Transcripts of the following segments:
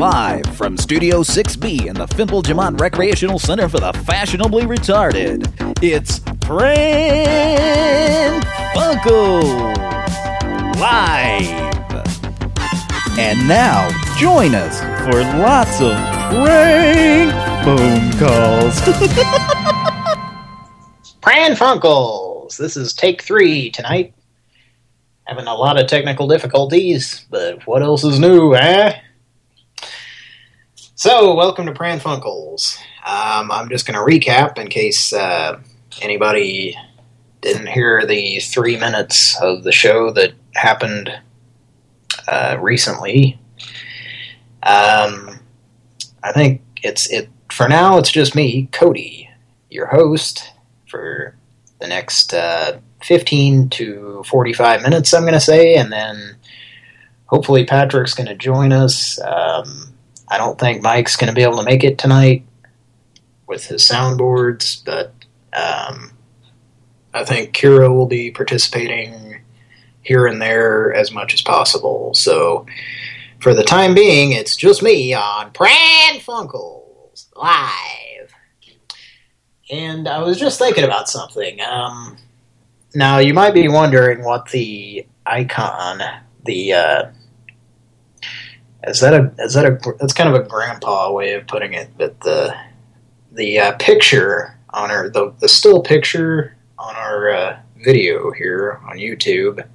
Live from Studio 6B in the Fimple Jamont Recreational Center for the Fashionably Retarded, it's Pran Funkels Live. And now, join us for lots of prank phone calls. Pran Funkels! This is take 3 tonight. Having a lot of technical difficulties, but what else is new, eh? So, welcome to Pran Funkels. I'm just going to recap in case anybody didn't hear the 3 minutes of the show that happened recently. I think for now it's just me, Cody, your host for the next 15 to 45 minutes, I'm going to say, and then hopefully Patrick's going to join us. I don't think Mike's going to be able to make it tonight with his soundboards, but I think Kira will be participating here and there as much as possible. So for the time being, it's just me on Pran Funkels Live. And I was just thinking about something. Now, you might be wondering what the icon, that's kind of a grandpa way of putting it, but the picture on the still picture on our video here on YouTube,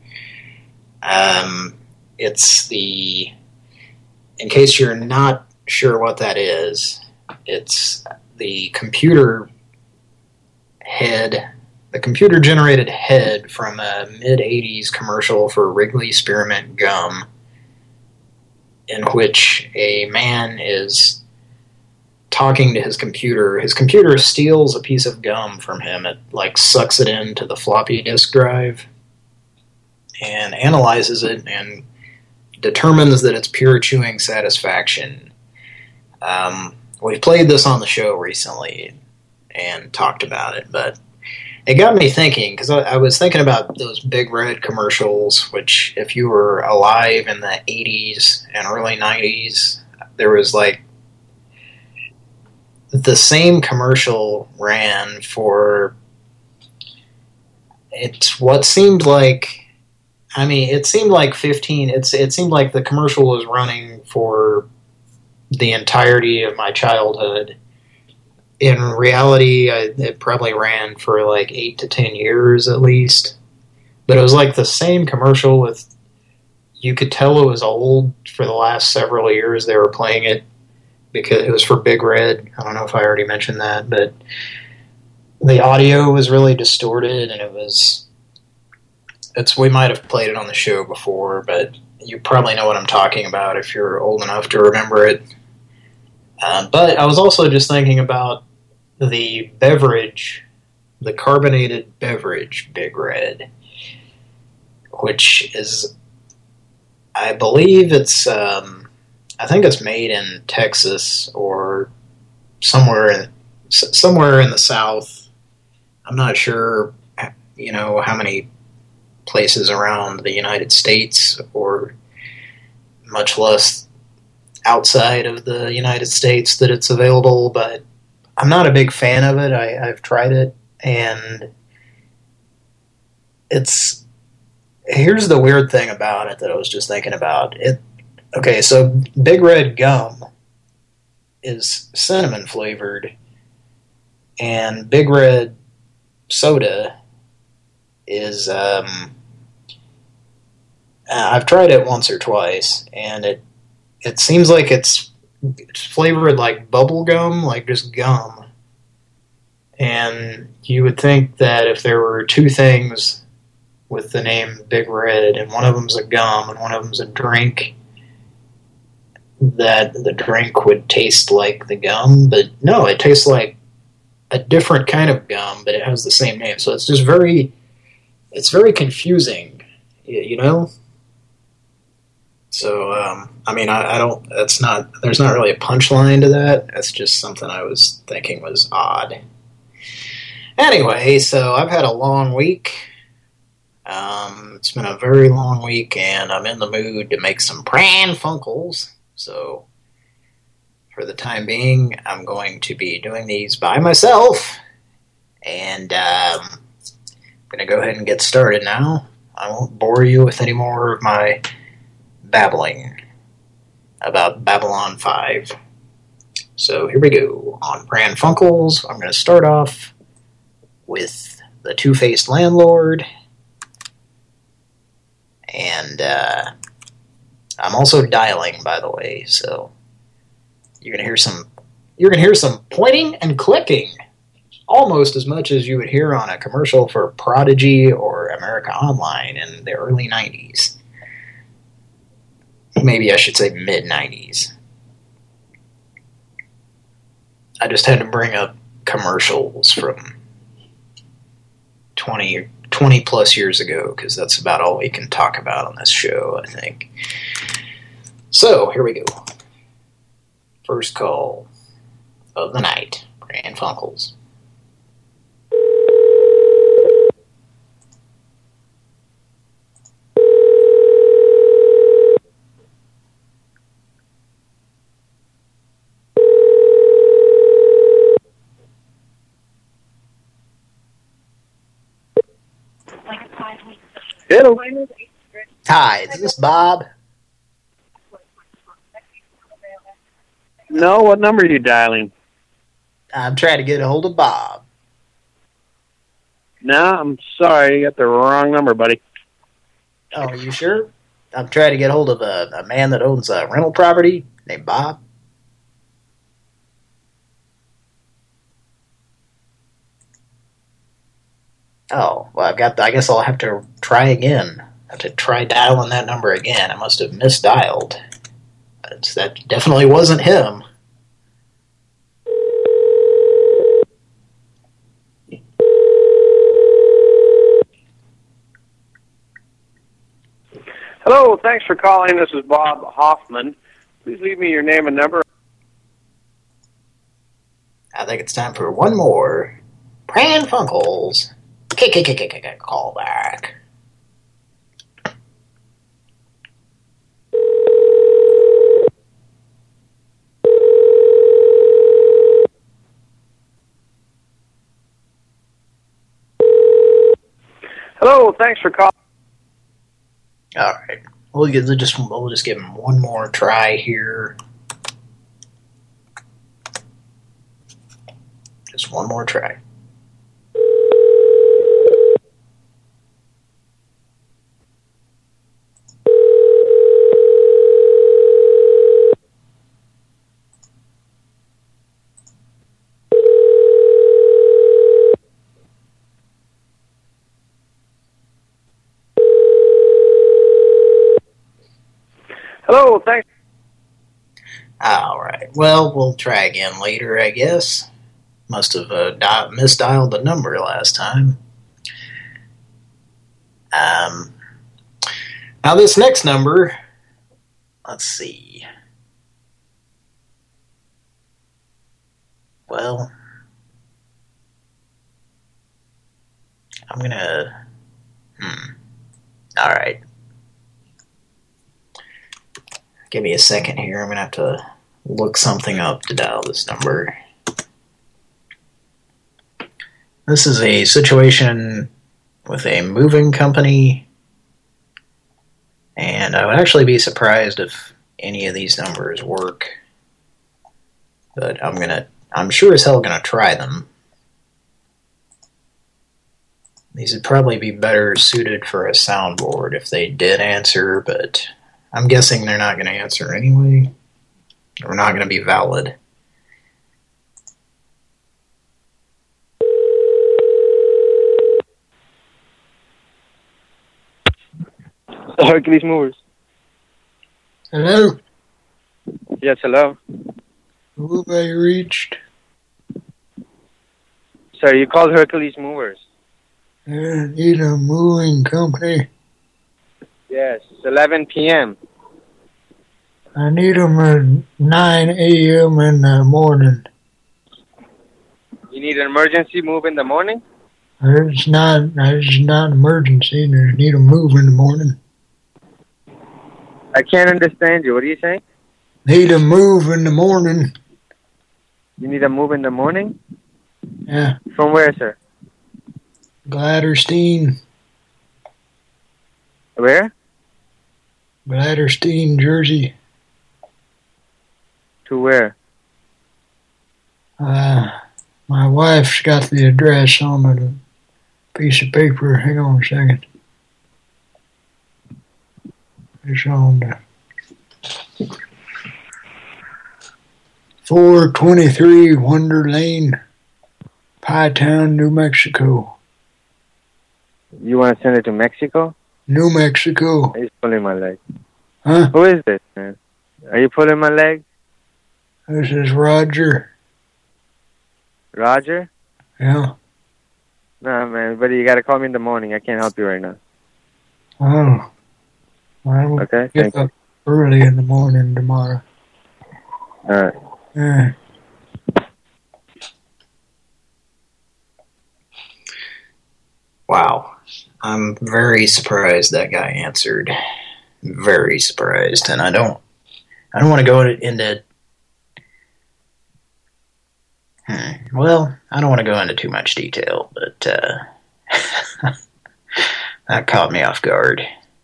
it's in case you're not sure what that is, it's the computer head, the computer-generated head from a mid-'80s commercial for Wrigley Spearmint Gum, in which a man is talking to his computer. His computer steals a piece of gum from him. It, sucks it into the floppy disk drive and analyzes it and determines that it's pure chewing satisfaction. We played this on the show recently and talked about it, but it got me thinking, because I was thinking about those Big Red commercials, which if you were alive in the 80s and early 90s, there was the same commercial ran for, it seemed like 15, it seemed like the commercial was running for the entirety of my childhood. In reality, it probably ran for 8 to 10 years at least. But it was the same commercial with, you could tell it was old for the last several years they were playing it, because it was for Big Red. I don't know if I already mentioned that, but the audio was really distorted, and we might have played it on the show before, but you probably know what I'm talking about if you're old enough to remember it. But I was also just thinking about the beverage, the carbonated beverage, Big Red, which is, I believe it's, I think it's made in Texas or somewhere in the South. I'm not sure, how many places around the United States, or much less outside of the United States, that it's available, but I'm not a big fan of it. I've tried it, and here's the weird thing about it that I was just thinking about. Okay, so Big Red gum is cinnamon flavored, and Big Red soda is, I've tried it once or twice, and it seems like it's flavored like bubble gum, just gum. And you would think that if there were two things with the name Big Red, and one of them's a gum and one of them's a drink, that the drink would taste like the gum. But no, it tastes like a different kind of gum, but it has the same name. So it's just very confusing, So, there's not really a punchline to that. That's just something I was thinking was odd. Anyway, so I've had a long week. It's been a very long week, and I'm in the mood to make some Pran Funkels. So for the time being, I'm going to be doing these by myself. And I'm going to go ahead and get started now. I won't bore you with any more of my babbling about Babylon 5. So here we go. On Pran Funkels, I'm going to start off with the Two-Faced Landlord. And I'm also dialing, by the way, so you're going to hear some pointing and clicking. Almost as much as you would hear on a commercial for Prodigy or America Online in the early 90s. Maybe I should say mid-90s. I just had to bring up commercials from 20 plus years ago, because that's about all we can talk about on this show, I think. So, here we go. First call of the night. Pran Funkels. Hello. Hi, is this Bob? No, what number are you dialing? I'm trying to get a hold of Bob. No, I'm sorry, you got the wrong number, buddy. Oh, are you sure? I'm trying to get a hold of a man that owns a rental property named Bob. Oh, well, I guess I'll have to try again. I have to try dialing that number again. I must have misdialed. That definitely wasn't him. Hello, thanks for calling. This is Bob Hoffman. Please leave me your name and number. I think it's time for one more Pran Funkels call back. Hello, thanks for calling. All right, we'll just give him one more try here. Just one more try. Hello, thanks. All right. Well, we'll try again later, I guess. Must have misdialed the number last time. Now this next number, let's see. Well, I'm gonna. All right. Give me a second here. I'm going to have to look something up to dial this number. This is a situation with a moving company. And I would actually be surprised if any of these numbers work. But I'm sure as hell going to try them. These would probably be better suited for a soundboard if they did answer, but I'm guessing they're not going to answer anyway. Or not going to be valid. Hercules Movers. Hello? Yes, hello. Who have I reached? Sir, you called Hercules Movers. I need a moving company. Yes, it's 11 p.m. I need them at 9 a.m. in the morning. You need an emergency move in the morning? It's not an emergency. I need a move in the morning. I can't understand you. What are you saying? Need a move in the morning. You need a move in the morning? Yeah. From where, sir? Gladderstein. Where? Gladderstein, Jersey. To where? My wife's got the address on a piece of paper. Hang on a second. It's on the 423 Wonder Lane, Pie Town, New Mexico. You want to send it to Mexico? New Mexico. He's pulling my leg. Huh? Who is this, man? Are you pulling my leg? This is Roger. Roger? Yeah. Nah, man, buddy, you got to call me in the morning. I can't help you right now. Oh. Well, Okay, get thank up early in the morning tomorrow. All right. Yeah. Wow. I'm very surprised that guy answered. Very surprised. And I don't want to go into... Well, I don't want to go into too much detail, but that caught me off guard.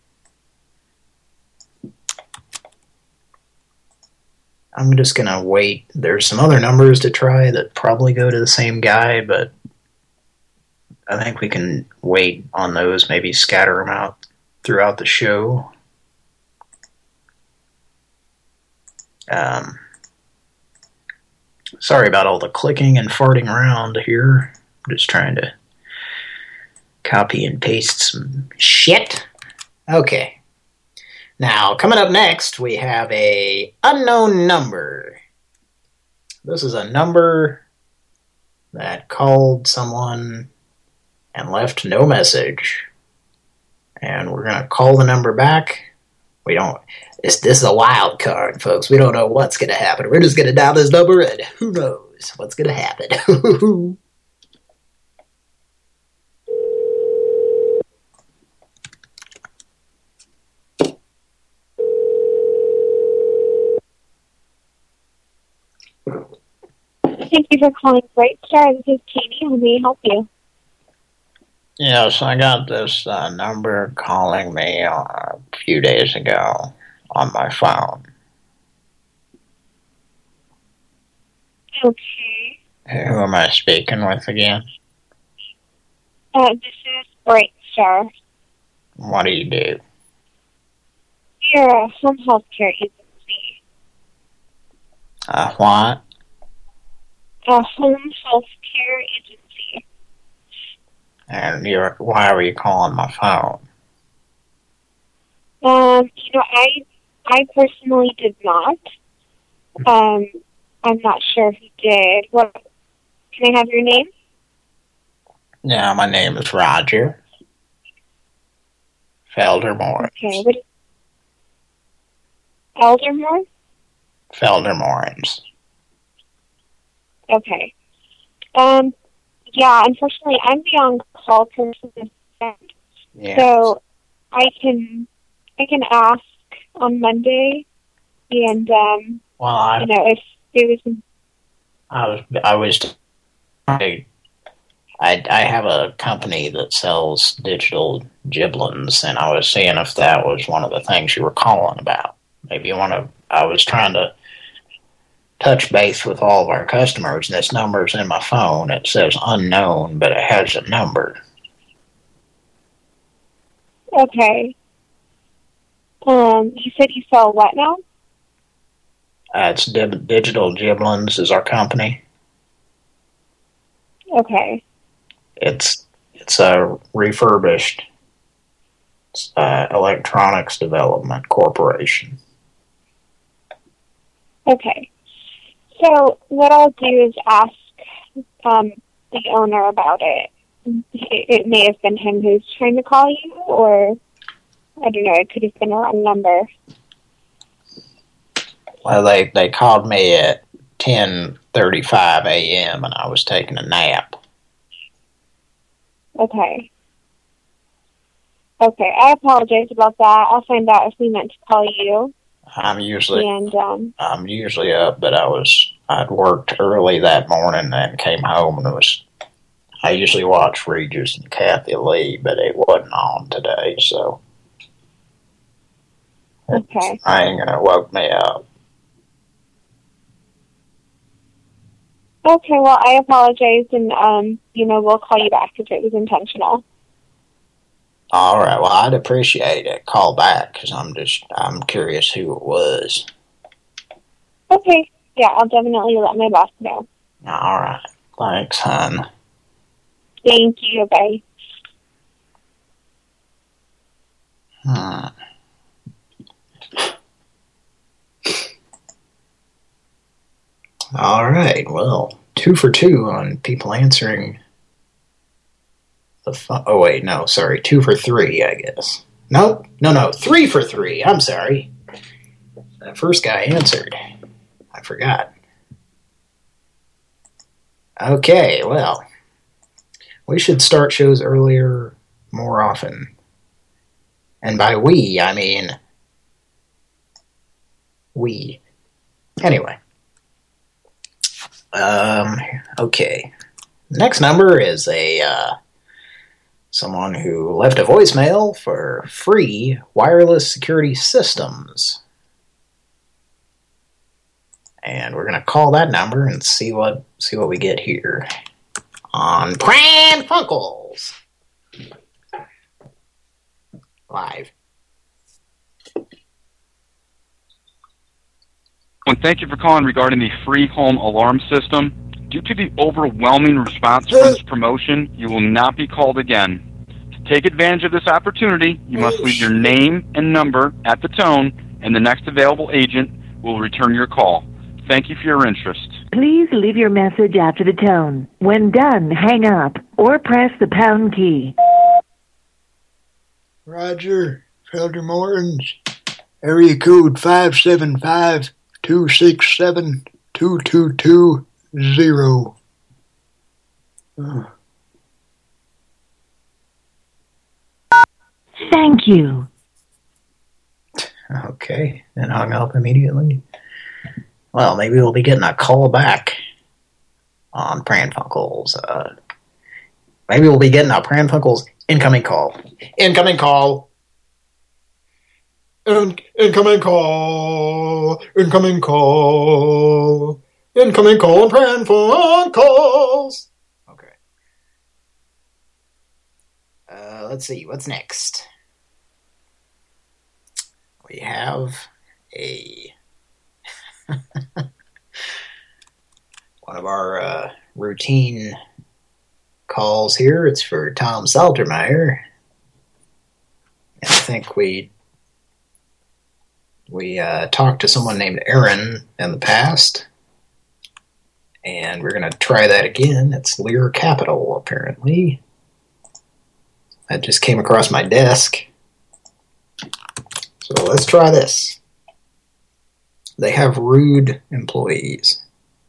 I'm just going to wait. There's some other numbers to try that probably go to the same guy, but I think we can wait on those, maybe scatter them out throughout the show. Sorry about all the clicking and farting around here. I'm just trying to copy and paste some shit. Okay. Now, coming up next, we have a unknown number. This is a number that called someone and left no message. And we're going to call the number back. We don't... This is a wild card, folks. We don't know what's going to happen. We're just going to dial this number, and who knows what's going to happen. Thank you for calling Bright Star. This is Katie. How may I help you? Yes, I got this number calling me a few days ago on my phone. Okay. Who am I speaking with again? This is Bright Star. What do you do? We're a home health care agency. What? A home health care agency. And why were you calling my phone? You know, I personally did not. I'm not sure who did. What? Can I have your name? Yeah, my name is Roger Feldermore. Okay. What? Eldermore? Feldermorens. Okay. Yeah, unfortunately, I'm the on-call person this weekend. Yes. So I can ask on Monday, and well, you know, if there was. I have a company that sells digital giblins, and I was seeing if that was one of the things you were calling about. Maybe you want to. I was trying to touch base with all of our customers, and this number's in my phone. It says unknown, but it has a number. Okay. You said you sell what now? It's Digital Giblins is our company. Okay. It's a refurbished electronics development corporation. Okay. So what I'll do is ask the owner about it. It may have been him who's trying to call you, or I don't know, it could have been a wrong number. Well, they called me at 10:35 a.m. and I was taking a nap. Okay. Okay, I apologize about that. I'll find out if we meant to call you. I'm usually And I'm usually up, but I was I'd worked early that morning and came home and I usually watch Regis and Kathy Lee, but it wasn't on today, so Okay. I ain't gonna woke me up. Okay, well, I apologize, and, we'll call you back if it was intentional. All right, well, I'd appreciate a call back, because I'm curious who it was. Okay, yeah, I'll definitely let my boss know. All right, thanks, hon. Thank you, bye. All right, well, 2 for 2 on people answering the phone. Oh, wait, no, sorry, 2 for 3, I guess. Nope, no, 3 for 3, I'm sorry. That first guy answered. I forgot. Okay, well, we should start shows earlier more often. And by we, I mean we. Anyway. Okay. Next number is someone who left a voicemail for free wireless security systems. And we're gonna call that number and see what we get here on Pran Funkels live. And thank you for calling regarding the free home alarm system. Due to the overwhelming response from this promotion, you will not be called again. To take advantage of this opportunity, you must leave your name and number at the tone, and the next available agent will return your call. Thank you for your interest. Please leave your message after the tone. When done, hang up or press the pound key. Roger, Felder Morton's, area code 575-267-2220. Thank you. Okay, and hung up immediately. Well, maybe we'll be getting a call back on Pran Funkels. Maybe we'll be getting a Pran Funkels incoming call. Incoming call. Incoming call. Incoming call. Incoming call on Pran Funkels. Okay. Let's see, what's next? We have a one of our routine calls here. It's for Tom Saltermeyer. And I think we talked to someone named Aaron in the past. And we're going to try that again. It's Lear Capital, apparently. That just came across my desk. So let's try this. They have rude employees.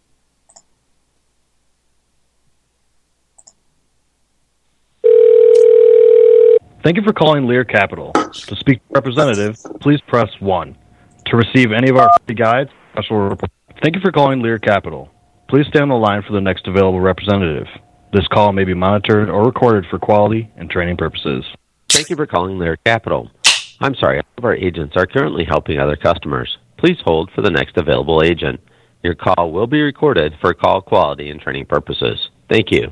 Thank you for calling Lear Capital. To speak to a representative, please press 1. To receive any of our free guides, special report. Thank you for calling Lear Capital. Please stay on the line for the next available representative. This call may be monitored or recorded for quality and training purposes. Thank you for calling Lear Capital. I'm sorry, all of our agents are currently helping other customers. Please hold for the next available agent. Your call will be recorded for call quality and training purposes. Thank you.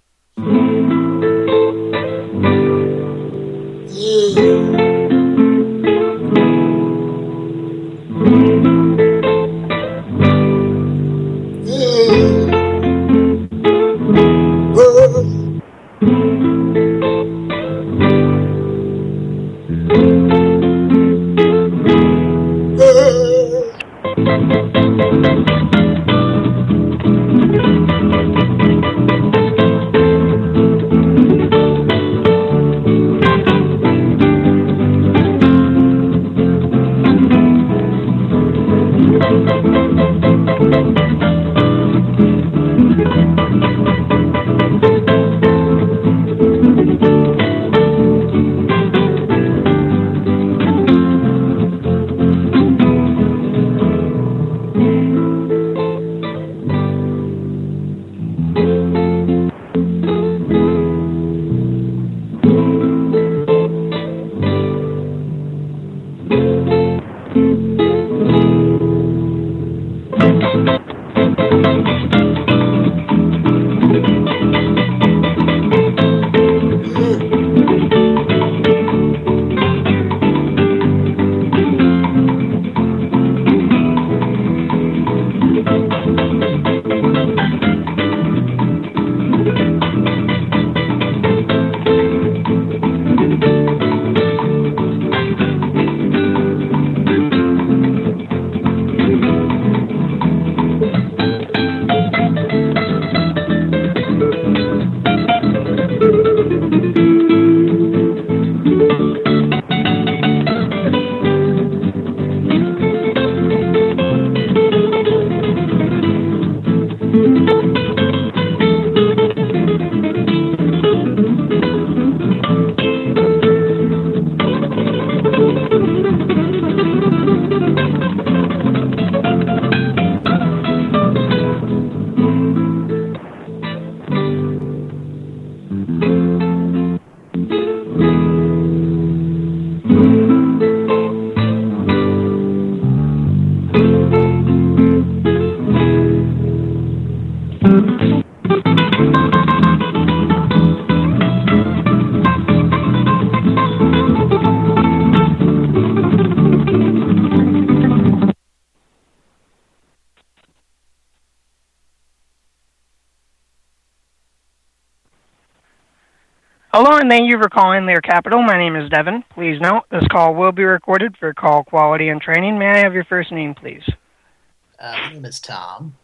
Hello, and thank you for calling Lear Capital. My name is Devin. Please note, this call will be recorded for call quality and training. May I have your first name, please? My name is Tom.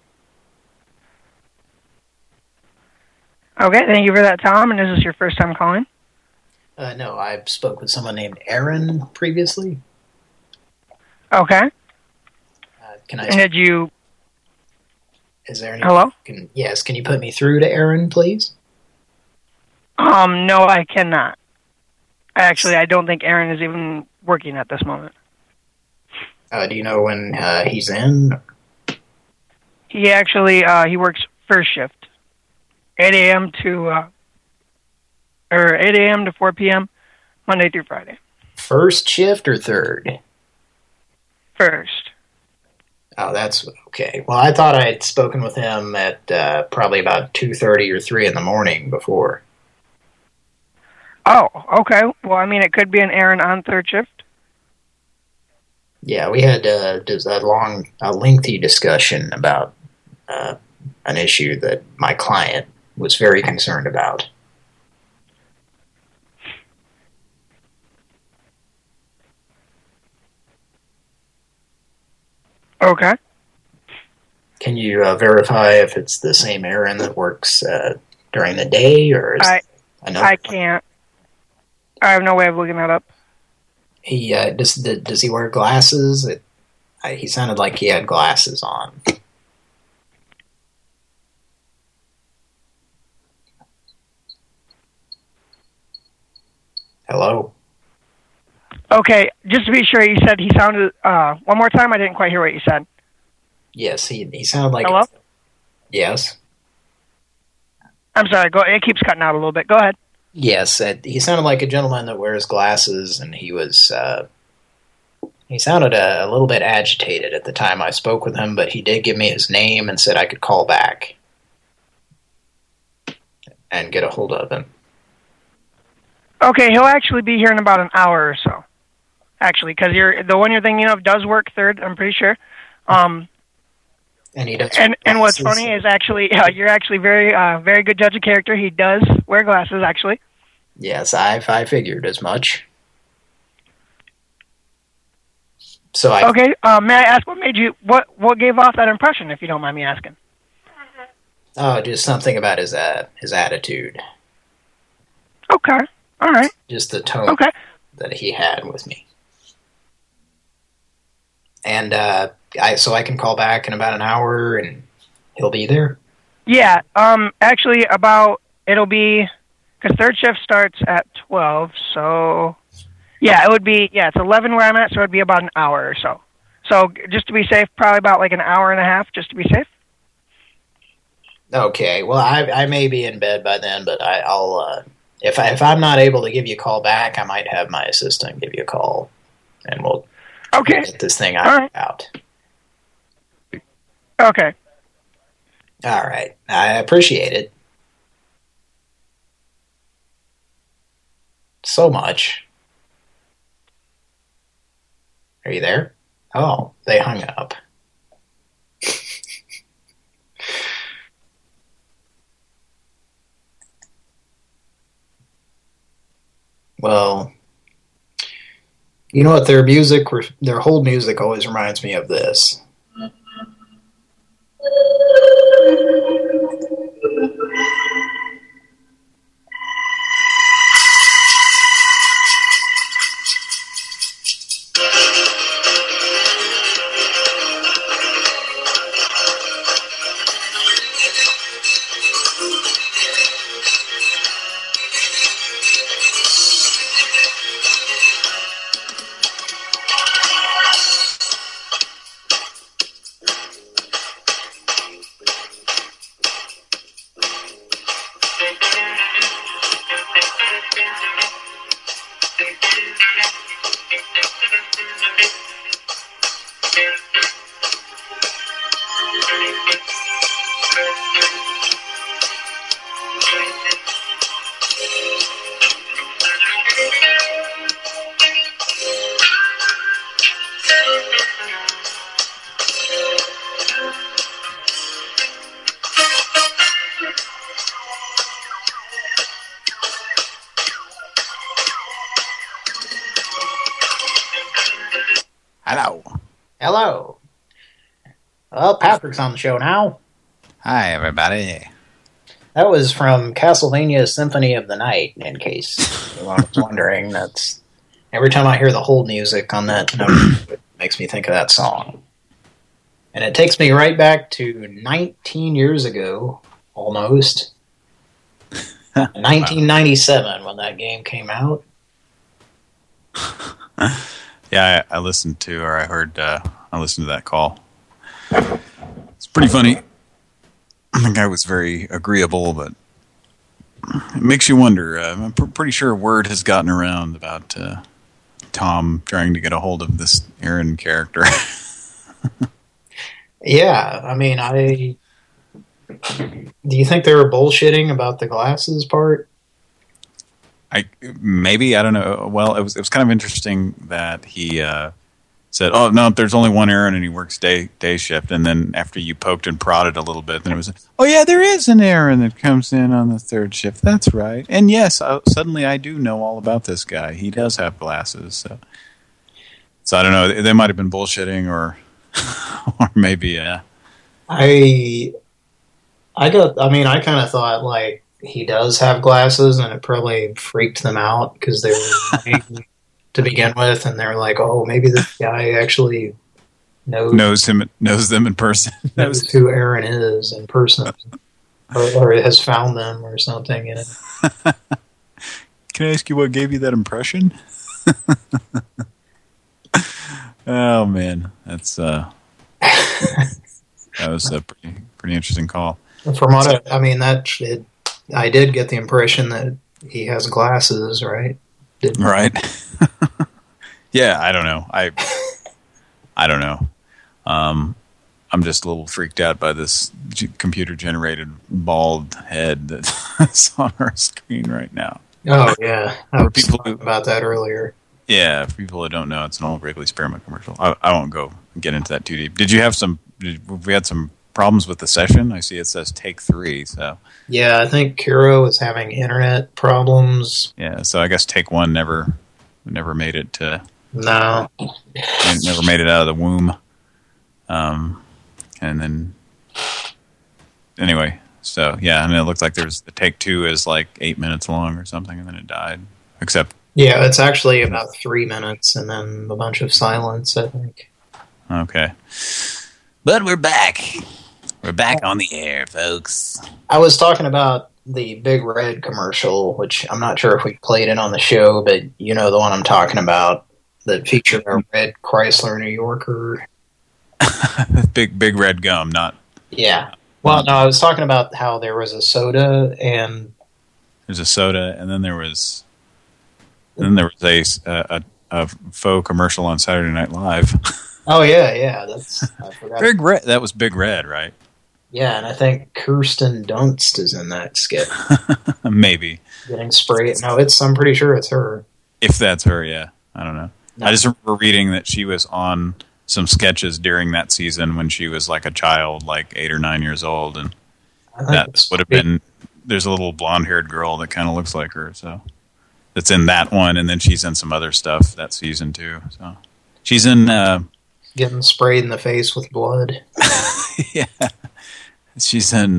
Okay, thank you for that, Tom. And is this your first time calling? No, I spoke with someone named Aaron previously. Okay. Can I? And did you... Is there any... Hello? Yes, can you put me through to Aaron, please? No, I cannot. Actually, I don't think Aaron is even working at this moment. Do you know when he's in? He actually, he works first shift. 8 a.m. to 8 a.m. to 4 p.m. Monday through Friday. First shift or third? First. Oh, that's okay. Well, I thought I had spoken with him at probably about 2:30 or 3 in the morning before. Oh, okay. Well, I mean, it could be an Aaron on third shift. Yeah, we had just a lengthy discussion about an issue that my client was very concerned about. Okay. Can you verify if it's the same Aaron that works during the day, or is another? I can't. I have no way of looking that up. He does he wear glasses? He sounded like he had glasses on. Hello? Okay, just to be sure, you said he sounded... one more time, I didn't quite hear what you said. Yes, he sounded like... Hello? Yes? I'm sorry, it keeps cutting out a little bit. Go ahead. Yes, he sounded like a gentleman that wears glasses, and he was... he sounded a little bit agitated at the time I spoke with him, but he did give me his name and said I could call back and get a hold of him. Okay, he'll actually be here in about an hour or so. Actually, because the one you're thinking of does work third, I'm pretty sure. And he does. And what's funny is actually, you're actually very good judge of character. He does wear glasses, actually. Yes, I figured as much. So okay, may I ask what gave off that impression, if you don't mind me asking? Oh, just something about his attitude. Okay, all right. Just the tone that he had with me. And so I can call back in about an hour, and he'll be there? Yeah, actually it'll be, because third shift starts at 12, so, yeah, it would be, it's 11 where I'm at, so it would be about an hour or so. So, just to be safe, probably about like an hour and a half, just to be safe. Okay, well, I may be in bed by then, but I'll if I'm not able to give you a call back, I might have my assistant give you a call, and we'll get this thing out. Okay. All right. I appreciate it. So much. Are you there? Oh, they hung up. Well, you know what? Their whole music always reminds me of this. Hello. Hello. Well, Patrick's on the show now. Hi, everybody. That was from Castlevania Symphony of the Night, in case anyone was wondering. That's every time I hear the hold music on that note, it makes me think of that song. And it takes me right back to 19 years ago, almost. 1997, when that game came out. Yeah, I listened to, or I heard, I listened to that call. It's pretty funny. I think I was very agreeable, but it makes you wonder. I'm pretty sure word has gotten around about Tom trying to get a hold of this Aaron character. Yeah, I mean, do you think they were bullshitting about the glasses part? Maybe, I don't know. Well, it was kind of interesting that he said, "Oh no, there's only one Aaron and he works day shift." And then after you poked and prodded a little bit, then it was, "Oh yeah, there is an Aaron that comes in on the third shift. That's right." And yes, suddenly I do know all about this guy. He does have glasses. So I don't know. They might have been bullshitting, or maybe. I kind of thought like he does have glasses, and it probably freaked them out because they were lying to begin with, and they're like, "Oh, maybe this guy actually knows them in person, knows who Aaron is in person, or has found them or something." You know? Can I ask you what gave you that impression? Oh man, that's that was a pretty interesting call. From what I did get the impression that he has glasses, right? Right. Yeah, I don't know. I don't know. I'm just a little freaked out by this computer-generated bald head that's on our screen right now. Oh yeah, I was talking about that earlier. Yeah, for people who don't know, it's an old Wrigley Spearmint commercial. I won't get into that too deep. Did you have we had some problems with the session? I see it says take 3, so. Yeah, I think Kira was having internet problems. Yeah, so I guess take 1 never made it to. No. It never made it out of the womb. And then, anyway, so yeah, I mean, it looked like the take 2 is like 8 minutes long or something, and then it died. Except. Yeah, it's actually about 3 minutes, and then a bunch of silence, I think. Okay. But we're back. We're back on the air, folks. I was talking about the Big Red commercial, which I'm not sure if we played it on the show, but you know the one I'm talking about, that featured a red Chrysler New Yorker. big red gum, not... Yeah. Well, no, I was talking about how there was a soda, and... There's a soda, and then there was... a faux commercial on Saturday Night Live. Oh yeah. I forgot. Big Red. That was Big Red, right? Yeah, and I think Kirsten Dunst is in that skit. Maybe. Getting sprayed. No, I'm pretty sure it's her. If that's her, yeah. I don't know. No. I just remember reading that she was on some sketches during that season when she was like a child, like 8 or 9 years old, and that would have been. There's a little blonde-haired girl that kind of looks like her, so that's in that one, and then she's in some other stuff that season too. So she's in getting sprayed in the face with blood. Yeah, she's in.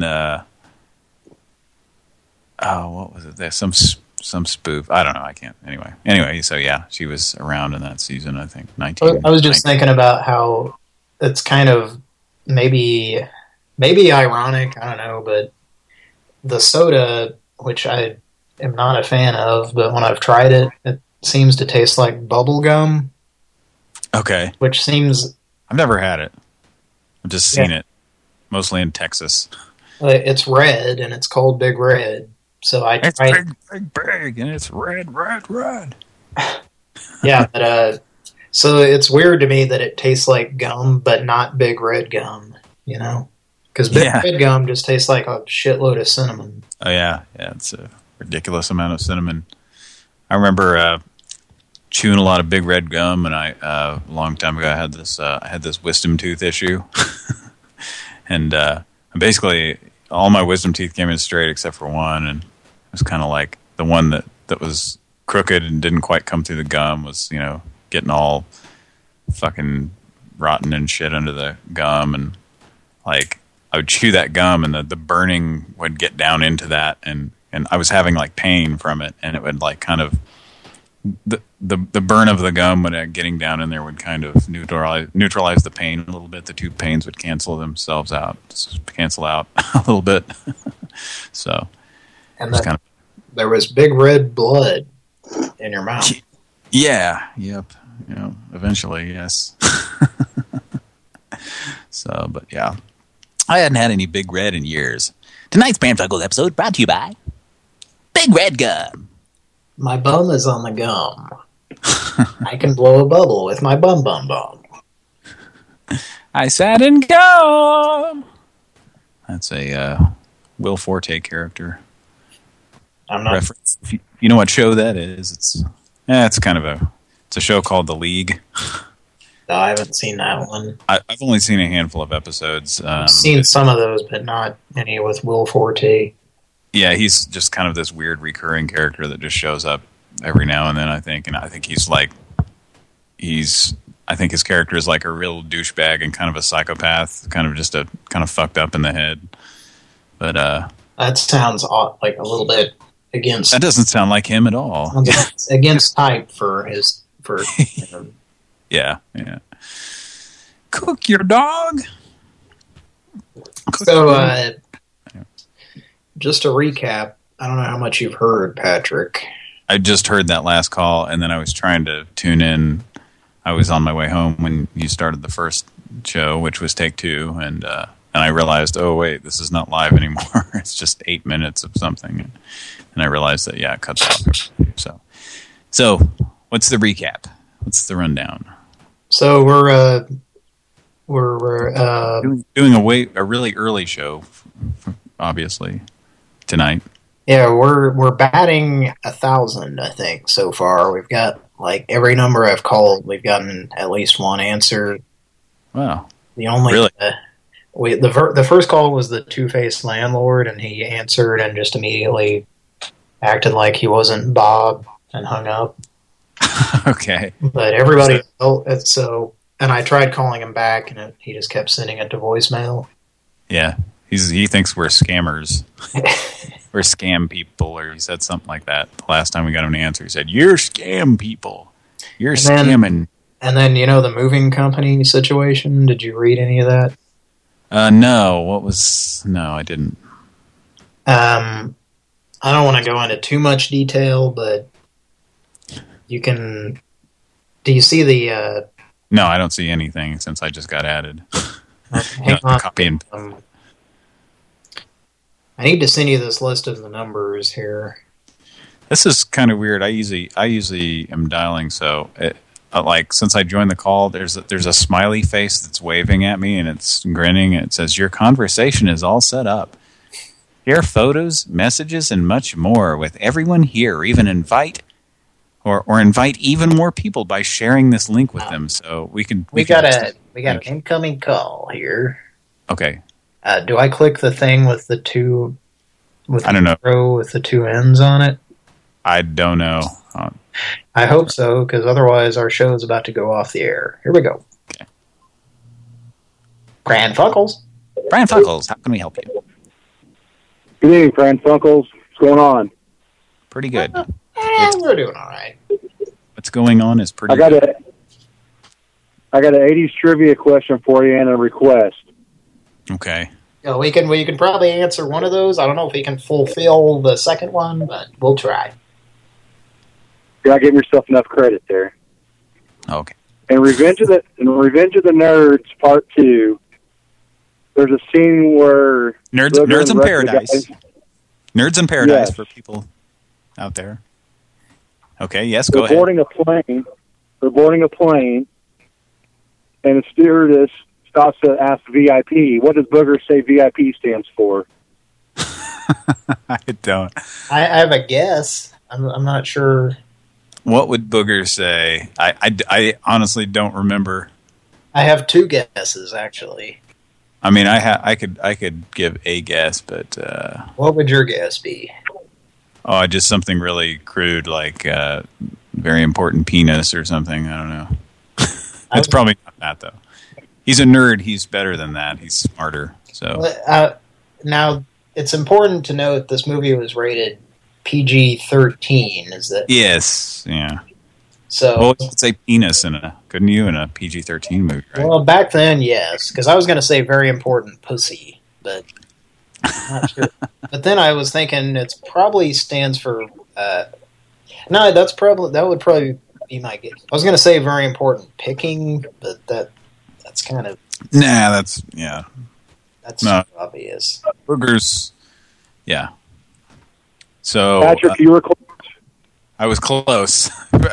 What was it? There's some spoof. I don't know. I can't. Anyway. So yeah, she was around in that season. I think 19. I was just thinking about how it's kind of maybe ironic. I don't know, but the soda, which I am not a fan of, but when I've tried it, it seems to taste like bubble gum. Okay. Which seems... I've never had it. I've just seen it, mostly in Texas. It's red, and it's called Big Red. So I tried... It's big, and it's red. Yeah, but so it's weird to me that it tastes like gum, but not Big Red gum, you know? Because Big Red gum just tastes like a shitload of cinnamon. Oh, yeah. Yeah, it's a ridiculous amount of cinnamon. I remember chewing a lot of Big Red gum, and a long time ago I had this wisdom tooth issue. And basically all my wisdom teeth came in straight except for one, and it was kind of like the one that was crooked and didn't quite come through the gum was, you know, getting all fucking rotten and shit under the gum, and like I would chew that gum and the burning would get down into that, and I was having like pain from it, and it would like kind of the burn of the gum when getting down in there would kind of neutralize the pain a little bit. The two pains would cancel out a little bit. So and there was Big Red blood in your mouth. Yeah, yep. You know, eventually, yes. So, but yeah. I hadn't had any Big Red in years. Tonight's Pam Chuckles episode brought to you by Big Red Gum. My bum is on the gum. I can blow a bubble with my bum. I sat in gum. That's a Will Forte character. I'm not reference. If you know what show that is, it's kind of it's a show called The League. No, I haven't seen that one. I've only seen a handful of episodes. I've seen some of those, but not any with Will Forte. Yeah, he's just kind of this weird recurring character that just shows up every now and then, I think. And I think I think his character is like a real douchebag and kind of a psychopath, kind of fucked up in the head. But that sounds like a little bit against. That doesn't sound like him at all. Against type for. Yeah. Cook your dog. Just to recap, I don't know how much you've heard, Patrick. I just heard that last call, and then I was trying to tune in. I was on my way home when you started the first show, which was take 2, and I realized, oh wait, this is not live anymore. It's just 8 minutes of something, and I realized that it cuts off. So what's the recap? What's the rundown? So we're doing a really early show, obviously, tonight. Yeah, we're batting 1,000, I think, so far. We've got like every number I've called, we've gotten at least one answer. Wow. The only really? The first call was the Two-Faced Landlord, and he answered and just immediately acted like he wasn't Bob and hung up. Okay. But everybody else, and I tried calling him back, and he just kept sending it to voicemail. Yeah, he thinks we're scammers. We're scam people, or he said something like that. The last time we got him to answer, he said, "You're scam people. You're scamming." And then, you know, the moving company situation, did you read any of that? No. No, I didn't. I don't want to go into too much detail, but you can... Do you see the... No, I don't see anything since I just got added. Hang on. Copy and... I need to send you this list of the numbers here. This is kind of weird. I usually am dialing, so like since I joined the call, there's a smiley face that's waving at me and it's grinning and it says, "Your conversation is all set up. Share photos, messages, and much more with everyone here. Even invite invite even more people by sharing this link with them." So we got an incoming call here. Okay. Do I click the thing with the two? I don't know. Row with the two ends on it? I don't know. I hope so, because otherwise our show is about to go off the air. Here we go. Okay. Pran Funkels. Pran Funkels, how can we help you? Good evening, Pran Funkels. What's going on? Pretty good. We're doing all right. What's going on is pretty good. I got an 80s trivia question for you and a request. Okay. Yeah, we can probably answer one of those. I don't know if we can fulfill the second one, but we'll try. You're not giving yourself enough credit there. Okay. In Revenge of the Nerds Part 2, there's a scene where Nerds in Paradise. Nerds in Paradise Yes. for people out there. Okay, yes, go ahead. They're boarding a plane, and the stewardess stops to ask VIP, what does Booger say VIP stands for? I don't. I have a guess. I'm not sure. What would Booger say? I honestly don't remember. I have two guesses, actually. I mean, I could give a guess, but what would your guess be? Oh, just something really crude, like very important penis or something. I don't know. It's probably not that though. He's a nerd. He's better than that. He's smarter. So now it's important to note this movie was rated PG-13. Is that? Yes. Yeah. So well, you could say penis couldn't you, in a PG-13 movie, right? Well, back then, yes, because I was going to say very important pussy, but I'm not sure. But then I was thinking it probably stands for. No, that would probably be my guess. I was going to say very important picking, but that's kind of. Nah, that's That's no. Obvious. Boogers, yeah. So Patrick, you were close. I was close.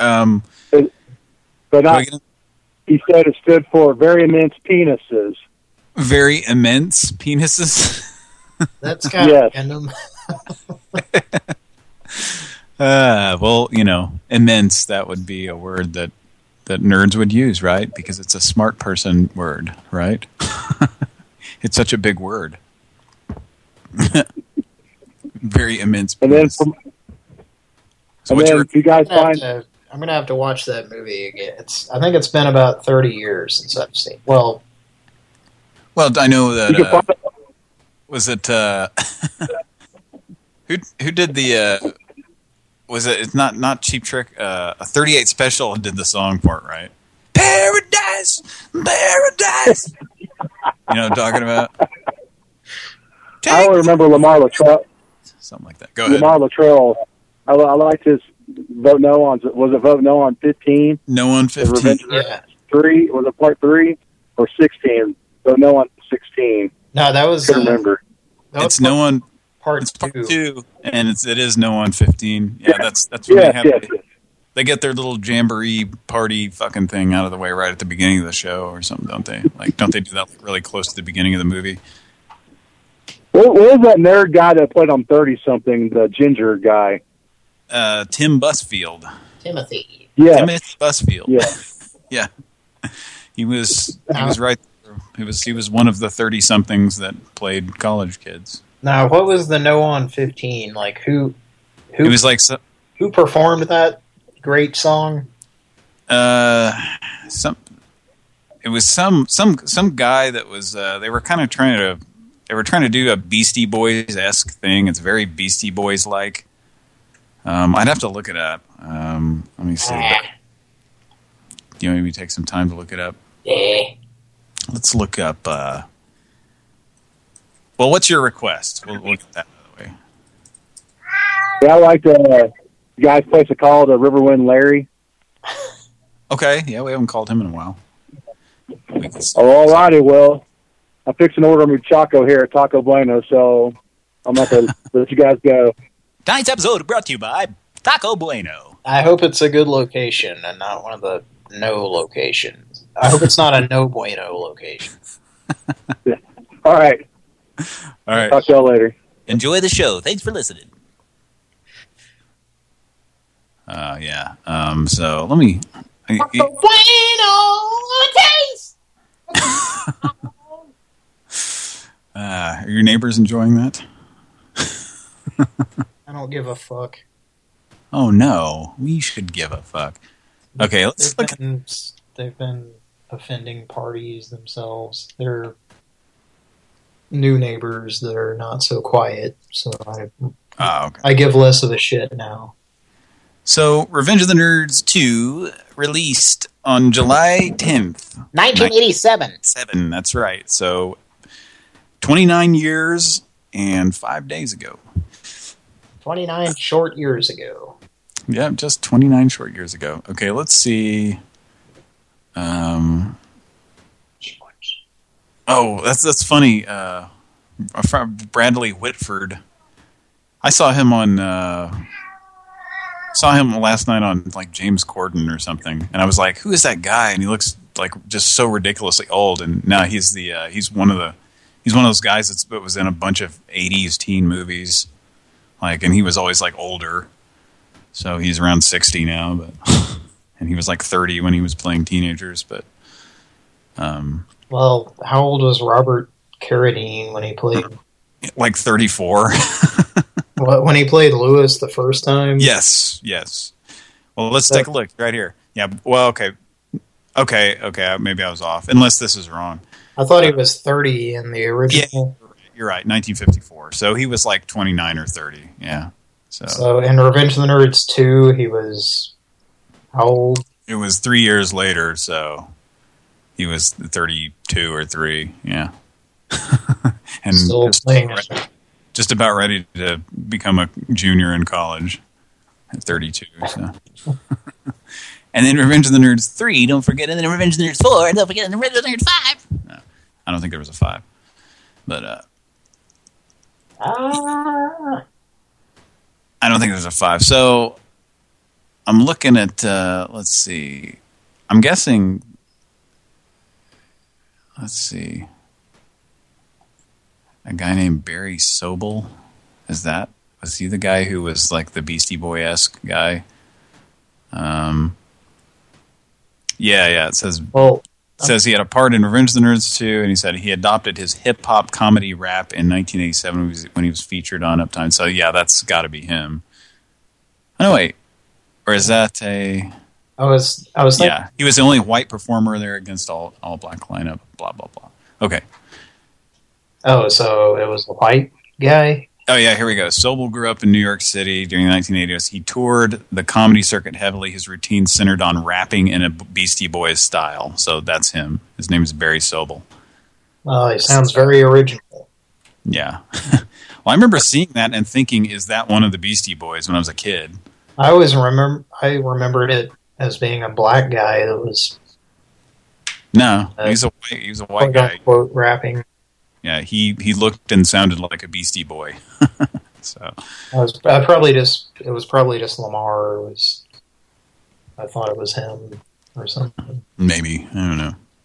But not, he said it stood for very immense penises. Very immense penises? That's kind of random. Well, immense, that would be a word that nerds would use, right? Because it's a smart person word, right? It's such a big word. Very immense penis. And then, if you guys find, I'm going to have to watch that movie again. I think it's been about 30 years since I've seen it. Well, I know that. Was it who did the? Was it? It's not Cheap Trick. A 38 Special did the song for it, right? Paradise, paradise. You know what I'm talking about? I don't remember Lamar Latrell. Something like that. Go ahead. Lamar Latrell. I liked his vote no on. Was it vote no on 15? No on 15. Yeah. 3 was it part 3 or 16? Vote no on 16. No, that was. I couldn't remember. It's no on part 2, and it is no on 15. Yeah, that's when they have. They get their little jamboree party fucking thing out of the way right at the beginning of the show or something, don't they? Like, don't they do that really close to the beginning of the movie? What was that nerd guy that played on 30-something, the ginger guy? Tim Busfield. Timothy. Yeah. Timothy Busfield. Yeah. Yeah. He was right there. He was one of the 30-somethings that played college kids. Now, what was the no on 15? Like who it was like who performed that great song? It was some guy that was they were kind of trying to do a Beastie Boys-esque thing. It's very Beastie Boys-like. I'd have to look it up. Let me see. You want me to take some time to look it up? Yeah. Let's look up. Well, what's your request? We'll look at that, by the way. Yeah, I like the guy's place to call the Riverwind Larry. Okay, yeah, we haven't called him in a while. All righty, well, I'm fixing to order a Muchacho here at Taco Bueno, so I'm going to let you guys go. Tonight's episode brought to you by Taco Bueno. I hope it's a good location and not one of the no location. I hope it's not a no bueno location. All right. All right. Talk to y'all later. Enjoy the show. Thanks for listening. Yeah. So let me. Are your neighbors enjoying that? I don't give a fuck. Oh no, we should give a fuck. Okay, let's look. They've been offending parties themselves. They're new neighbors that are not so quiet, so I give less of a shit now. So, Revenge of the Nerds 2 released on July 10th. 1987. That's right. So, 29 years and 5 days ago. 29 short years ago. Yeah, just 29 short years ago. Okay, let's see. Oh, that's funny. Bradley Whitford. I saw him on last night on like James Corden or something, and I was like, "Who is that guy?" And he looks like just so ridiculously old. And now he's one of those guys that was in a bunch of '80s teen movies, like, and he was always like older. So he's around 60 now, but and he was like 30 when he was playing teenagers. But well, how old was Robert Carradine when he played? Like 34. When he played Lewis the first time? Yes. Well, let's take a look right here. Yeah. Well, okay. Maybe I was off, unless this is wrong. I thought he was 30 in the original. Yeah, you're right. 1954. So he was like 29 or 30. Yeah. So in Revenge of the Nerds 2, he was how old? It was 3 years later, so he was 32 or 3. Yeah. And still playing just about ready to become a junior in college at 32. So. And then Revenge of the Nerds 3, don't forget, and then Revenge of the Nerds 4, and don't forget, and then Revenge of the Nerds 5. No, I don't think there was a 5. But, I don't think there's a 5. So, I'm looking at, let's see. I'm guessing, let's see. A guy named Barry Sobel. Was he the guy who was like the Beastie Boy-esque guy? Yeah, it says... Well, it says he had a part in Revenge of the Nerds 2, and he said he adopted his hip-hop comedy rap in 1987 when he was featured on Uptime. So, yeah, that's got to be him. Oh, no, wait. Or is that a... I was thinking... Yeah, he was the only white performer there against all black lineup, blah, blah, blah. Okay. Oh, so it was a white guy? Oh, yeah, here we go. Sobel grew up in New York City during the 1980s. He toured the comedy circuit heavily. His routine centered on rapping in a Beastie Boys style. So that's him. His name is Barry Sobel. Well, he sounds very original. Yeah. Well, I remember seeing that and thinking, is that one of the Beastie Boys when I was a kid? I remembered it as being a black guy that was... No, he's a white guy. Quote, rapping. Yeah, he looked and sounded like a Beastie Boy. So it was probably just Lamar. I thought it was him or something. Maybe, I don't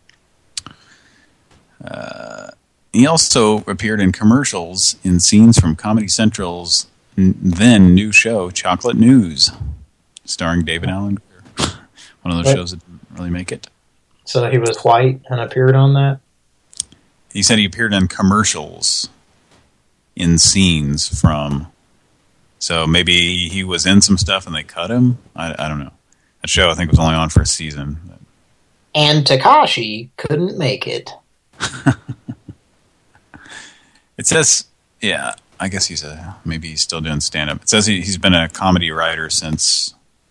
know. He also appeared in commercials in scenes from Comedy Central's then new show Chocolate News, starring David Allen Greer. One of those shows that didn't really make it. So he was white and appeared on that? He said he appeared in commercials in scenes from... So maybe he was in some stuff and they cut him? I don't know. That show, I think, was only on for a season. And Tekashi couldn't make it. It says... Yeah, I guess maybe he's still doing stand-up. It says he's been a comedy writer since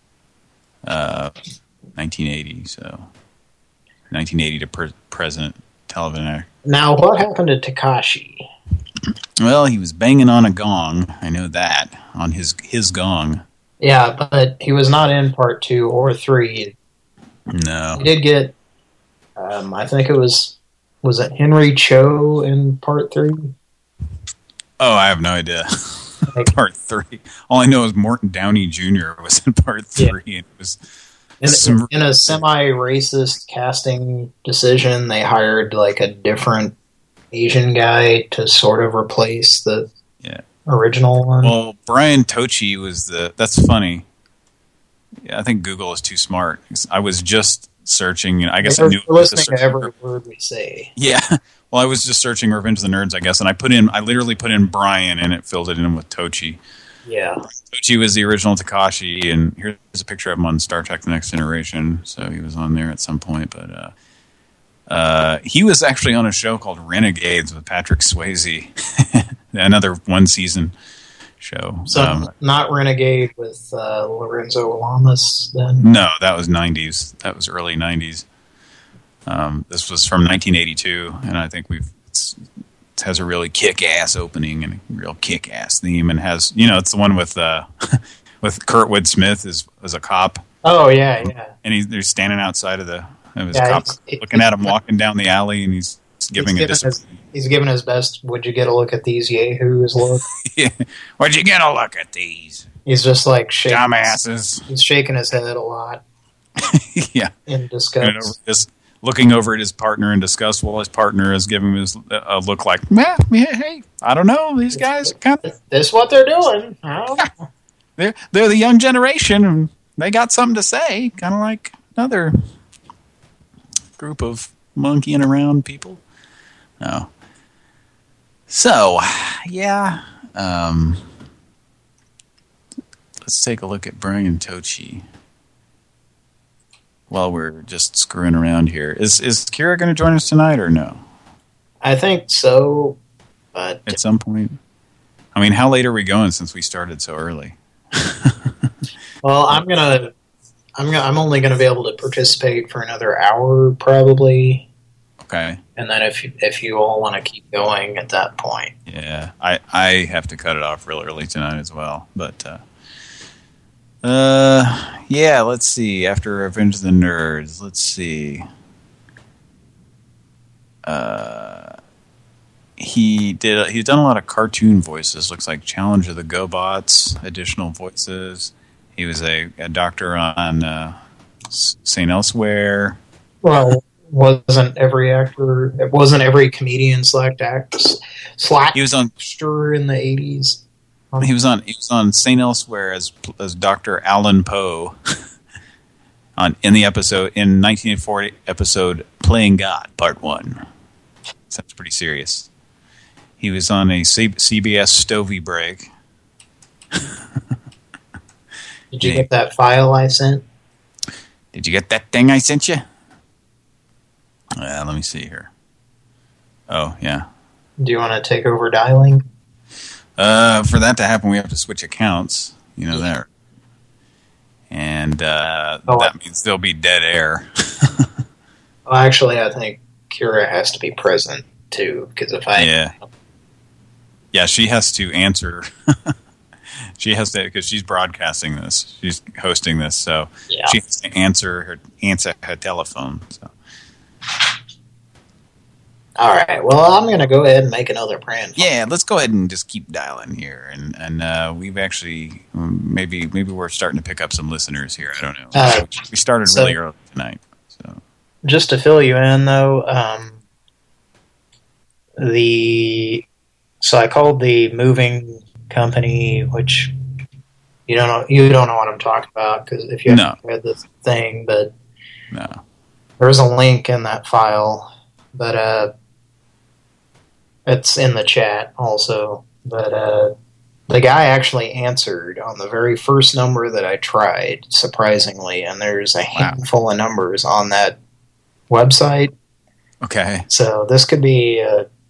1980, so... 1980 to present television actor. Now, what happened to Tekashi? Well, he was banging on a gong. I know that. On his gong. Yeah, but he was not in part 2 or 3. No. He did get, I think it was it Henry Cho in part 3? Oh, I have no idea. Part 3. All I know is Morton Downey Jr. was in part 3. Yeah. In a semi-racist casting decision, they hired like a different Asian guy to sort of replace the original one. Well, Brian Tochi was that's funny. Yeah, I think Google is too smart. I was just searching, and I guess I knew listening to every word we say. Yeah. Well, I was just searching Revenge of the Nerds, I guess, and I literally put in Brian, and it filled it in with Tochi. Yeah. Tochi was the original Takashi, and here's a picture of him on Star Trek The Next Generation, so he was on there at some point, but he was actually on a show called Renegades with Patrick Swayze, another one-season show. So not Renegade with Lorenzo Lamas, then? No, that was 90s. That was early 90s. This was from 1982, and I think it has a really kick-ass opening and a real kick-ass theme, and has, it's the one with with Kurtwood Smith as a cop. Oh yeah. And they're standing outside of his cop, looking at him walking down the alley, and he's giving he's giving his best. Would you get a look at these yahoos? Look. Yeah. Would you get a look at these? He's just like shaking. Dumbasses. He's shaking his head a lot. Yeah. In disgust. Looking over at his partner in disgust while his partner is giving him a look like, hey, I don't know, these guys are kind of... This is what they're doing. They're the young generation, and they got something to say, kind of like another group of monkeying around people. No. So, yeah. Let's take a look at Brian Tochi. While we're just screwing around here. Is Kira going to join us tonight or no? I think so, but... At some point? I mean, how late are we going since we started so early? Well, I'm only going to be able to participate for another hour, probably. Okay. And then if you all want to keep going at that point. Yeah, I have to cut it off real early tonight as well, but... yeah, let's see. After Revenge of the Nerds, let's see. He's done a lot of cartoon voices. Looks like Challenge of the GoBots, additional voices. He was a doctor on St. Elsewhere. Well, wasn't every comedian slash actor he was on in the 80s? He was on St. Elsewhere as Dr. Alan Poe in the episode in 1940 episode Playing God Part 1. Sounds pretty serious. He was on a CBS Stovey break. Did you get that file I sent? Did you get that thing I sent you? Let me see here. Oh, yeah. Do you want to take over dialing? For that to happen, we have to switch accounts. You know that. And that means there'll be dead air. Well, actually, I think Kira has to be present, too, because if I... Yeah, she has to answer. She has to, because she's broadcasting this. She's hosting this, so she has to answer her telephone, so... All right. Well, I'm going to go ahead and make another brand. Yeah, let's go ahead and just keep dialing here, and we've actually maybe we're starting to pick up some listeners here. I don't know. We started really early tonight. So just to fill you in, though, so I called the moving company, which you don't know what I'm talking about because if you haven't read the thing, but there was a link in that file, but it's in the chat also, but the guy actually answered on the very first number that I tried, surprisingly, and there's a handful of numbers on that website. Okay. So this could be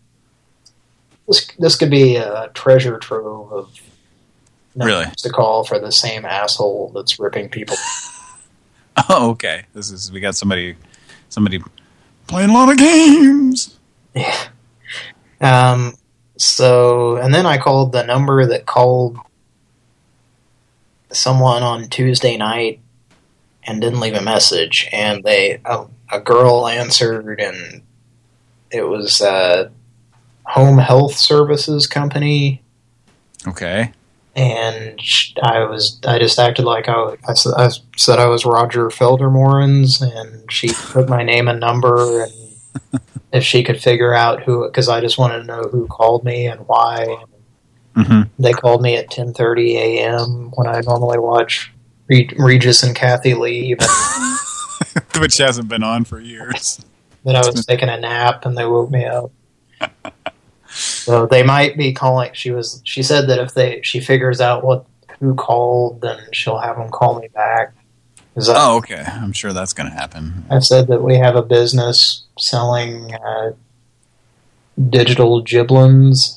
this could be a treasure trove of numbers to call for the same asshole that's ripping people. Oh, okay. We got somebody playing a lot of games. Yeah. So, and then I called the number that called someone on Tuesday night and didn't leave a message, and a girl answered, and it was Home Health Services Company. Okay. and I just acted like I said I was Roger Feldermorens, and she put my name and number, and if she could figure out who, because I just wanted to know who called me and why. They called me at 10:30 a.m. when I normally watch Regis and Kathy Lee, which hasn't been on for years. But I was taking a nap and they woke me up. So they might be calling. She said that if she figures out who called, then she'll have them call me back. Oh, okay. I'm sure that's going to happen. I said that we have a business selling digital giblins.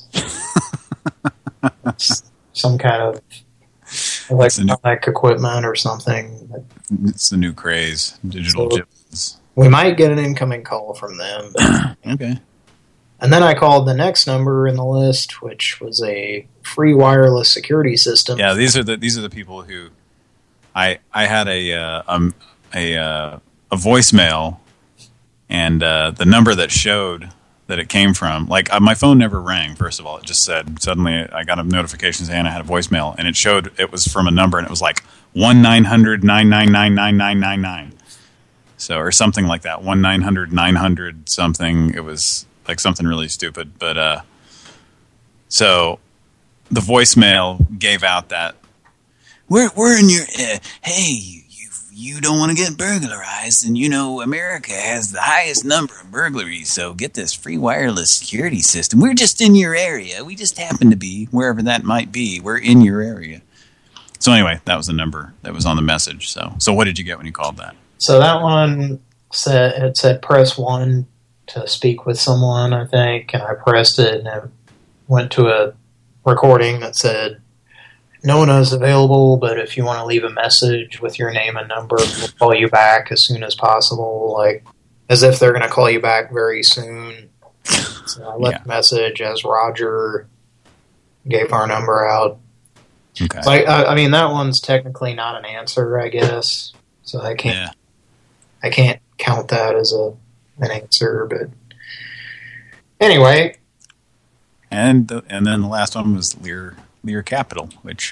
Some kind of electronic equipment or something. It's the new craze, digital giblins. We might get an incoming call from them. Okay. And then I called the next number in the list, which was a free wireless security system. Yeah, these are the people who I had a voicemail, and the number that showed that it came from, like my phone never rang. First of all, it just said suddenly I got a notification saying I had a voicemail, and it showed it was from a number, and it was like 1-900-999-9999. So, or something like that, 1-900-900 something. It was like something really stupid, but so the voicemail gave out that we're in your hey, you don't want to get burglarized, and you know America has the highest number of burglaries, so get this free wireless security system. We're just in your area. We just happen to be wherever that might be. We're in your area. So anyway, that was the number that was on the message. So what did you get when you called that? So that one said press 1 to speak with someone, I think, and I pressed it, and it went to a recording that said, no one is available, but if you want to leave a message with your name and number, we'll call you back as soon as possible, like as if they're going to call you back very soon. So I left a message as Roger, gave our number out. Okay. So I mean, that one's technically not an answer, I guess, so I can't count that as an answer, but anyway. And then the last one was Lear Capital, which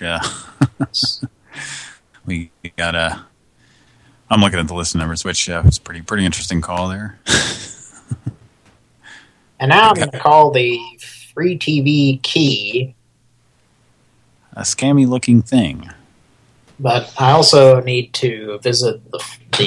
we got I'm looking at the list of numbers, which was pretty interesting call there. And now I'm going to call the free TV key. A scammy looking thing. But I also need to visit the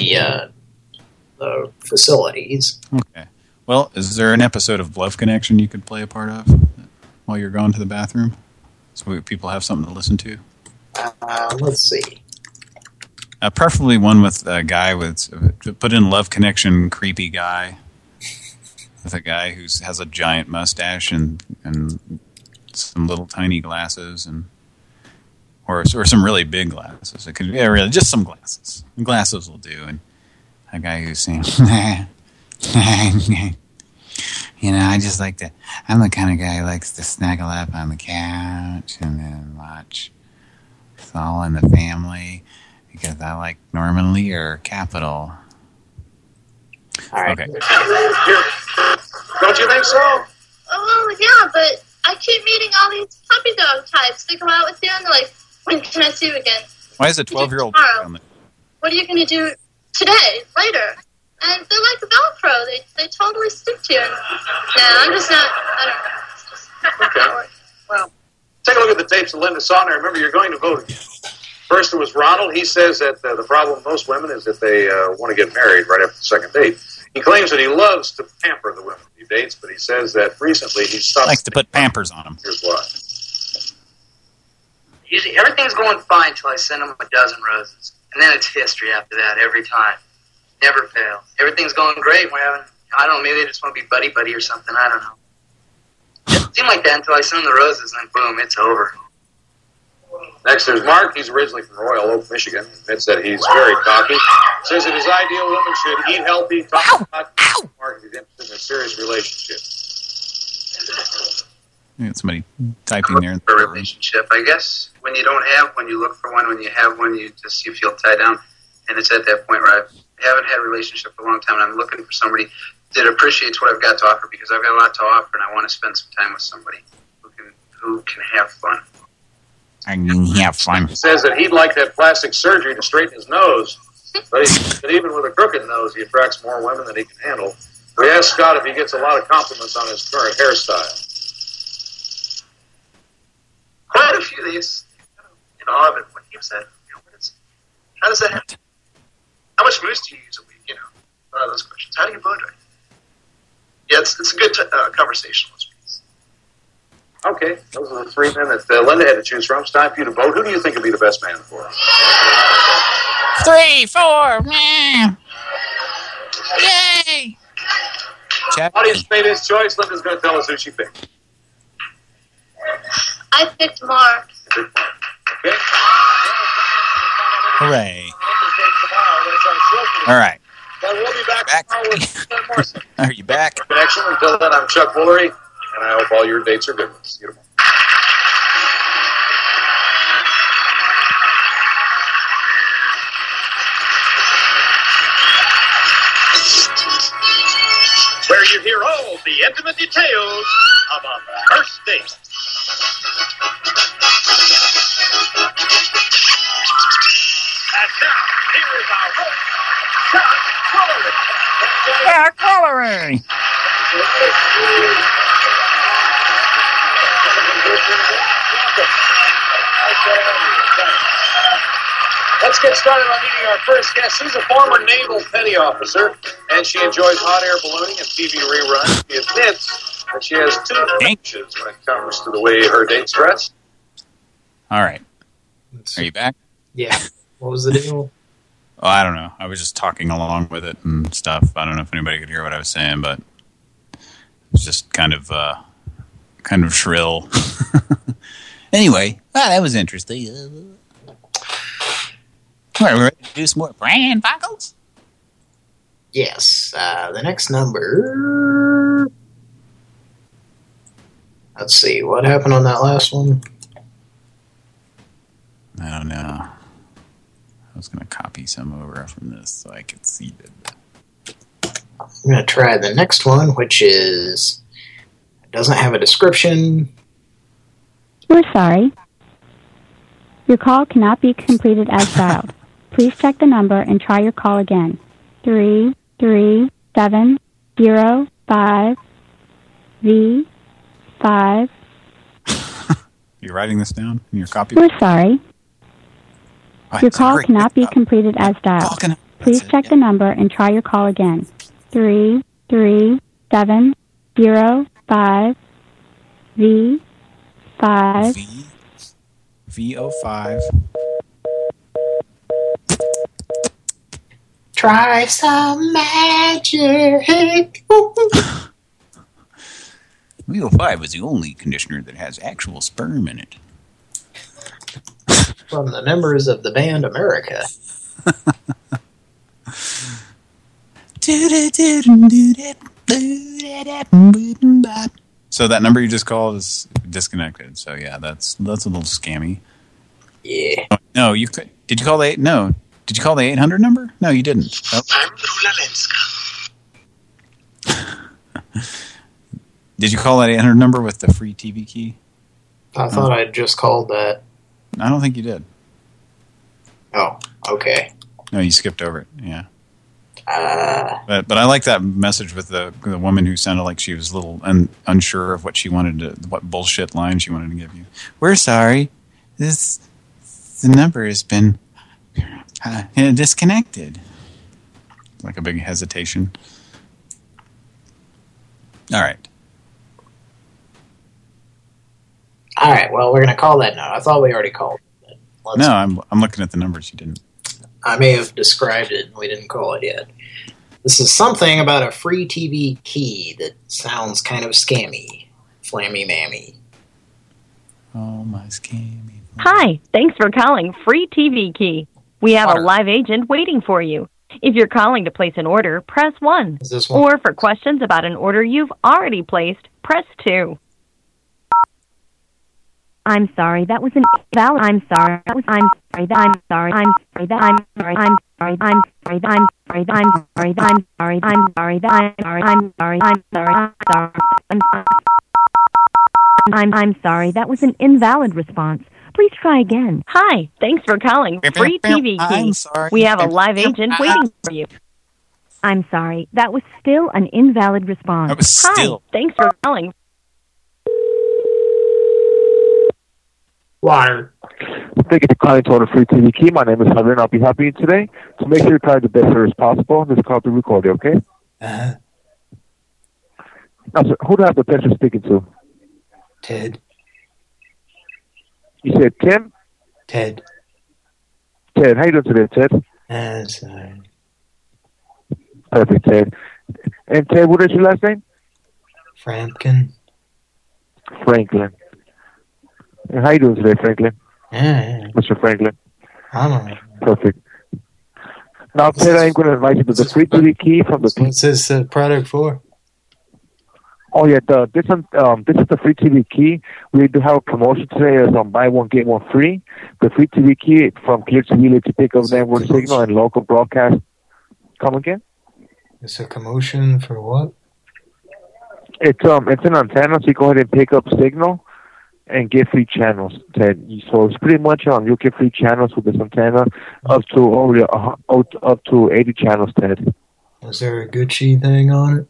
facilities. Okay. Well, is there an episode of Bluff Connection you could play a part of while you're going to the bathroom? So people have something to listen to? Let's see. Preferably one with a guy with... Put in Love Connection creepy guy. With a guy who has a giant mustache and some little tiny glasses or some really big glasses. It could be really just some glasses. Glasses will do. And a guy who's saying... You know, I just like to... I'm the kind of guy who likes to snuggle up on the couch and then watch It's All in the Family because I like Norman Lear Capital. All right. Okay. Don't you think so? Oh, yeah, but I keep meeting all these puppy dog types. They come out with you and they're like, when can I see you again? Why is a 12-year-old on the... What are you going to do today, later? And they're like Velcro. They totally stick to you. And, I'm just not, I don't know. It's just okay. Well, take a look at the tapes that Linda saw. Now, remember, you're going to vote again. First, it was Ronald. He says that the problem with most women is that they want to get married right after the second date. He claims that he loves to pamper the women he dates, but he says that recently he stopped... Likes to put Pampers on them. Here's why. Usually everything's going fine until I send them a dozen roses. And then it's history after that, every time. Never fail. Everything's going great. We're having, I don't know, maybe they just want to be buddy-buddy or something. I don't know. It doesn't seem like that until I send them the roses, and then boom, it's over. Next, there's Mark. He's originally from Royal Oak, Michigan. Admits that he's very cocky. Says that his ideal woman should eat healthy, talk about Mark is interested in a serious relationship. I got somebody typing there. A relationship, I guess. When you don't have one, you look for one. When you have one, you feel tied down. And it's at that point where I haven't had a relationship for a long time, and I'm looking for somebody that appreciates what I've got to offer, because I've got a lot to offer, and I want to spend some time with somebody who can have fun. Have fun. He says that he'd like that plastic surgery to straighten his nose, but even with a crooked nose, he attracts more women than he can handle. We asked Scott if he gets a lot of compliments on his current hairstyle. Quite a few. He's in awe of it when he said, how does that happen? How much mousse do you use a week? One of those questions. How do you blow dry? Yeah, it's a good conversation. Okay, those are the 3 men that Linda had to choose from. It's time for you to vote. Who do you think would be the best man for us? 3, 4, man. Yay! Audience made his choice. Linda's going to tell us who she picked. I picked Mark. Okay. Hooray. All right. Well, we'll be back tomorrow with more. Are you back? Connection. Until then, I'm Chuck Woolery, and I hope all your dates are good. See you tomorrow. Where you hear all the intimate details of a first date. And now, here is our host, Chuck Woolery. Chuck Woolery. Let's get started on meeting our first guest. She's a former naval petty officer, and she enjoys hot air ballooning and TV reruns. She admits that she has 2 inches when it comes to the way her dates dress. All right. Are you back? Yeah. What was the deal? Oh, I don't know. I was just talking along with it and stuff. I don't know if anybody could hear what I was saying, but it was just kind of shrill. Anyway, that was interesting. All right, we're ready to do some more Pran Funkels? Yes. The next number... Let's see. What happened on that last one? I don't know. I was going to copy some over from this so I could see it. I'm going to try the next one, which is... It doesn't have a description. We're sorry. Your call cannot be completed as dialed. Please check the number and try your call again. 33705V5. You're writing this down in your copy? We're sorry. Your call cannot be completed as dialed. Please check the number and try your call again. 33705V5. V05. Try some magic. V05 is the only conditioner that has actual sperm in it. From the members of the band America. So that number you just called is disconnected. So yeah, that's a little scammy. Yeah. Oh, no, you could. Did you call the 8? No. Did you call the 800 number? No, you didn't. Oh. Did you call that 800 number with the free TV key? I thought I'd just called that. I don't think you did. Oh, okay. No, you skipped over it. Yeah. But I like that message with the woman who sounded like she was a little unsure of what she wanted to, what bullshit line she wanted to give you. We're sorry. The number has been disconnected. Like a big hesitation. All right. All right. Well, we're going to call that now. I thought we already called it. No, I'm looking at the numbers. You didn't. I may have described it and we didn't call it yet. This is something about a free TV key that sounds kind of scammy. Flammy mammy. Oh, my scammy. Hi, thanks for calling Free TV Key. We have a live agent waiting for you. If you're calling to place an order, press 1. Is this one? Or for questions about an order you've already placed, press 2. I'm sorry, that was an invalid. I'm sorry, that was. I'm sorry, that I'm sorry. I'm sorry, that I'm sorry. I'm sorry. I'm sorry. I'm sorry. I'm sorry. I'm sorry. I'm sorry. That I'm sorry. I'm sorry. I'm sorry. I'm sorry. I'm sorry. I'm sorry. That was an invalid response. Please try again. Hi, thanks for calling Free TV Key. I'm sorry. We have a live agent waiting for you. I'm sorry, that was still an invalid response. That was still. Hi, thanks for calling. Wire. Thank you for calling Total Free TV Key. My name is Hunter, and I'll be helping you today. So make sure you try the best service possible. This call will be recorded, okay? Uh-huh. Now, sir, who do I have the pleasure of speaking to? Ted. You said Tim? Ted. Ted, how you doing today, Ted? Sorry. Perfect, Ted. And Ted, what is your last name? Franklin. Franklin. And how you doing today, Franklin? Yeah. Mr. Franklin. I'm all right. Perfect. Now, Ted, I'm going to invite you to the Free TV Key from the... What's this product for? Oh, yeah, this is the Free TV Key. We do have a promotion today as buy one, get one free. The Free TV Key from Clear TV lets you pick up network signal and local broadcast. Come again? It's a commotion for what? It's an antenna, so you go ahead and pick up signal and get free channels, Ted. So it's pretty much you'll get free channels with this antenna up to 80 channels, Ted. Is there a Gucci thing on it?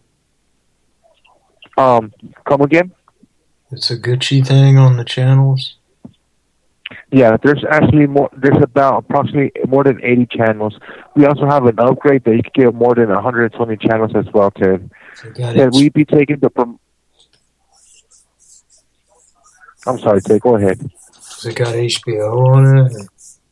Come again? It's a Gucci thing on the channels? Yeah, there's actually more. There's about approximately more than 80 channels. We also have an upgrade that you can get more than 120 channels as well, Ted. Ted, will you be taking the... I'm sorry, Ted, go ahead. Has it got HBO on it?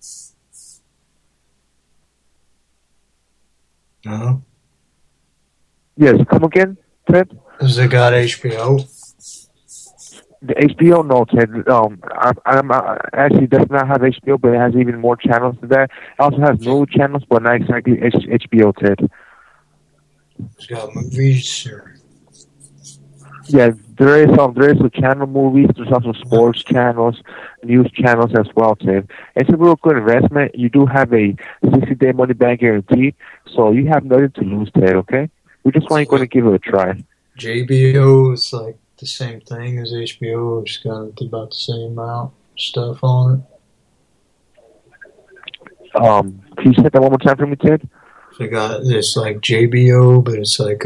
No? Yes, come again, Ted? Has it got HBO? The HBO, no, Ted. I'm actually does not have HBO, but it has even more channels than that. It also has no channels, but not exactly HBO, Ted. It's got movies, or... Yeah, there is a channel movies. There's also sports channels, news channels as well, Ted. It's a real good investment. You do have a 60-day money back guarantee, so you have nothing to lose, Ted. Okay, we just want you going to give it a try. JBO is like the same thing as HBO. It's got about the same amount of stuff on it. Can you say that one more time for me, Ted? They got this like JBO, but it's like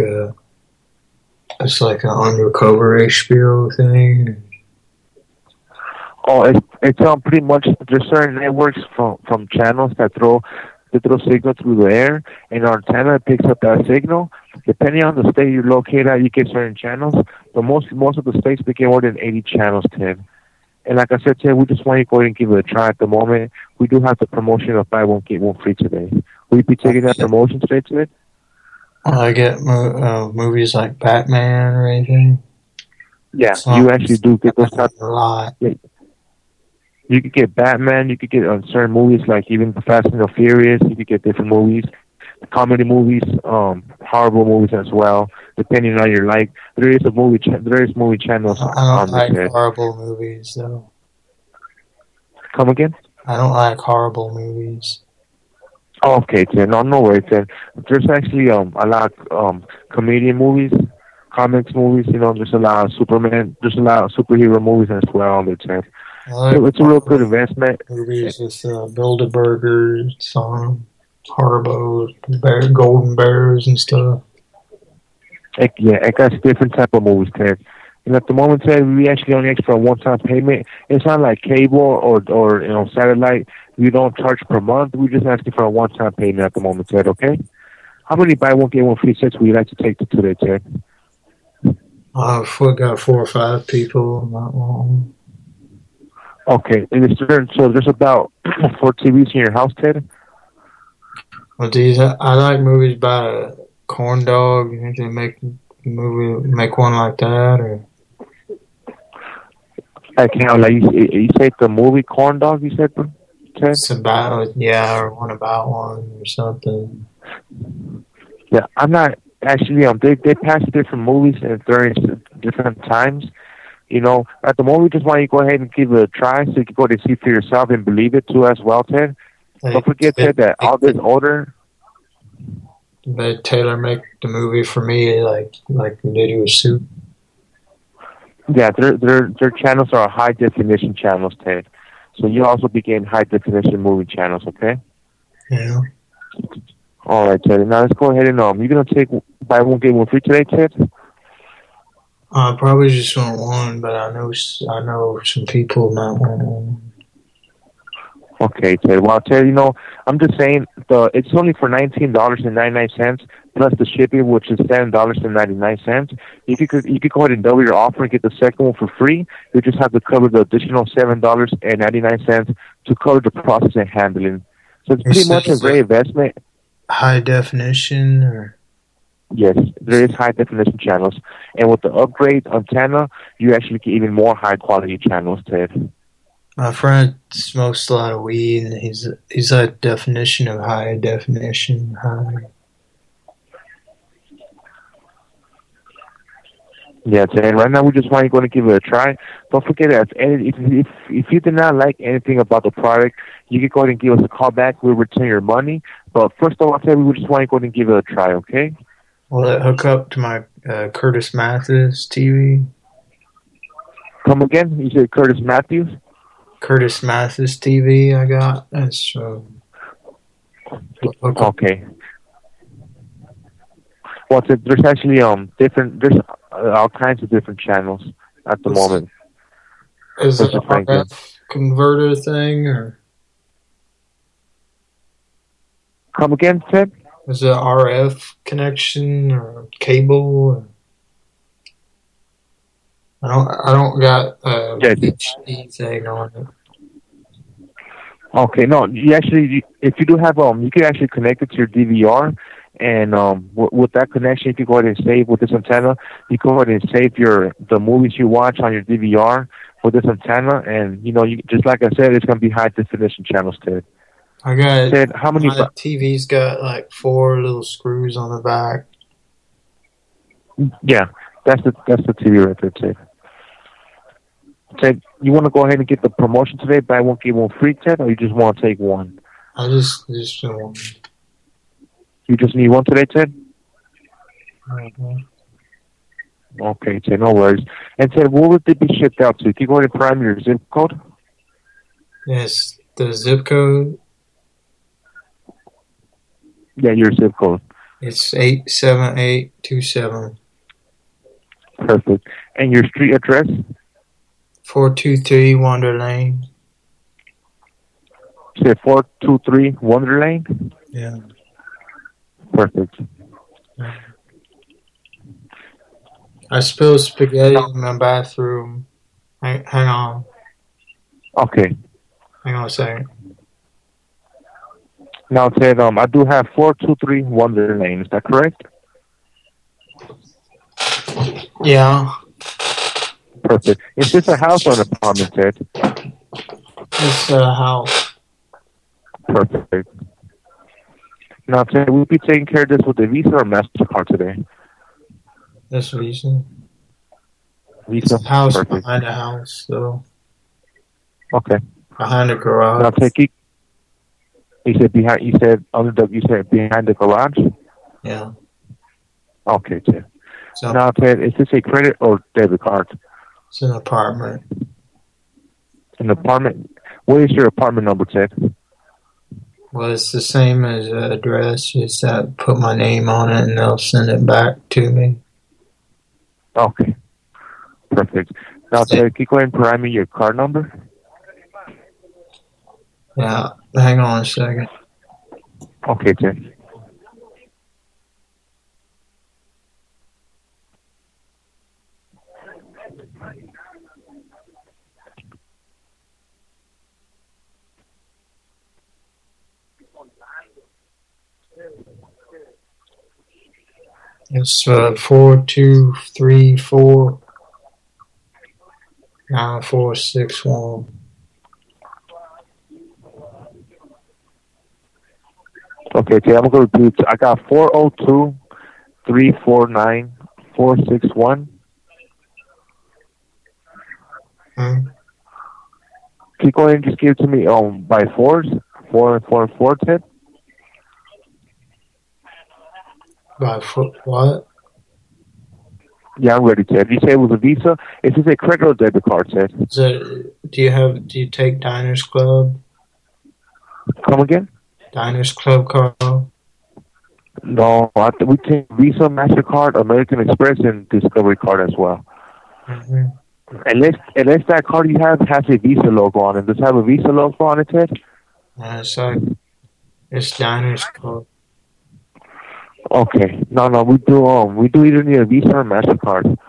an undercover HBO thing. Oh, it's pretty much there's certain networks from channels that throw signal through the air, and our antenna picks up that signal. Depending on the state you're located at, you get certain channels. But most of the states we get more than 80 channels, Ted. And like I said, Ted, we just want you to go ahead and give it a try at the moment. We do have the promotion of buy one get one free today. Will you be taking that promotion today, Ted? I get movies like Batman or anything. Yeah, you actually do get those types a lot. Yeah. You could get Batman. You could get certain movies like even Fast and the Furious. You could get different movies, comedy movies, horrible movies as well. Depending on your like, there is movie channels. I don't like horrible movies though. Come again? I don't like horrible movies. Oh, okay, Ted. No worries, Ted. There's actually a lot of comedian movies, comics movies. There's a lot of Superman. There's a lot of superhero movies as well on there, Ted. So it's a real good investment. Movies with Bilderberger, Harbo, Golden Bears and stuff. Yeah, it got different type of movies, Ted. And at the moment, Ted, we actually only ask for a one-time payment. It's not like cable or satellite. We don't charge per month. We're just asking for a one-time payment at the moment, Ted, okay? How many buy one, get one free sets would you like to take today, Ted? I've got 4 or 5 people, not long. Okay, and so there's about 4 TVs in your house, Ted? Well, I like movies about a corn dog. You think they make one like that, or? I can't. Like you said, the movie Corn Dog. You said, Ted? It's about or one about one or something. Yeah, I'm not actually. They pass different movies at during different times. At the moment, we just want you to go ahead and give it a try, so you can go to see for yourself and believe it too as well, Ted. Don't forget, Ted, that all this order. They tailor make the movie for me, like they do a suit. Yeah, their channels are high definition channels, Ted. So you also be getting high-definition movie channels, okay? Yeah. All right, Ted. Now let's go ahead and you're gonna take buy one get one free today, Ted? I probably just want one, but I know some people might want one. Okay, Ted. Well, Ted, I'm just saying it's only for $19.99 plus the shipping, which is $7.99. You could go ahead and double your offer and get the second one for free. You just have to cover the additional $7.99 to cover the process and handling. So it's pretty much a great investment. High definition, or yes, there is high definition channels, and with the upgrade antenna, you actually get even more high quality channels, Ted. My friend smokes a lot of weed, and he's like definition of high definition. High. Yeah, Ted. Right now, we just want you going to give it a try. Don't forget that if you did not like anything about the product, you can go ahead and give us a call back. We'll return your money. But first of all, Ted, we just want you to go ahead and give it a try, okay? Will it hook up to my Curtis Matthews TV? Come again? You said Curtis Matthews? Curtis Matthews TV I got. That's okay. Well, there's actually there's all kinds of different channels at the moment. Is it a RF converter thing, or? Come again, Ted? Is it RF connection or cable? I don't got a HD thing on it. Okay, no, if you do have you can actually connect it to your DVR, and with that connection, you can go ahead and save with this antenna. You go ahead and save the movies you watch on your DVR with this antenna, and just like I said, it's gonna be high definition channels, Ted. I got Ted, how many? My TV's got like 4 little screws on the back. Yeah, that's the TV right there, Ted. Ted, you want to go ahead and get the promotion today? Buy one get one free, Ted, or you just want to take one? I just want. You just need one today, Ted? Mm-hmm. Okay, Ted, no worries. And Ted, what would they be shipped out to? Can you go ahead and prime your zip code? Yes, the zip code. Yeah, your zip code. It's 87827. Perfect. And your street address? 423 Wonder Lane. You said 423 Wonder Lane? Yeah. Perfect. I spilled spaghetti in my bathroom. Hang on. Okay. Hang on a second. Now, Ted, I do have 423 Wonder Lane. Is that correct? Yeah. Perfect. Is this a house or an apartment, Ted? It's a house. Perfect. Now, Ted, we'll be taking care of this with a Visa or MasterCard today? This Visa. Visa. It's a house Perfect. behind a house, though. Okay. Behind a garage. Now, Ted, you said behind. You said behind the garage. Yeah. Okay, Ted. So, now, Ted, is this a credit or debit card? It's an apartment. An apartment. What is your apartment number, Ted? Well, it's the same as the address. Just put my name on it, and they'll send it back to me. Okay. Perfect. Now, Ted, can you go ahead and provide me your card number? Yeah. Hang on a second. Okay, Ted. It's 4234 9461. Okay, Ted, I'm going to repeat. I got 402-349-461. Can you go ahead and just give it to me by fours? 4 and 4 and 4, Ted? By foot, what? Yeah, I'm ready, Ted. You say it was a Visa? Is this a credit or debit card, Ted? Do you take Diners Club? Come again? Diners Club card? No, we take Visa, MasterCard, American Express, and Discovery card as well. Mm-hmm. Unless that card you have has a Visa logo on it. Does it have a Visa logo on it, Ted? It's Diners Club. Okay. No, we do either need a Visa or MasterCard. Can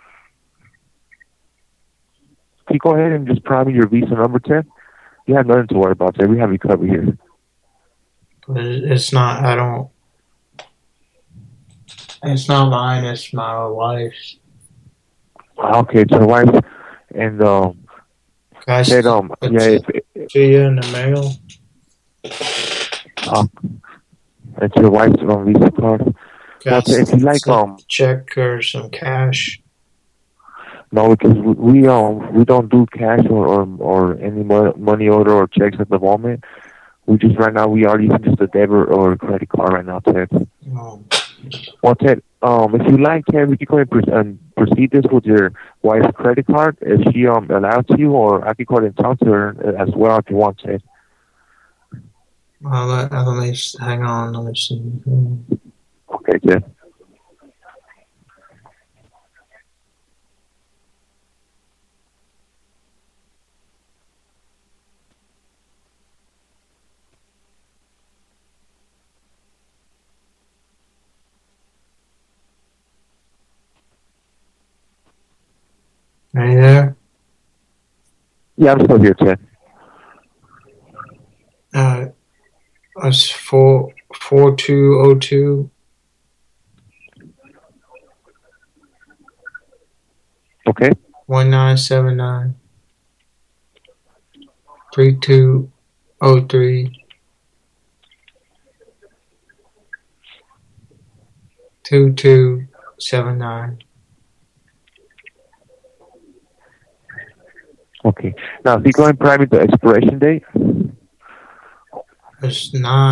you go ahead and just provide me your Visa number, Ted? You have nothing to worry about, Ted. We have you covered here. But it's not, it's not mine, it's my wife's. Okay, it's your wife. And, Ted, see you in the mail. It's your wife's Visa card. If you like, check or some cash. No, because we don't do cash or any money order or checks at the moment. We just right now we are using just a debit or credit card right now, Ted. Oh. Well, Ted, if you like, Ted, we can go ahead and proceed this with your wife's credit card if she allows you, or I can go ahead and talk to her as well if you want, Ted. Well, let me hang on. Let me see. Okay, Ted. Are you there? Yeah, I'm still here, Ted. It's 4202. Okay. 1979 3203 2279. Okay. Now, if you go and private the expiration date. It's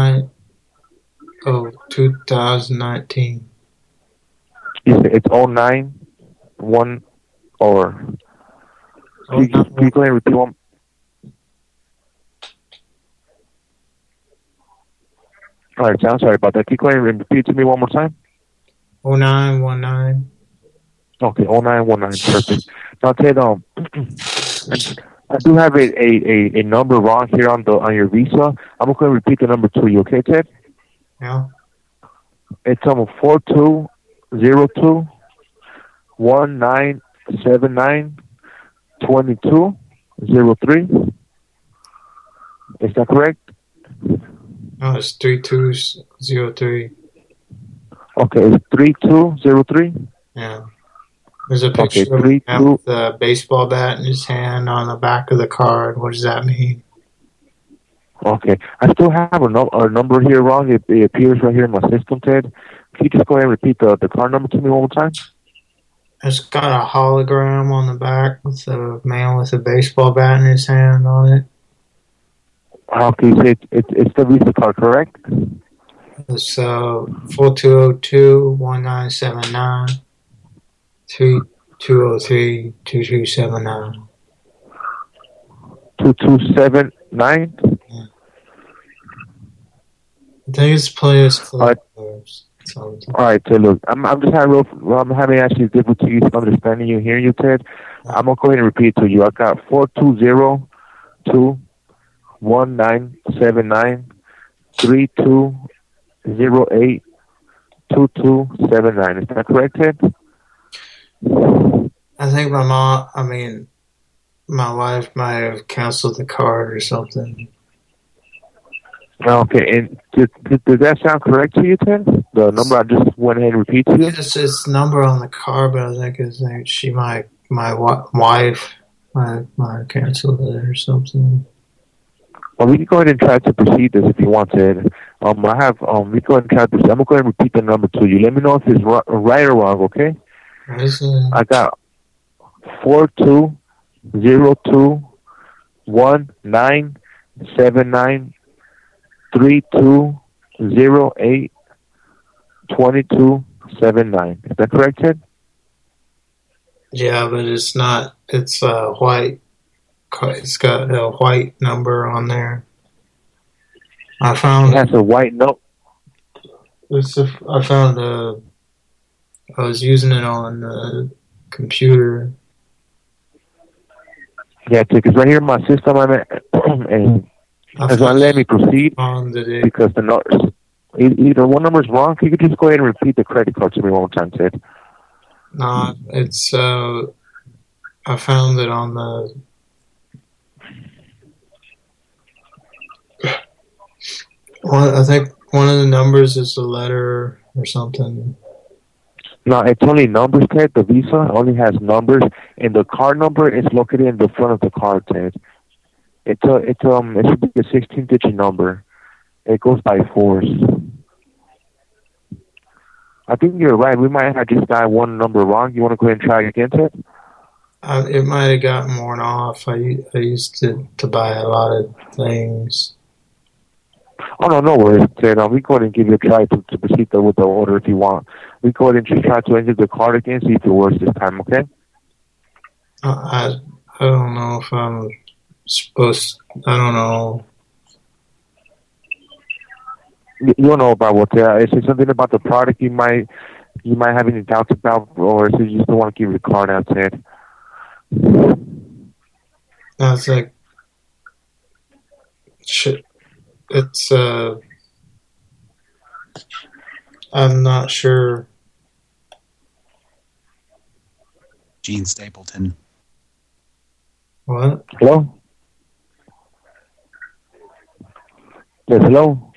9/2019. It's 09/1 or. Can you go ahead and repeat one? All right, I'm sorry about that. Can you go ahead and repeat it to me one more time? 0919. Okay, 0919. Perfect. Now, Ted, I do have a number wrong here on your Visa. I'm going to repeat the number to you, okay, Ted? Yeah. It's 4202 1979 2203. Is that correct? No, it's 3203. Okay, it's 3203? Yeah. There's a picture of him with a baseball bat in his hand on the back of the card. What does that mean? Okay. I still have a number here wrong. It appears right here in my system, Ted. Can you just go ahead and repeat the card number to me one more time? It's got a hologram on the back with a man with a baseball bat in his hand on it. Okay, so it's the Visa card, correct? It's 4202 1979 203 2279. 2279? I think it's Players Club. All right, Ted, look, I'm having actually difficulties understanding you, hearing you, Ted. I'm going to go ahead and repeat it to you. I got 4202 1979 3208 2279. Is that correct, Ted? I think my wife might have canceled the card or something. Okay, and did that sound correct to you, Ted? The number I just went ahead and repeat to you? It's number on the card, but I think my wife might canceled it or something. Well, we can go ahead and try to proceed this if you want, Ted. We can go ahead and try to proceed. I'm going to go ahead and repeat the number to you. Let me know if it's right or wrong, okay? I got 4202 1979 3208 2279. Is that correct, Ted? Yeah, but it's not. It's white. It's got a white number on there. I found It has a white note. I found I was using it on the computer. Yeah, because right here in my system, I'm at, and it's not letting me proceed because the numbers, either one number's wrong. You could just go ahead and repeat the credit card to me one more time, Ted. No, it's I found it on the. I think one of the numbers is a letter or something. No, it's only numbers, Ted. The Visa only has numbers, and the card number is located in the front of the card, Ted. It should be a 16-digit number. It goes by fours. I think you're right. We might have just got one number wrong. You want to go ahead and try again, Ted? It might have gotten worn off. I used to buy a lot of things. Oh, no worries, Ted. We go ahead and give you a try to proceed with the order if you want. We go ahead and just try to enter the card again, see if it works this time, okay? I don't know if I'm supposed. I don't know. You don't know about what? Is it something about the product you might have any doubts about, or is it you just don't want to give the card out, Ted? It's like shit. It's I'm not sure. Gene Stapleton. What? Hello? Yes, hello?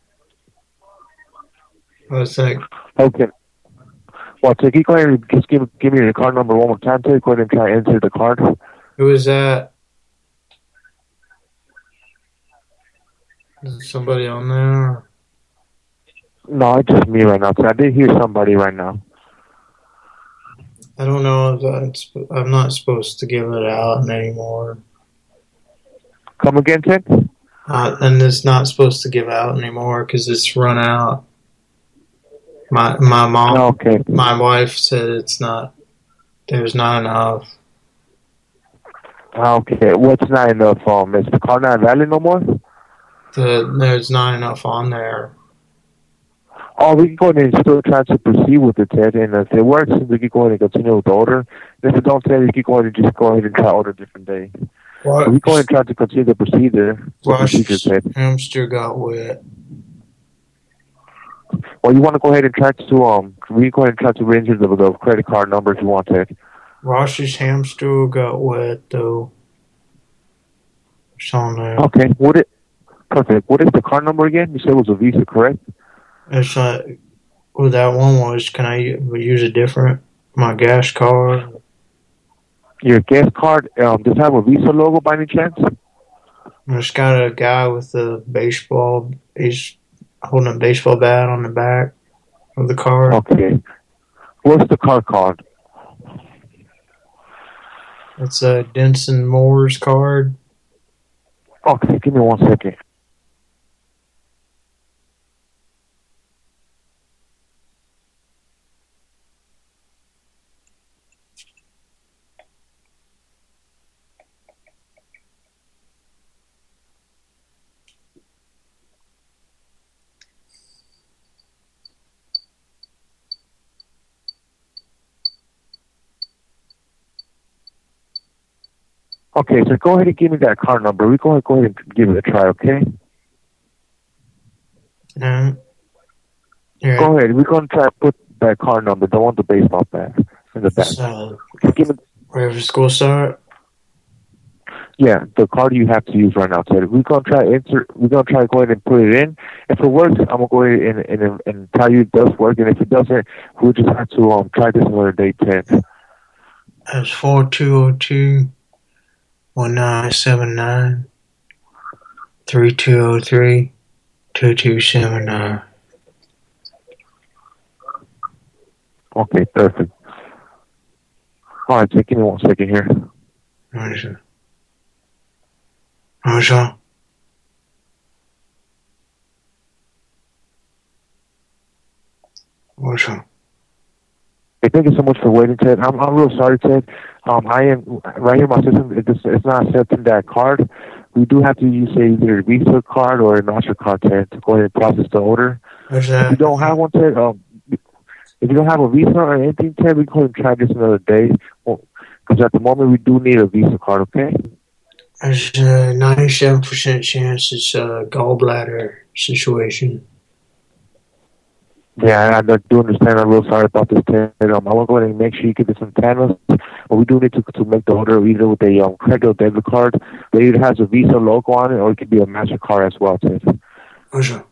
What's that? Okay. Well, so you go ahead and just give me your card number one more time, Ted. Go ahead and try and enter the card. Who is that? Is there somebody on there? No, it's just me right now. I did hear somebody right now. I don't know if I'm not supposed to give it out anymore. Come again, Ted? And it's not supposed to give out anymore because it's run out. My mom, okay. My wife said it's not. There's not enough. Okay, what's not enough? Is the card not valid no more? There's not enough on there. Oh, we can go ahead and still try to proceed with it, Ted. And if it works, we can go ahead and continue with the order. And if it don't, Ted, we can go ahead and just go ahead and try order a different day. What? So we go ahead and try to continue the procedure. Hamster got wet. Well, you want to go ahead and try to we go ahead and try to arrange the credit card number if you want, Ted. Rosh's hamster got wet though. It's on there. Okay, perfect. What is the card number again? You said it was a Visa, correct? It's like, well, that one was. Can I use a different? My gas card. Your gas card. Does it have a Visa logo by any chance? It's got a guy with a baseball. He's holding a baseball bat on the back of the card. Okay. What's the card called? It's a Denson Moore's card. Okay, give me 1 second. Okay, so go ahead and give me that card number. We go ahead and give it a try, okay? Yeah. Go ahead. We're going to try to put that card number, the one with the baseball bat, in the back. So, give it. Ready for school start? Yeah, the card you have to use right now, Ted. We're going to try to go ahead and put it in. If it works, I'm going to go ahead and tell you it does work. And if it doesn't, we'll just have to try this another day, Ted. That's 4202. 1979 3203 2279. Okay, perfect. All right, so give me 1 second here. Bonjour. Bonjour. Hey, thank you so much for waiting, Ted. I'm real sorry, Ted. I am right here. My system it's not accepting that card. We do have to use either a Visa card or a MasterCard, Ted, to go ahead and process the order. If you don't have one, Ted, if you don't have a Visa or anything, Ted, we can go ahead and try this another day. Because at the moment we do need a Visa card, okay? There's a 97% chance it's a gallbladder situation. Yeah, I do understand. I'm real sorry about this, Ted. I want to go ahead and make sure you get this antennas. But we do need to make the order either with a credit or debit card that either has a Visa logo on it or it could be a MasterCard as well, Ted. Sure.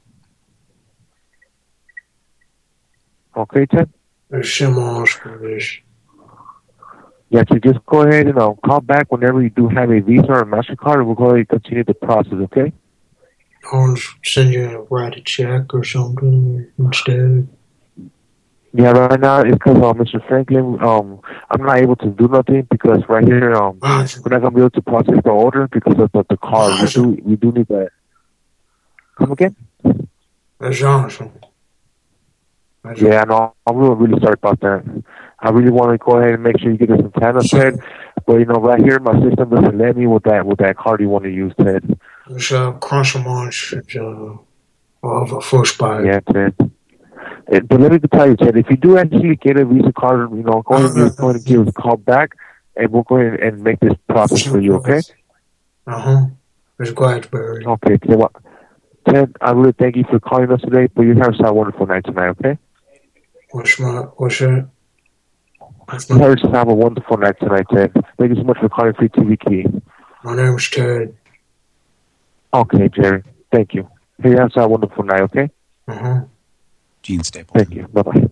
Okay, Ted? There's some for this. Yeah, so just go ahead and call back whenever you do have a Visa or a MasterCard, and we'll go ahead and continue the process, okay? I'll send you write a check or something instead. Yeah, right now it's because Mr. Franklin, I'm not able to do nothing because right here we're not gonna be able to process the order because of the card. We do need that. Come again? That's awesome. Yeah, no, I'm really sorry about that. I really want to go ahead and make sure you get this antenna, Ted. But right here, my system doesn't let me with that card you want to use, Ted. There's a Crunchamunch of a first buy. Yeah, Ted. But let me tell you, Ted, if you do actually get a Visa card, go ahead and give us a call back, and we'll go ahead and make this process for you, okay? There's Gladsberry. Okay, Ted, I really thank you for calling us today, but you have a wonderful night tonight, okay? What's that? You have a wonderful night tonight, Ted. Thank you so much for calling Free TV Key. My name's Ted. Okay, Jerry. Thank you. You have a wonderful night, okay? Gene Stapleton. Thank you. Bye-bye.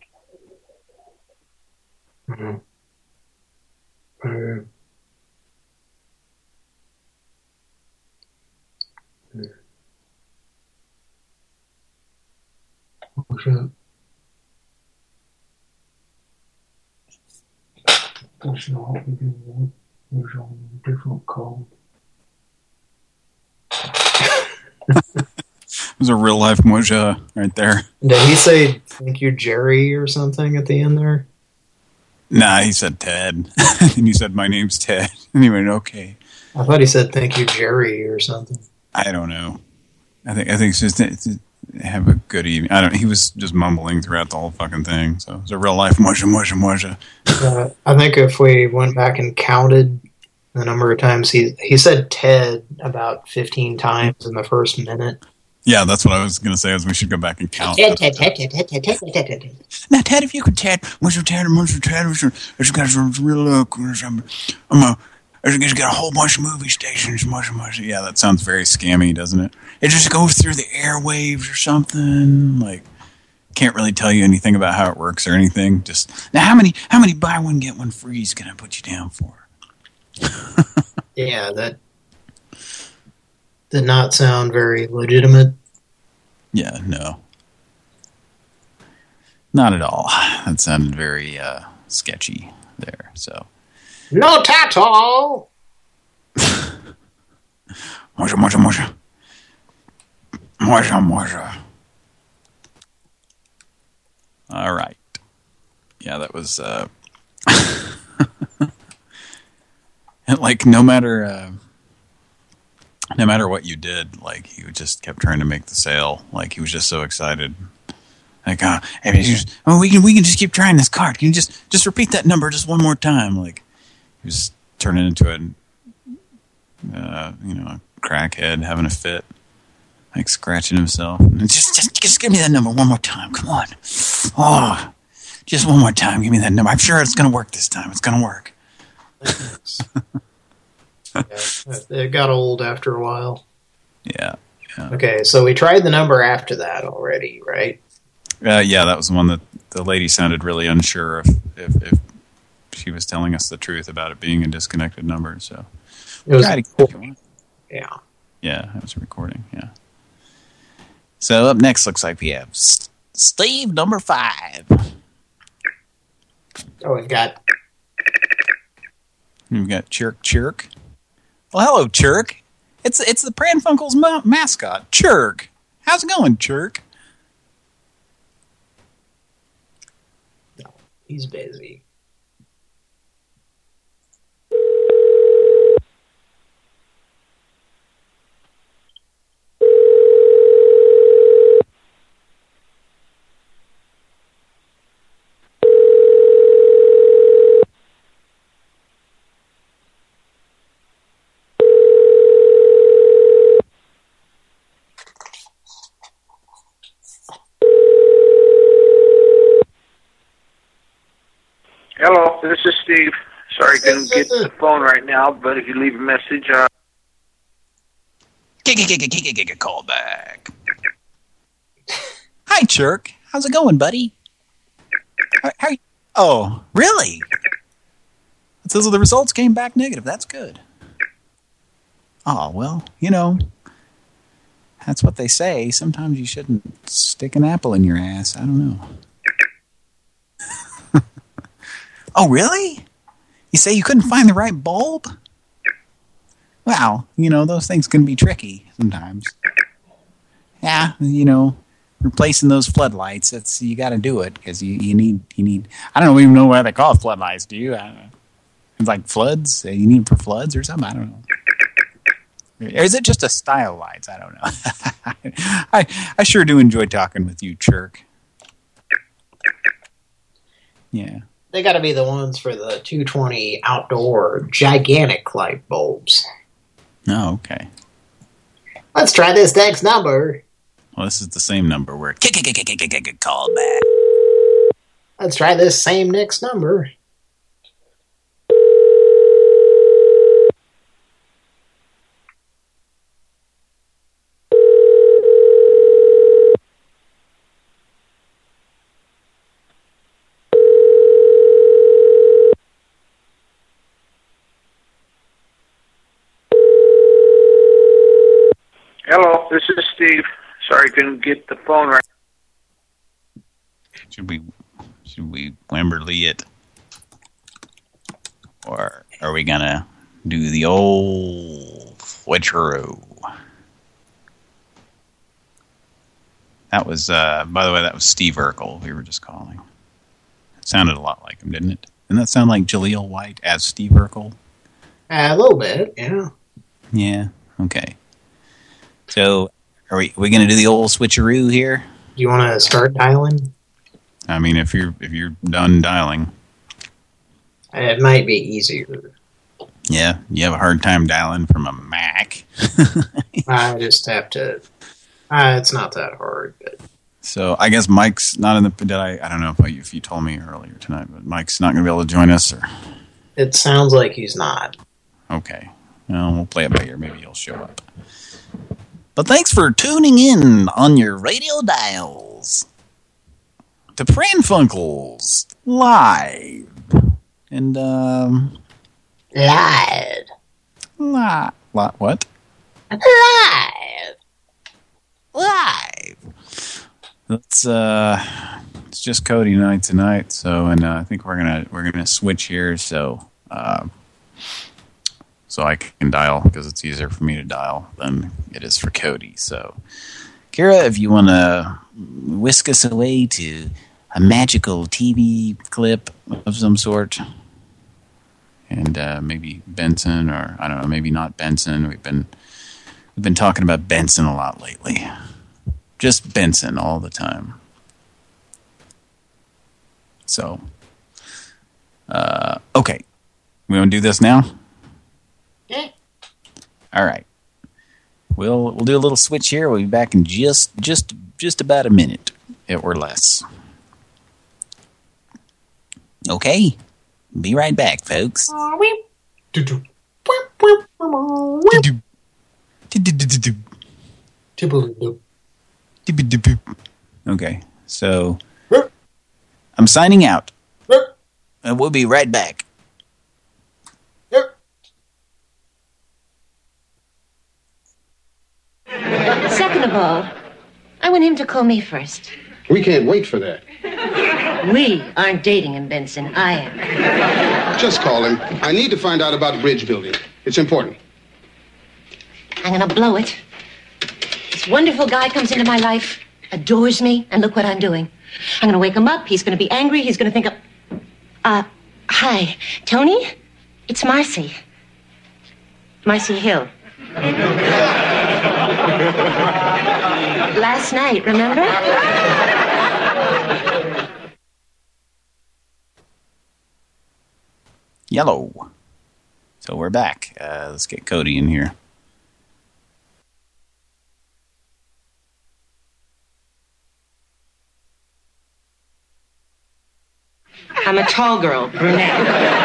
What's that? There's not one. There's a different code. It was a real life Moja right there. Did he say thank you, Jerry, or something at the end there? Nah, he said Ted. And you said my name's Ted. And he went, okay. I thought he said thank you, Jerry, or something. I don't know. I think it's just have a good evening. He was just mumbling throughout the whole fucking thing. So it was a real life Moja. I think if we went back and counted the number of times he said Ted about 15 times in the first minute. Yeah, that's what I was going to say, is we should go back and count. Ted. Now, Ted, if you could Ted, Mr. you guys are real you guys got a whole bunch of movie stations, Yeah, that sounds very scammy, doesn't it? It just goes through the airwaves or something. Like, can't really tell you anything about how it works or anything. Just now, how many buy one get one frees can I put you down for? Yeah, that did not sound very legitimate. Yeah, no. Not at all. That sounded very sketchy there, so. No tattle! Moja. All right. Yeah, that was and like no matter what you did, like he just kept trying to make the sale. Like he was just so excited. Like we can just keep trying this card. Can you just repeat that number just one more time? Like he was turning into a crackhead having a fit, like scratching himself. And just give me that number one more time. Come on. Oh, just one more time. Give me that number. I'm sure it's going to work this time. It's going to work. Yeah, it got old after a while. Yeah. Okay, so we tried the number after that already, right? Yeah, that was the one that the lady sounded really unsure if she was telling us the truth about it being a disconnected number. So it was yeah, it was a recording. Yeah. So up next looks like we have Steve number 5. Oh, we've got Chirk. Well, hello, Chirk. It's the Pran Funkels mascot, Chirk. How's it going, Chirk? He's busy. Hello, this is Steve. Sorry, couldn't get the phone right now, but if you leave a message, Call back. Hi, Chirk. How's it going, buddy? How oh, really? It says the results came back negative. That's good. Oh, well, you know, that's what they say. Sometimes you shouldn't stick an apple in your ass. I don't know. Oh, really? You say you couldn't find the right bulb? Wow, you know, those things can be tricky sometimes. Yeah, you know, replacing those floodlights, you got to do it because you need. I don't even know why they call it floodlights. Do you? I don't know. It's like floods. You need them for floods or something. I don't know. Or is it just a style lights? I don't know. I sure do enjoy talking with you, Chirk. Yeah. They got to be the ones for the 220 outdoor gigantic light bulbs. Oh, okay. Let's try this next number. Well, this is the same number where call back. Let's try this same next number. hello, this is Steve. Sorry, couldn't get the phone right. Should we Wimberly it? Or are we gonna do the old switcheroo? That was, by the way, that was Steve Urkel we were just calling. It sounded a lot like him, didn't it? Didn't that sound like Jaleel White as Steve Urkel? A little bit, yeah. Yeah, okay. So, are we going to do the old switcheroo here? Do you want to start dialing? I mean, if you're done dialing. It might be easier. Yeah, you have a hard time dialing from a Mac. I just have to... it's not that hard. But. So, I guess Mike's not in the... I don't know if you told me earlier tonight, but Mike's not going to be able to join us? Or it sounds like he's not. Okay. Well, we'll play it by ear. Maybe he'll show up. But thanks for tuning in on your radio dials to Pran Funkels Live. And, Live. What? Live. It's just Cody night tonight, so, and I think we're gonna switch here, so I can dial, because it's easier for me to dial than it is for Cody. So, Kira, if you want to whisk us away to a magical TV clip of some sort, and maybe Benson, or I don't know, maybe not Benson. We've been talking about Benson a lot lately. Just Benson all the time. So, okay, we want to do this now? Yeah. All right. We'll do a little switch here. We'll be back in just about a minute, or less. Okay. Be right back, folks. Okay. So I'm signing out. And we'll be right back. Second of all, I want him to call me first. We can't wait for that. We aren't dating him, Benson. I am. Just call him. I need to find out about bridge building. It's important. I'm gonna blow it. This wonderful guy comes into my life, adores me, and look what I'm doing. I'm gonna wake him up. He's gonna be angry. He's gonna think of... Hi. Tony? It's Marcy. Marcy Hill. Last night, remember? Yellow. So we're back. Let's get Cody in here. I'm a tall girl, brunette.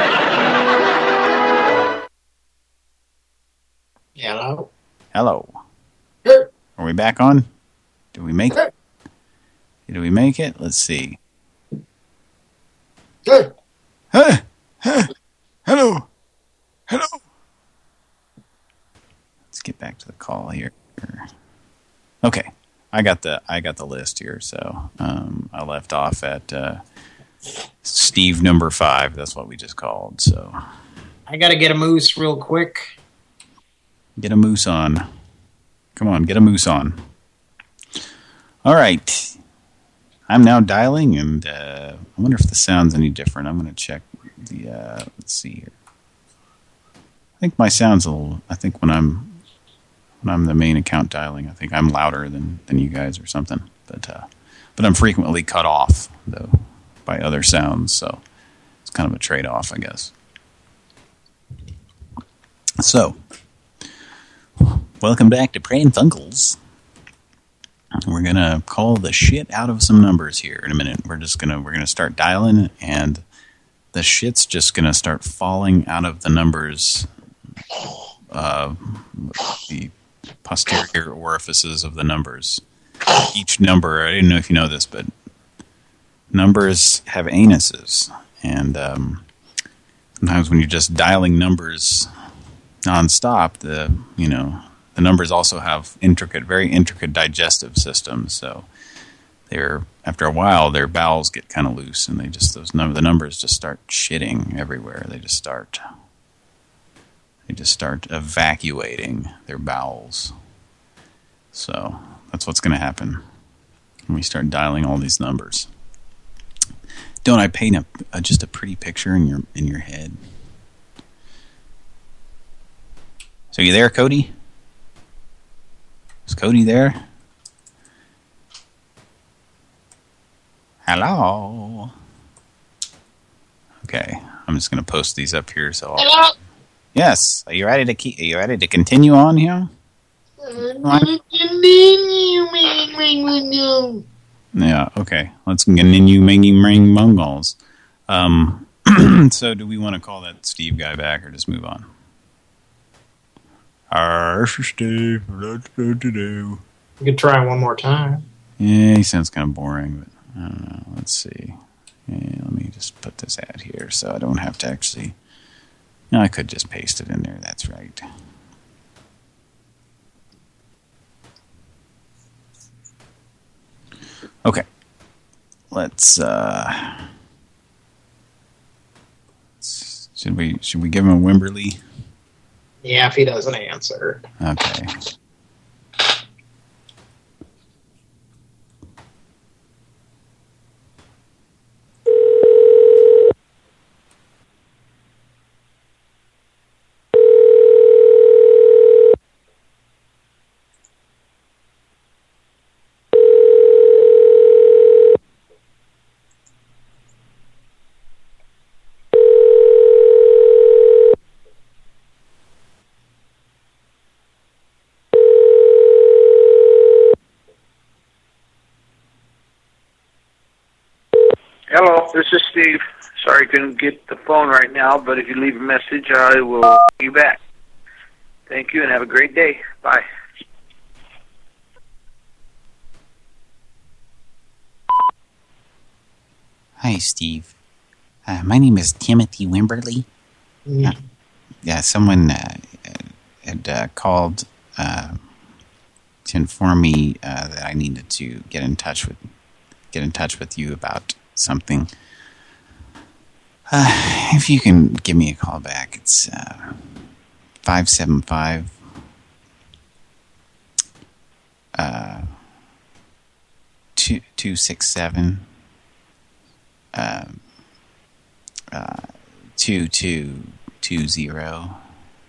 Hello. Hello. Are we back on? Did we make it? Did we make it? Let's see. Hey. Hello. Hello. Let's get back to the call here. Okay. I got the list here, so I left off at Steve number 5. That's what we just called. So I gotta get a moose real quick. Get a moose on. Come on, get a moose on. All right. I'm now dialing, and I wonder if the sound's any different. I'm going to check the. Let's see here. I think my sound's a little. I think when I'm the main account dialing, I think I'm louder than you guys or something. But I'm frequently cut off though by other sounds, so it's kind of a trade-off, I guess. So, welcome back to Pran Funkels. We're gonna call the shit out of some numbers here in a minute. We're gonna start dialing, and the shit's just gonna start falling out of the numbers, the posterior orifices of the numbers. Each number, I didn't know if you know this, but numbers have anuses, and sometimes when you're just dialing numbers nonstop, the numbers also have very intricate digestive systems. So after a while, their bowels get kind of loose, and the numbers just start shitting everywhere. They just start evacuating their bowels. So that's what's going to happen when we start dialing all these numbers. Don't I paint just a pretty picture in your head? So you there, Cody? Is Cody there? Hello. Okay, I'm just going to post these up here. So Hello. Yes, are you ready to continue on here? Yeah, okay. Let's continue making ring Mongols. So do we want to call that Steve guy back or just move on? This is Steve. That's good to do. We could try one more time. Yeah, he sounds kind of boring, but I don't know. Let's see. Yeah, let me just put this out here so I don't have to actually... No, I could just paste it in there. That's right. Okay. Let's should we give him a Wimberly? Yeah, if he doesn't answer. Okay. Hello, this is Steve. Sorry I couldn't get the phone right now, but if you leave a message, I will call you back. Thank you, and have a great day. Bye. Hi, Steve. My name is Timothy Wimberly. Yeah, someone had called to inform me that I needed to get in touch with you about something. If you can give me a call back, it's 575 267 2220.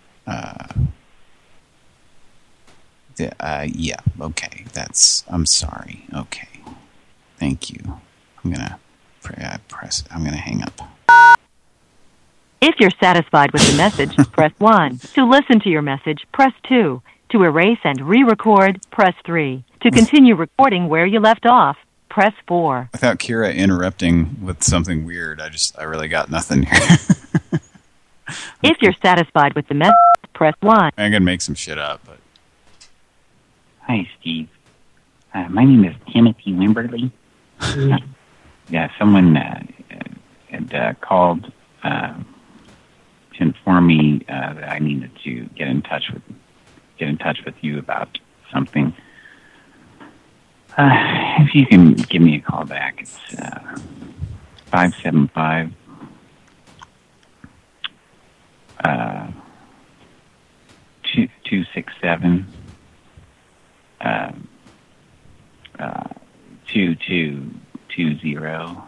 Yeah, okay. I'm sorry. Okay. Thank you. I'm gonna hang up. If you're satisfied with the message, press 1. To listen to your message, press 2. To erase and re-record, press 3. To continue recording where you left off, press 4. Without Kira interrupting with something weird, I really got nothing here. If you're satisfied with the message, press 1. I can make some shit up, but... Hi, Steve. My name is Timothy Wimberly. Yeah, someone had called to inform me that I needed to get in touch with you about something. If you can give me a call back, it's 575 267 2220.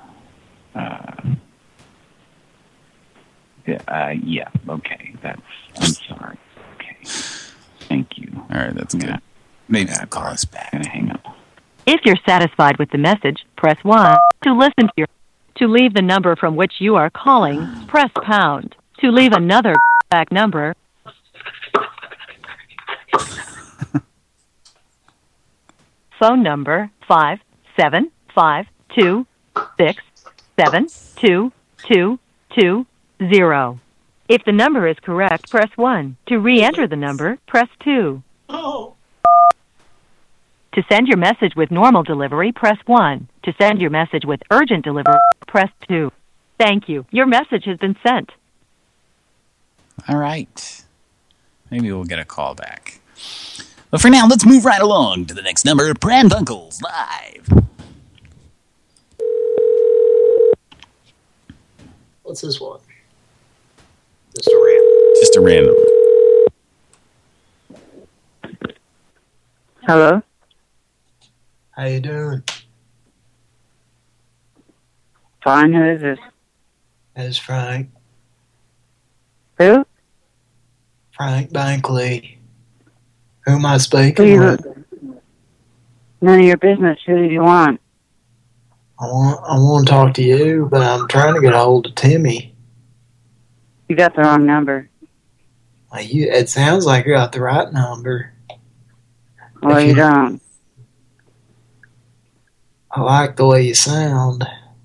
Yeah, okay. I'm sorry. Okay. Thank you. All right, that's good. Maybe I'll call us back. I'm gonna hang up. If you're satisfied with the message, press 1. To leave the number from which you are calling, press pound. To leave another back number, phone number 57526722220. If the number is correct, press 1. To re-enter the number, press 2. Oh. To send your message with normal delivery, press 1. To send your message with urgent delivery, press 2. Thank you. Your message has been sent. All right. Maybe we'll get a call back. But for now, let's move right along to the next number of Pran Funkels Live. What's this one? Just a random. Just a random. Hello? How you doing? Fine, who is this? It's Frank. Who? Frank Bankley. Who am I speaking with? None of your business. Who do you want? I want to talk to you, but I'm trying to get a hold of Timmy. You got the wrong number. It sounds like you got the right number. Well, you don't. I like the way you sound.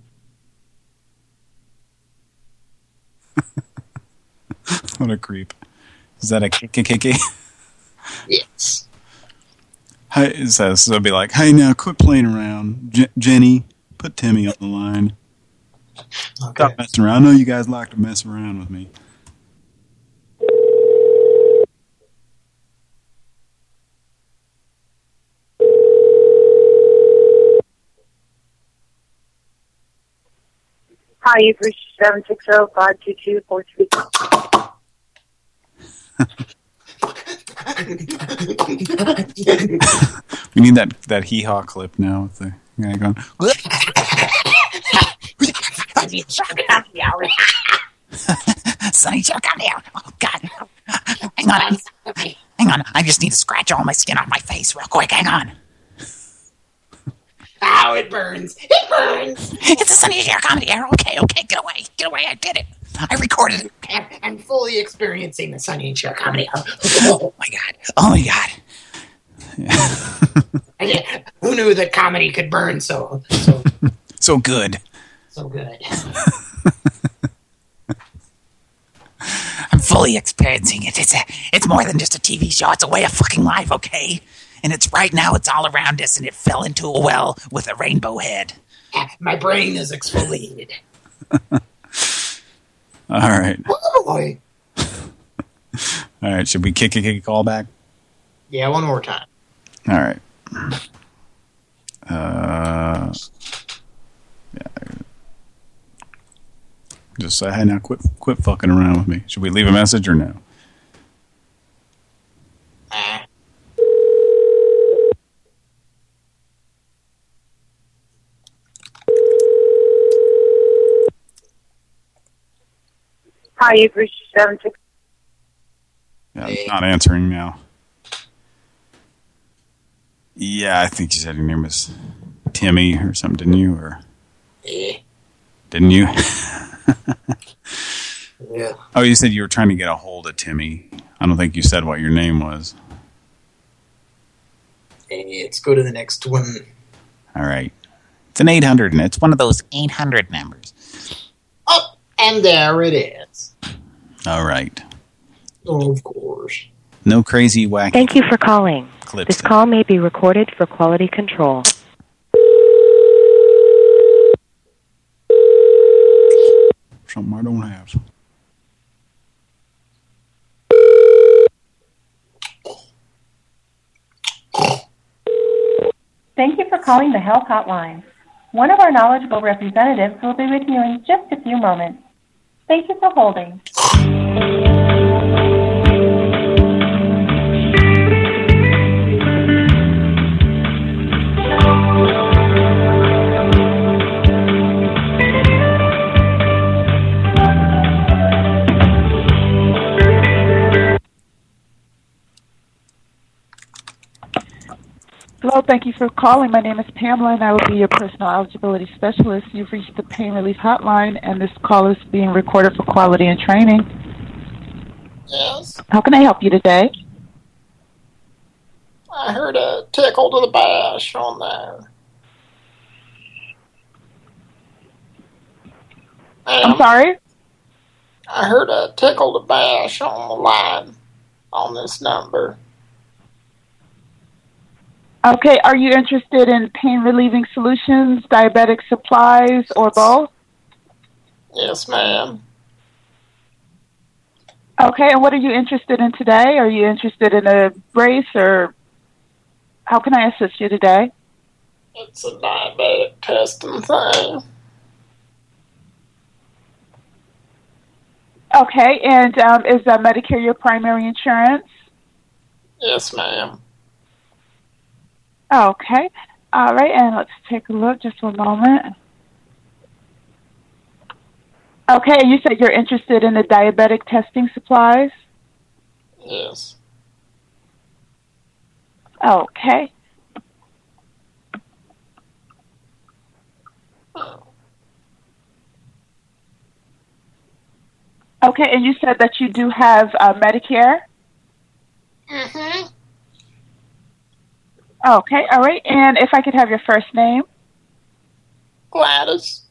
What a creep. Is that a kiki? Yes. Hey, so it'll be like, hey, now quit playing around. Jenny, put Timmy on the line. Okay. Stop messing around. I know you guys like to mess around with me. Hi, you've reached 760-522-43. We need that hee-haw clip now with the guy going. Sonny, choke on there. Oh, God. Hang on. Hang on. I just need to scratch all my skin off my face real quick. Hang on. Ow, it burns. It burns. It's a Sonny Share comedy error. Okay, get away. Get away. I did it. I recorded it. I'm fully experiencing the Sonny and Cher comedy. Oh, my God. Oh, my God. Who knew that comedy could burn so good? So good. I'm fully experiencing it. It's more than just a TV show. It's a way of fucking life, okay? And it's right now. It's all around us, and it fell into a well with a rainbow head. My brain is exfoliated. All right. Oh, boy. All right. Should we kick a call back? Yeah, one more time. All right. Yeah. Just say, hey, now quit fucking around with me. Should we leave a message or no? Hi, you've reached 76. Yeah, not answering now. Yeah, I think you said your name was Timmy or something, didn't you? Or Yeah. didn't you? Yeah. Oh, you said you were trying to get a hold of Timmy. I don't think you said what your name was. Let's go to the next one. All right. It's an 800, and it's one of those 800 numbers. Oh, and there it is. All right. Oh, of course. No crazy wacky. Thank you for calling. Clips This call may be recorded for quality control. Something I don't have. Thank you for calling the Health Hotline. One of our knowledgeable representatives will be with you in just a few moments. Thank you for holding. Hello, thank you for calling. My name is Pamela, and I will be your personal eligibility specialist. You've reached the Pain Relief Hotline, and this call is being recorded for quality and training. Yes. How can I help you today? I heard a tickle to the bash on there. I'm sorry? I heard a tickle to bash on the line on this number. Okay, are you interested in pain-relieving solutions, diabetic supplies, or both? Yes, ma'am. Okay, and what are you interested in today? Are you interested in a brace, or how can I assist you today? It's a diabetic testing thing. Okay, and is Medicare your primary insurance? Yes, ma'am. Okay. All right, and let's take a look. Just one moment. Okay, and you said you're interested in the diabetic testing supplies? Yes. Okay. Okay, and you said that you do have Medicare? Mm-hmm. Okay, all right. And if I could have your first name? Gladys.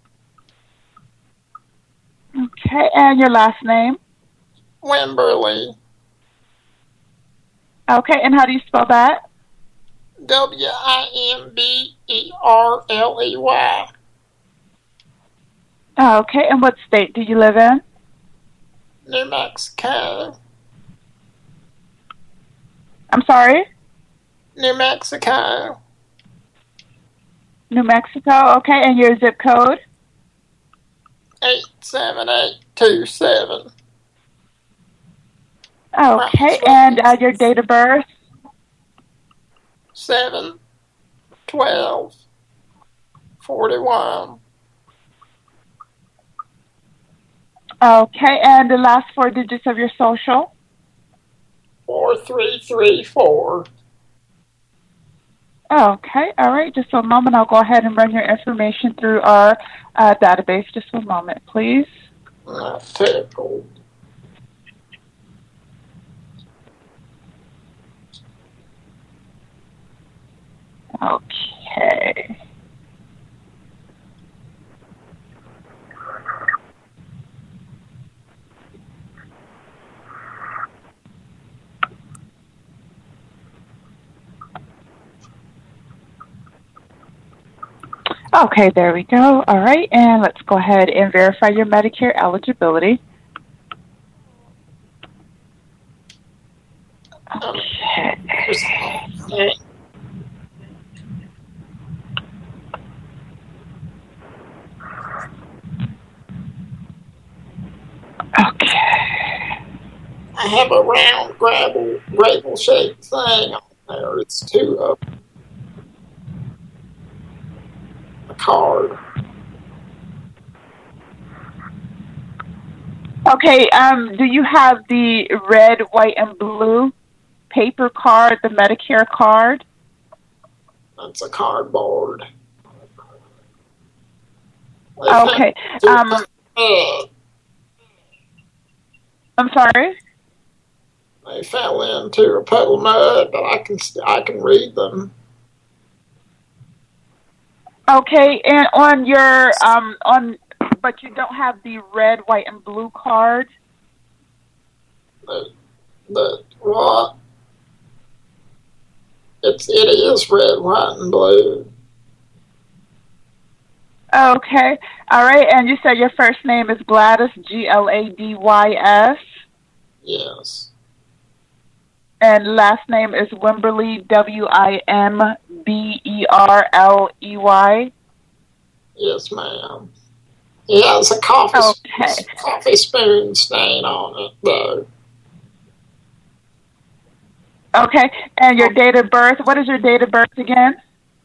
Okay, and your last name? Wimberly. Okay, and how do you spell that? Wimberley. Okay, and what state do you live in? New Mexico. I'm sorry? New Mexico. New Mexico, okay, and your zip code? 87827. Okay, and your date of birth? 7/12/41. Okay, and the last 4 digits of your social? 4334. Okay, all right. Just one moment. I'll go ahead and run your information through our database. Just one moment, please. Tickled. Okay. Okay, there we go. All right, and let's go ahead and verify your Medicare eligibility. Okay. I have a round gravel-shaped thing on there. It's 2 of them. A card. Okay, do you have the red, white, and blue paper card, the Medicare card? That's a cardboard. Okay. I'm sorry? They fell into a puddle of mud, but I can read them. Okay, and on your but you don't have the red, white, and blue card. The what? It is red, white, and blue. Okay, all right. And you said your first name is Gladys, Gladys. Yes. And last name is Wimberly, Wimberley. Yes, ma'am. He has a coffee spoon stain on it, though. Okay, and your date of birth. What is your date of birth again?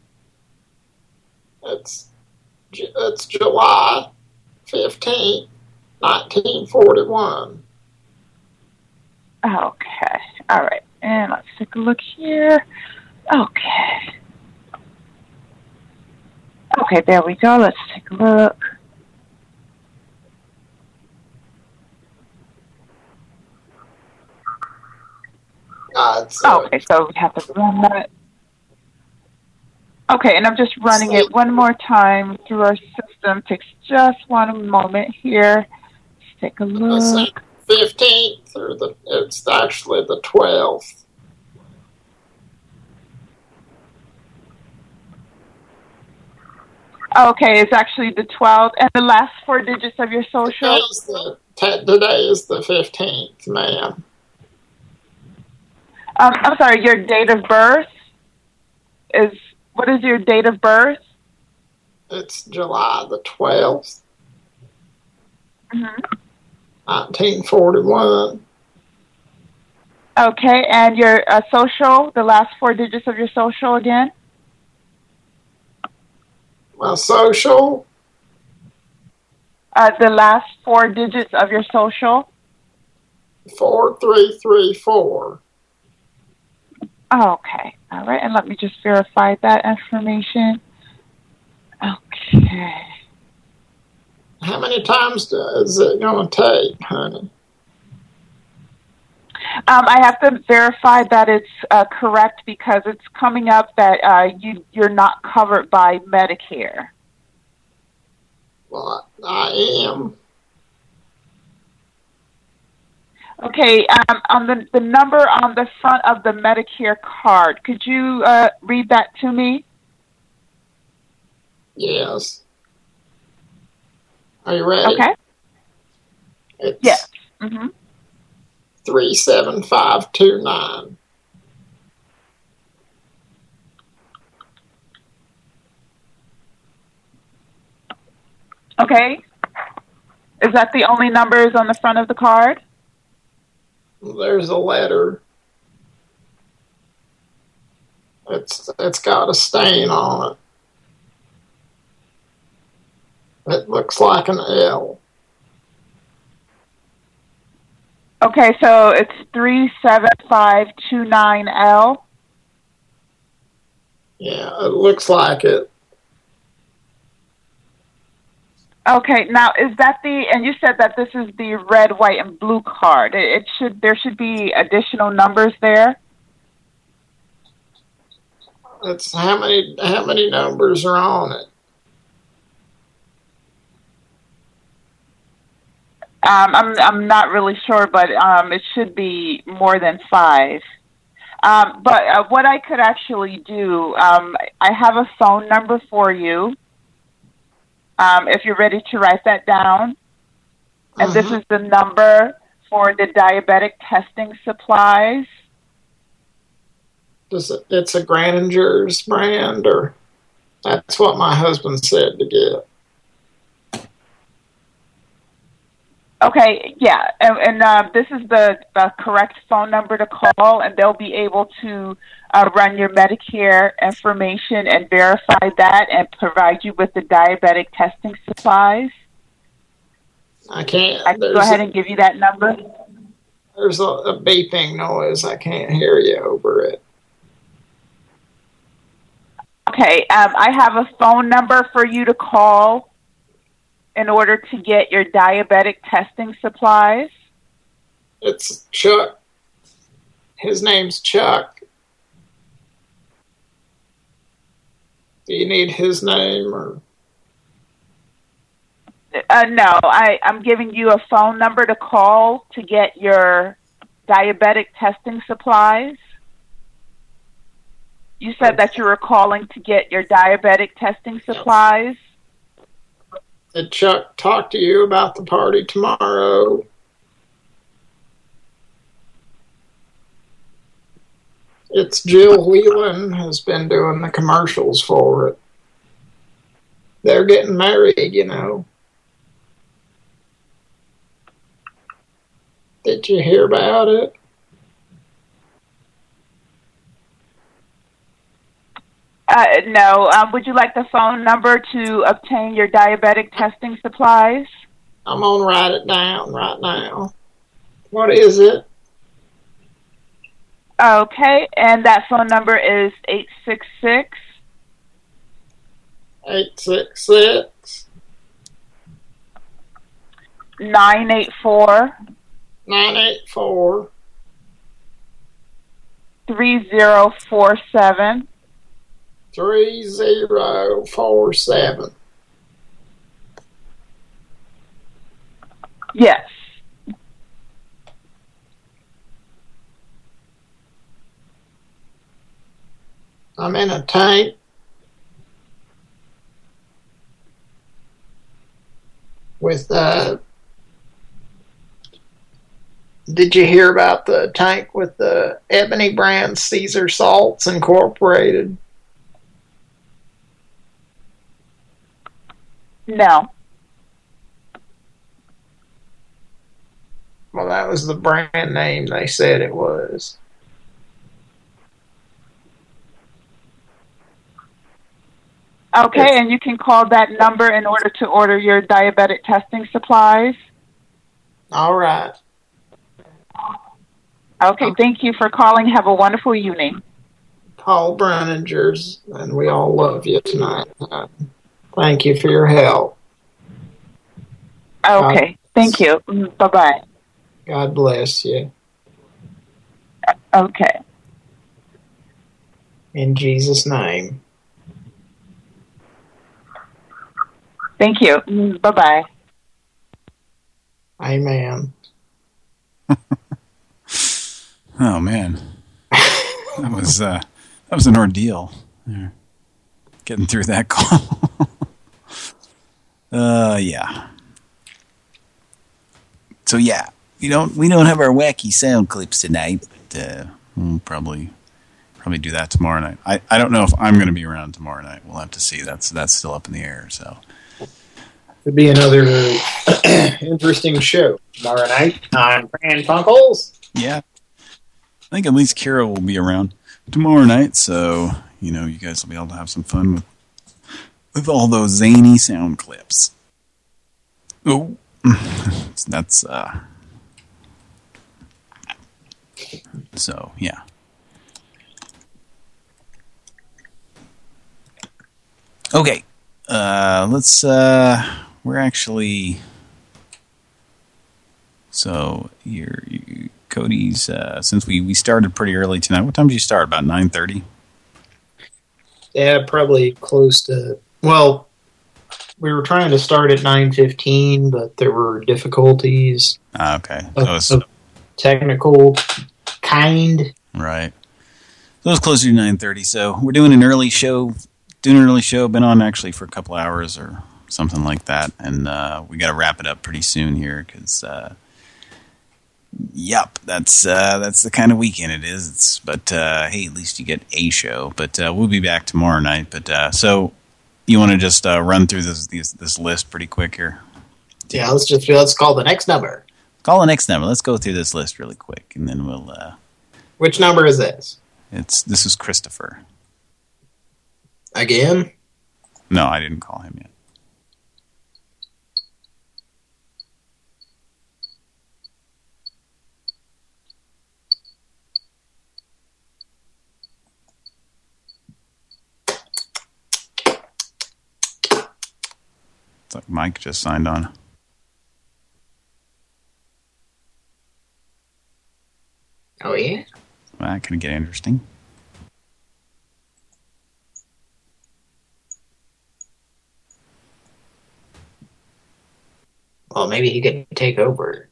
It's July 15th, 1941. Okay, all right. And let's take a look here. Okay. Okay, there we go. Let's take a look. Okay, so we have to run that. Okay, and I'm just running it one more time through our system. Takes just one moment here. Let's take a look. 15th, it's actually the 12th. Okay, it's actually the 12th. And the last 4 digits of your social? Today is the 15th, ma'am. I'm sorry, your date of birth is... What is your date of birth? It's July the 12th. 1941. Okay, and your social, the last 4 digits of your social again? My social? The last 4 digits of your social? 4334. Okay, all right, and let me just verify that information. Okay. How many times is it going to take, honey? I have to verify that it's correct because it's coming up that you're not covered by Medicare. Well, I am. Okay, on the number on the front of the Medicare card, could you read that to me? Yes. Are you ready? Okay. Yes. 37529. Okay. Is that the only numbers on the front of the card? There's a letter. It's got a stain on it. It looks like an L. Okay, so it's 37529L. Yeah, it looks like it. Okay, now is that and you said that this is the red, white, and blue card. There should be additional numbers there. It's how many numbers are on it? I'm not really sure, but it should be more than 5. But what I could actually do, I have a phone number for you. If you're ready to write that down. And this is the number for the diabetic testing supplies. It's a Graninger's brand, or that's what my husband said to get. Okay, yeah, and this is the correct phone number to call, and they'll be able to run your Medicare information and verify that and provide you with the diabetic testing supplies. I can't. I can go ahead and give you that number. There's a beeping noise. I can't hear you over it. Okay, I have a phone number for you to call in order to get your diabetic testing supplies. It's Chuck. His name's Chuck. Do you need his name or? No, I'm giving you a phone number to call to get your diabetic testing supplies. You said that you were calling to get your diabetic testing supplies. Did Chuck talk to you about the party tomorrow? It's Jill Whelan has been doing the commercials for it. They're getting married, you know. Did you hear about it? No. Would you like the phone number to obtain your diabetic testing supplies? I'm going to write it down right now. What is it? Okay, and that phone number is 866. 866. 984. 984. 3047. 3047. Yes. I'm in a tank. With did you hear about the tank with the Ebony brand Caesar Salts Incorporated? No. Well, that was the brand name they said it was. Okay, and you can call that number in order to order your diabetic testing supplies. All right. Okay, thank you for calling. Have a wonderful evening. Paul Brunninger's, and we all love you tonight. Thank you for your help. Okay, thank you. Bye-bye. God bless you. Okay. In Jesus' name. Thank you. Bye-bye. Amen. Oh, man. That was an ordeal. Yeah. Getting through that call. Yeah. So yeah, we don't have our wacky sound clips tonight, but we'll probably do that tomorrow night. I don't know if I'm going to be around tomorrow night. We'll have to see. That's still up in the air. So It'd be another interesting show tomorrow night on Pran Funkels. Yeah, I think at least Kira will be around tomorrow night, so you know you guys will be able to have some fun with all those zany sound clips. Oh, that's so yeah. Okay, let's we're actually so Cody's since we started pretty early tonight. What time did you start? About 9:30? Yeah, probably close to. Well, we were trying to start at 9:15, but there were difficulties. Okay, of technical kind. Right. So it was closer to 9:30. So we're doing an early show. Been on actually for a couple hours or something like that, and we got to wrap it up pretty soon here because. Yep, that's the kind of weekend it is. But hey, at least you get a show. But we'll be back tomorrow night. But so you want to just run through this list pretty quick here? Yeah, let's call the next number. Call the next number. Let's go through this list really quick, and then we'll. Which number is this? This is Christopher. Again? No, I didn't call him yet. It's like Mike just signed on. Oh, yeah? Well, that could get interesting. Well, maybe he could take over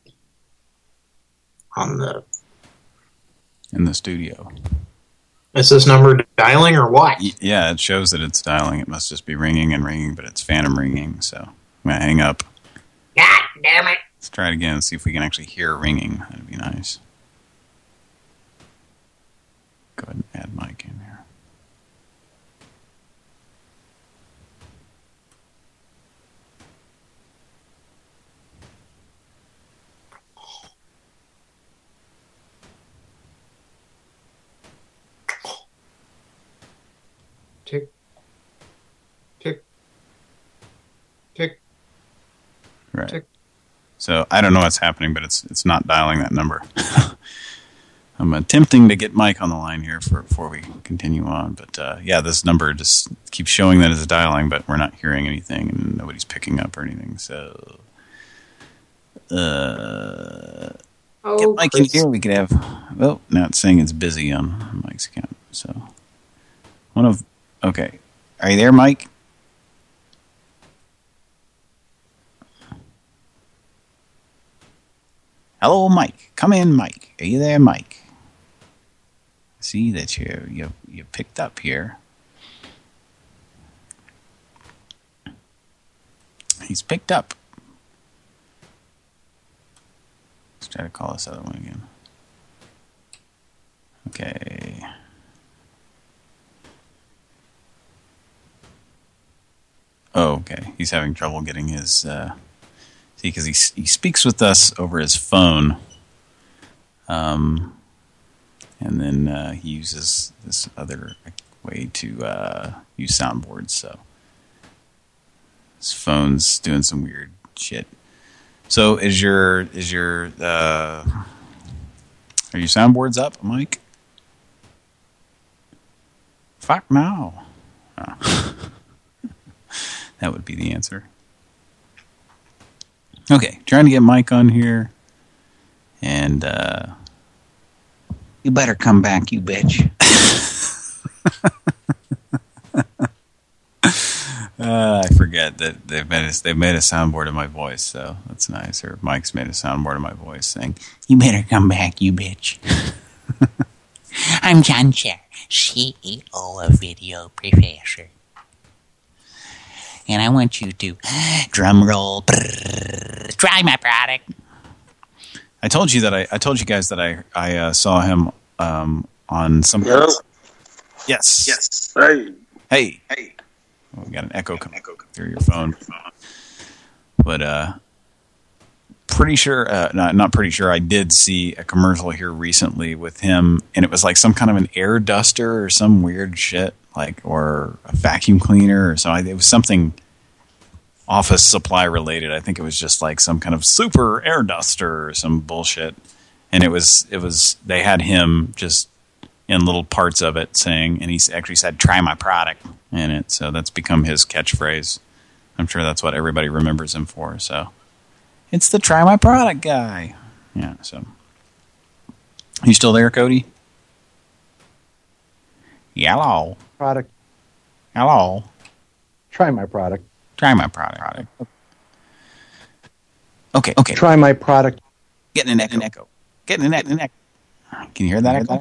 on the... In the studio. Is this number dialing or what? Yeah, it shows that it's dialing. It must just be ringing and ringing, but it's phantom ringing, so I'm going to hang up. God damn it. Let's try it again and see if we can actually hear ringing. That'd be nice. Go ahead and add Mike in here. Tick. Tick. Tick. Right. Tick. So I don't know what's happening, but it's not dialing that number. I'm attempting to get Mike on the line here before we continue on, but yeah, this number just keeps showing that it's dialing, but we're not hearing anything, and nobody's picking up or anything. So, get Mike in here. We could have. Well, now it's saying it's busy on Mike's account. So, okay, are you there, Mike? Hello, Mike. Come in, Mike. Are you there, Mike? See that you picked up here. He's picked up. Let's try to call this other one again. Okay. Oh, okay. He's having trouble getting his... see, because he speaks with us over his phone. And then he uses this other way to use soundboards. So his phone's doing some weird shit. So are your soundboards up, Mike? Fuck no. Oh. That would be the answer. Okay, trying to get Mike on here. And you better come back, you bitch. I forget that they've made a soundboard of my voice, so that's nice. Or Mike's made a soundboard of my voice saying, "You better come back, you bitch." I'm John Cher, CEO of Video Professor, and I want you to drum roll, try my product. I told you guys that I saw him on some. Hello? Yes. Yes. Hey. Hey. Hey. Oh, we got an echo coming through your phone. But pretty sure, not pretty sure, I did see a commercial here recently with him, and it was like some kind of an air duster or some weird shit, like, or a vacuum cleaner or something. It was something office supply related. I think it was just like some kind of super air duster or some bullshit. And it was they had him just in little parts of it saying, and he actually said, "Try my product" in it. So that's become his catchphrase. I'm sure that's what everybody remembers him for. So it's the "Try my product" guy. Yeah. So you still there, Cody? Hello. Product. Hello. Try my product. Try my product. Okay. Try my product. Getting an echo. Getting an echo. Can you hear that echo?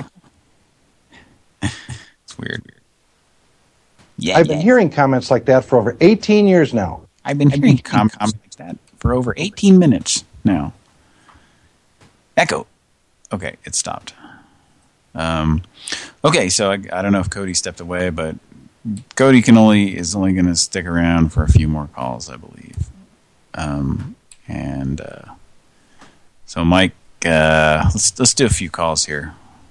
It's weird. Yeah, I've been hearing comments like that for over 18 years now. I've been hearing comments like that for over 18 minutes now. Echo. Okay, it stopped. Okay, so I don't know if Cody stepped away, but Cody is only going to stick around for a few more calls, I believe. So Mike, let's do a few calls here.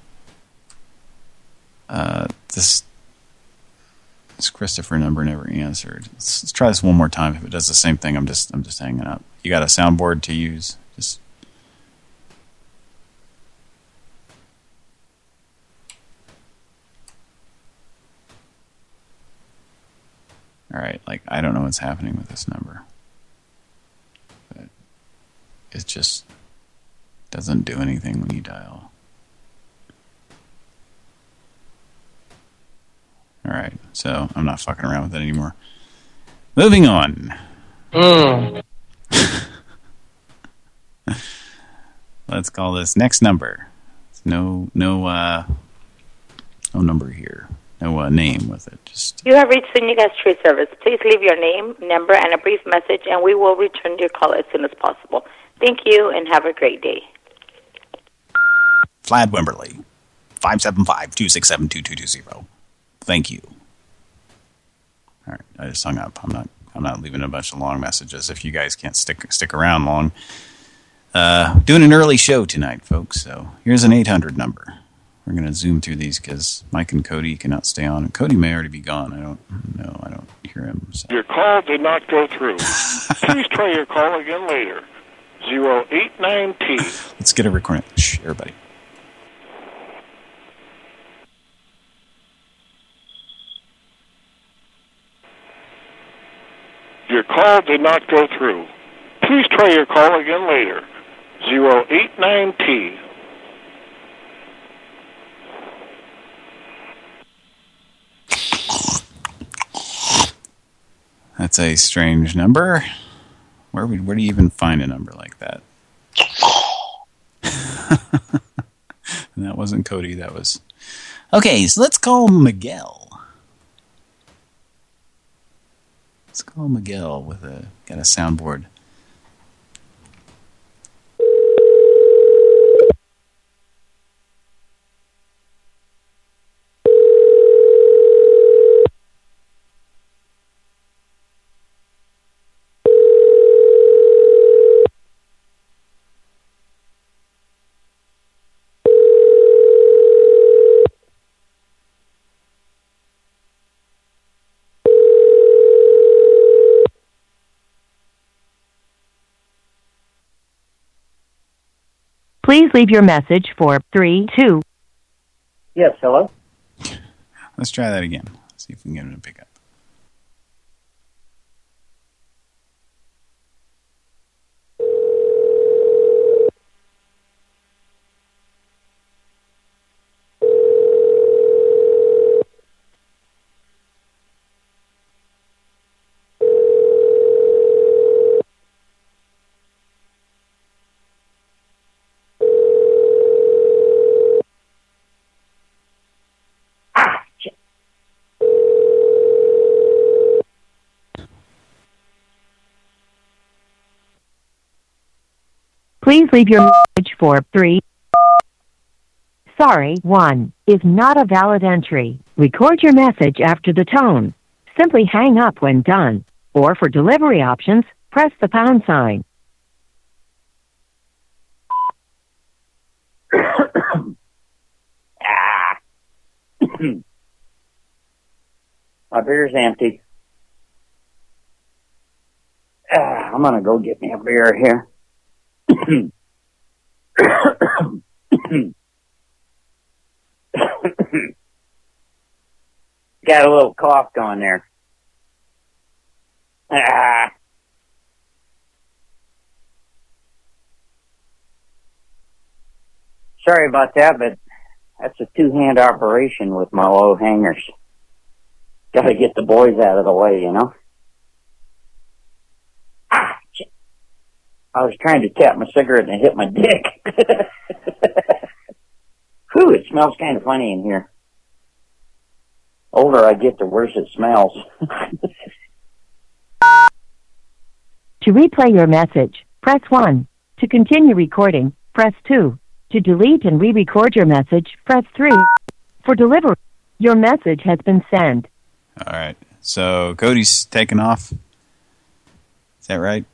This Christopher number never answered. Let's try this one more time. If it does the same thing, I'm just hanging up. You got a soundboard to use? Just all right. Like, I don't know what's happening with this number. it just doesn't do anything when you dial. All right, so I'm not fucking around with it anymore. Moving on. Let's call this next number. No number here. No name with it. Just You have reached Senior Gas Trade Service. Please leave your name, number, and a brief message, and we will return your call as soon as possible. Thank you, and have a great day. Vlad Wimberly, 575-267-2220. Thank you. All right, I just hung up. I'm not leaving a bunch of long messages if you guys can't stick around long. Doing an early show tonight, folks. So here's an 800 number. We're going to zoom through these because Mike and Cody cannot stay on. Cody may already be gone. I don't hear him. So. Your call did not go through. Please try your call again later. 089T. Let's get a recording. Shh, everybody. Your call did not go through. Please try your call again later. 089T. That's a strange number. Where do you even find a number like that? And that wasn't Cody, that was... Okay, so let's call Miguel. Let's call Miguel with got a soundboard. Please leave your message for 32. Yes, hello? Let's try that again. See if we can get him to pick up. Please leave your message for 3. Sorry, 1 is not a valid entry. Record your message after the tone. Simply hang up when done. Or for delivery options, press the pound sign. My beer's empty. I'm gonna go get me a beer here. Got a little cough going there. Sorry about that, but that's a two-hand operation with my low hangers. Gotta get the boys out of the way, you know? I was trying to tap my cigarette and it hit my dick. Whew, it smells kind of funny in here. Older I get, the worse it smells. To replay your message, press 1. To continue recording, press 2. To delete and re-record your message, press 3. For delivery, your message has been sent. All right. So Cody's taken off. Is that right?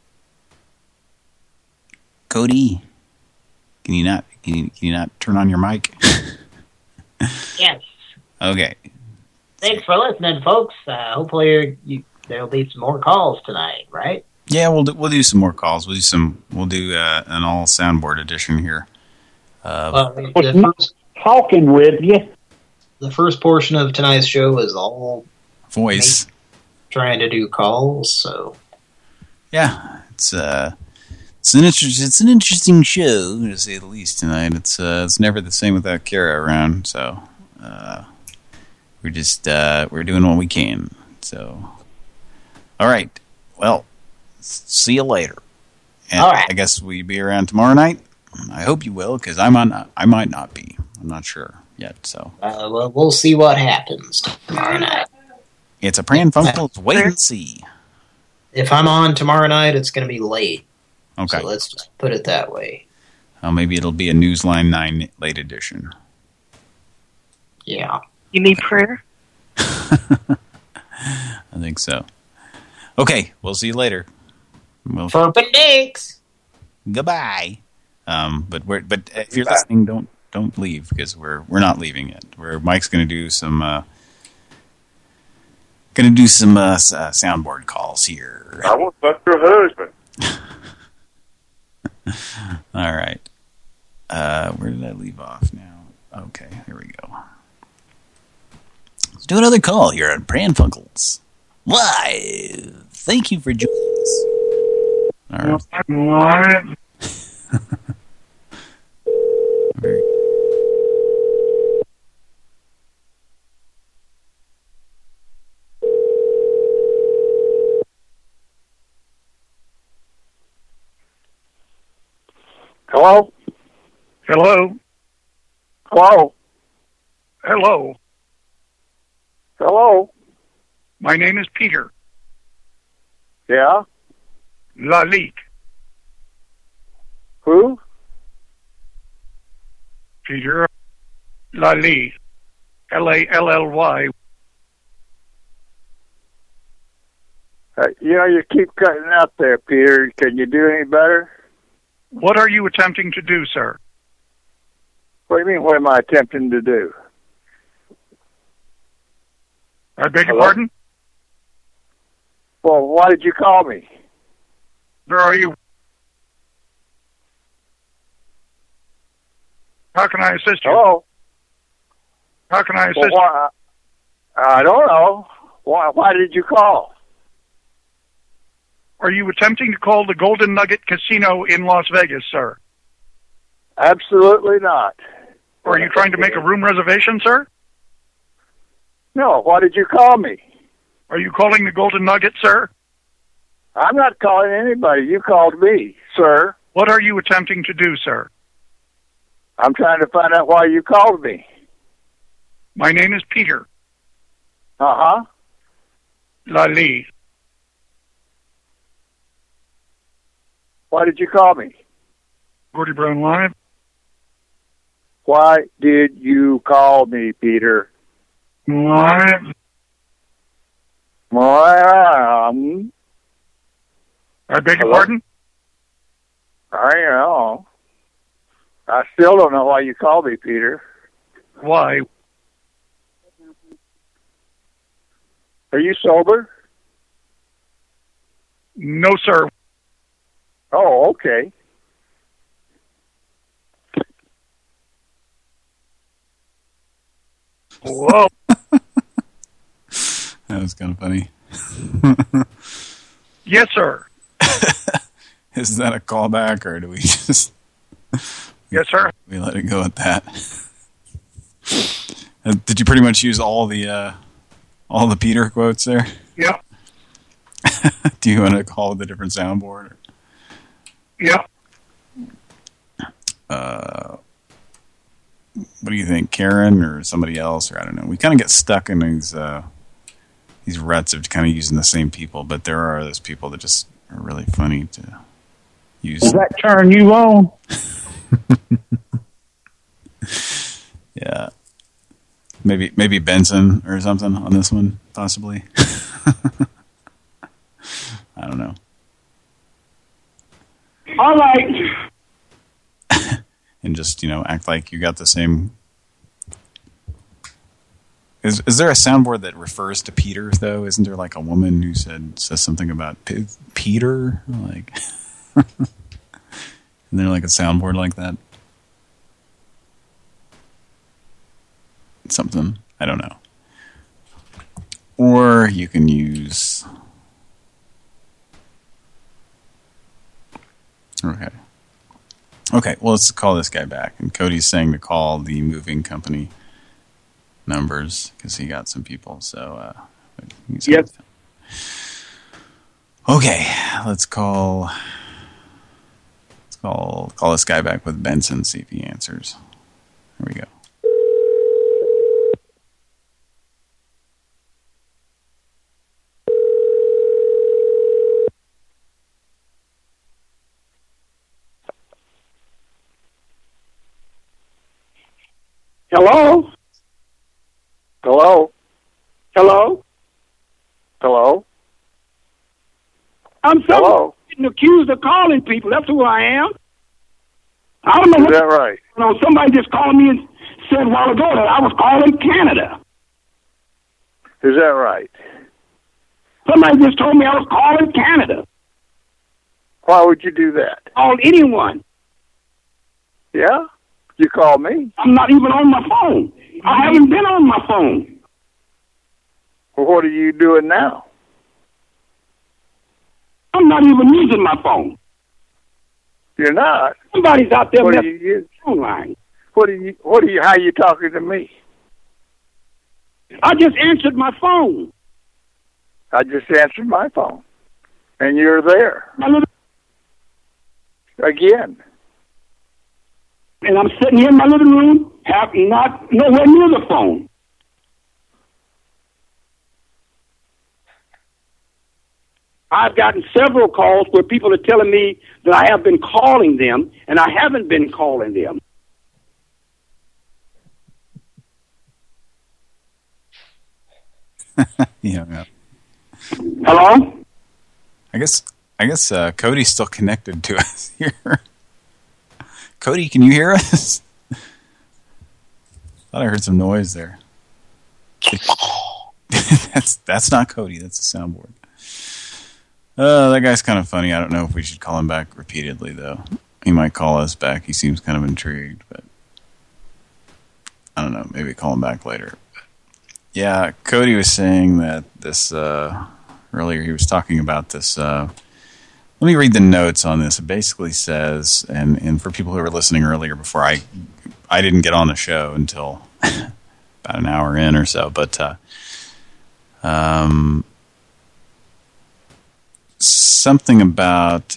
Cody, can you not turn on your mic? Yes. Okay. Thanks for listening, folks. Hopefully there'll be some more calls tonight, right? Yeah, we'll do some more calls. We'll do an all soundboard edition here. Talking with you. The first portion of tonight's show is all voice, trying to do calls. So yeah, it's It's an interesting show, to say the least, tonight. It's never the same without Kara around, so we're just we're doing what we can. So, all right. Well, see you later. And all right. I guess we'll be around tomorrow night. I hope you will, because I might not be. I'm not sure yet. So well, we'll see what happens tomorrow night. It's a Pran Funkels wait and see. If I'm on tomorrow night, it's going to be late. Okay. So let's just put it that way. Maybe it'll be a Newsline 9 late edition. Yeah. You need prayer? I think so. Okay, we'll see you later. Furpin' Dinks. Goodbye. But if you're listening, don't leave, because we're not leaving yet. Mike's going to do some soundboard calls here. I want to fuck your husband. All right. Where did I leave off now? Okay, here we go. Let's do another call here on Pran Funkels Live. Thank you for joining us. All right. Hello? Hello? Hello? Hello? Hello? My name is Peter. Yeah? Lalique. Who? Peter Lally. Lally. You keep cutting out there, Peter. Can you do any better? What are you attempting to do, sir? What do you mean, what am I attempting to do? I beg your pardon? Well, why did you call me? Where are you? How can I assist you? Hello? How can I assist you? Well, I don't know. Why did you call? Are you attempting to call the Golden Nugget Casino in Las Vegas, sir? Absolutely not. Are you trying to make a room reservation, sir? No, why did you call me? Are you calling the Golden Nugget, sir? I'm not calling anybody. You called me, sir. What are you attempting to do, sir? I'm trying to find out why you called me. My name is Peter. Uh-huh. Lally. Why did you call me? Gordy Brown Live. Why did you call me, Peter? Live. I beg your pardon? I know. I still don't know why you called me, Peter. Why? Are you sober? No, sir. Oh, okay. Whoa. That was kind of funny. Yes, sir. Is that a callback, or do we just... Yes, sir. We let it go at that. Did you pretty much use all the Peter quotes there? Yeah. Do you want to call with a different soundboard? Yeah. What do you think, Karen or somebody else, or I don't know. We kind of get stuck in these ruts of kind of using the same people, but there are those people that just are really funny to use. Does that turn you on? Yeah. Maybe Benson or something on this one, possibly. I don't know. All right. And just, act like you got the same... Is there a soundboard that refers to Peter, though? Isn't there like a woman who says something about Peter? Like, isn't there like a soundboard like that? Something. I don't know. Or you can use... Okay. Okay, well, let's call this guy back. And Cody's saying to call the moving company numbers because he got some people. So, yep. Okay, let's call this guy back with Benson, see if he answers. Here we go. Hello? Hello? Hello? Hello? I'm getting accused of calling people. That's who I am. I don't know. Is that right? You know, somebody just called me and said a while ago that I was calling Canada. Is that right? Somebody just told me I was calling Canada. Why would you do that? Called anyone. Yeah? You called me. I'm not even on my phone. I haven't been on my phone. Well, what are you doing now? I'm not even using my phone. You're not? Somebody's out there what with are you using? phone line. How are you talking to me? I just answered my phone. I just answered my phone. And you're there. Again. And I'm sitting here in my living room, nowhere near the phone. I've gotten several calls where people are telling me that I have been calling them, and I haven't been calling them. Yeah. Hello? I guess Cody's still connected to us here. Cody, can you hear us? Thought I heard some noise there. That's not Cody. That's a soundboard. That guy's kind of funny. I don't know if we should call him back repeatedly, though. He might call us back. He seems kind of intrigued, but I don't know. Maybe call him back later. But yeah, Cody was saying that this earlier. He was talking about this. Let me read the notes on this. It basically says, and for people who were listening earlier, before I didn't get on the show until about an hour in or so, but something about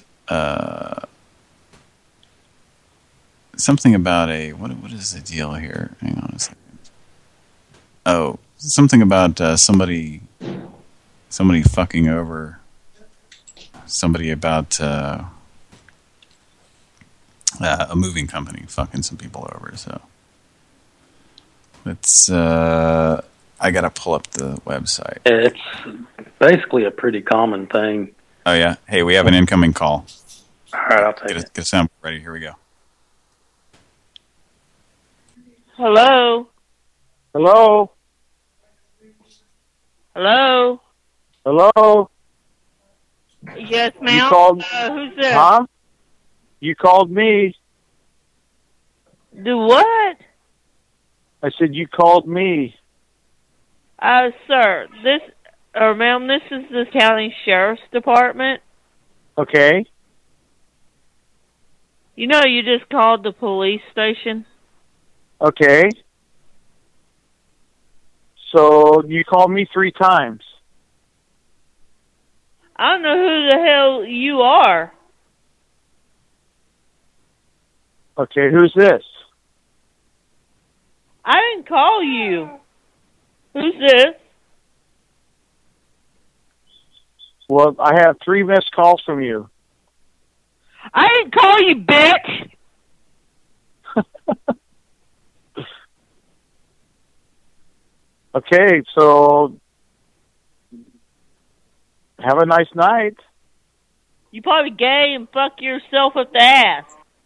a what is the deal here? Hang on a second. Oh, something about somebody fucking over somebody about a moving company fucking some people over. So it's I gotta pull up the website. It's basically a pretty common thing. Oh yeah. Hey, we have an incoming call. All right, I'll take it. Get a sound ready. Here we go. Hello. Hello. Hello. Hello. Yes, ma'am. You called? Who's there? Huh? You called me. Do what? I said you called me. Sir, ma'am, this is the county sheriff's department. Okay. You know, you just called the police station. Okay. So you called me 3 times. I don't know who the hell you are. Okay, who's this? I didn't call you. Who's this? Well, I have 3 missed calls from you. I didn't call you, bitch. Okay, so have a nice night. You probably gay and fuck yourself up the ass.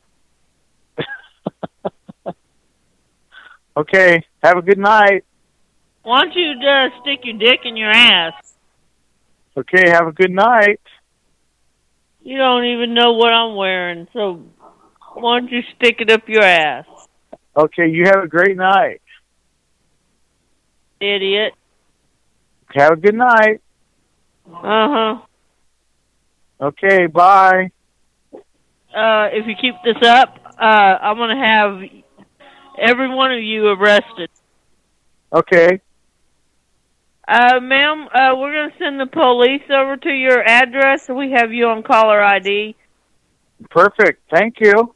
Okay, have a good night. Why don't you just stick your dick in your ass? Okay, have a good night. You don't even know what I'm wearing, so why don't you stick it up your ass? Okay, you have a great night. Idiot. Have a good night. Uh-huh. Okay, bye. if you keep this up, I'm going to have every one of you arrested. Okay. Ma'am, we're going to send the police over to your address, so we have you on caller ID. Perfect. Thank you.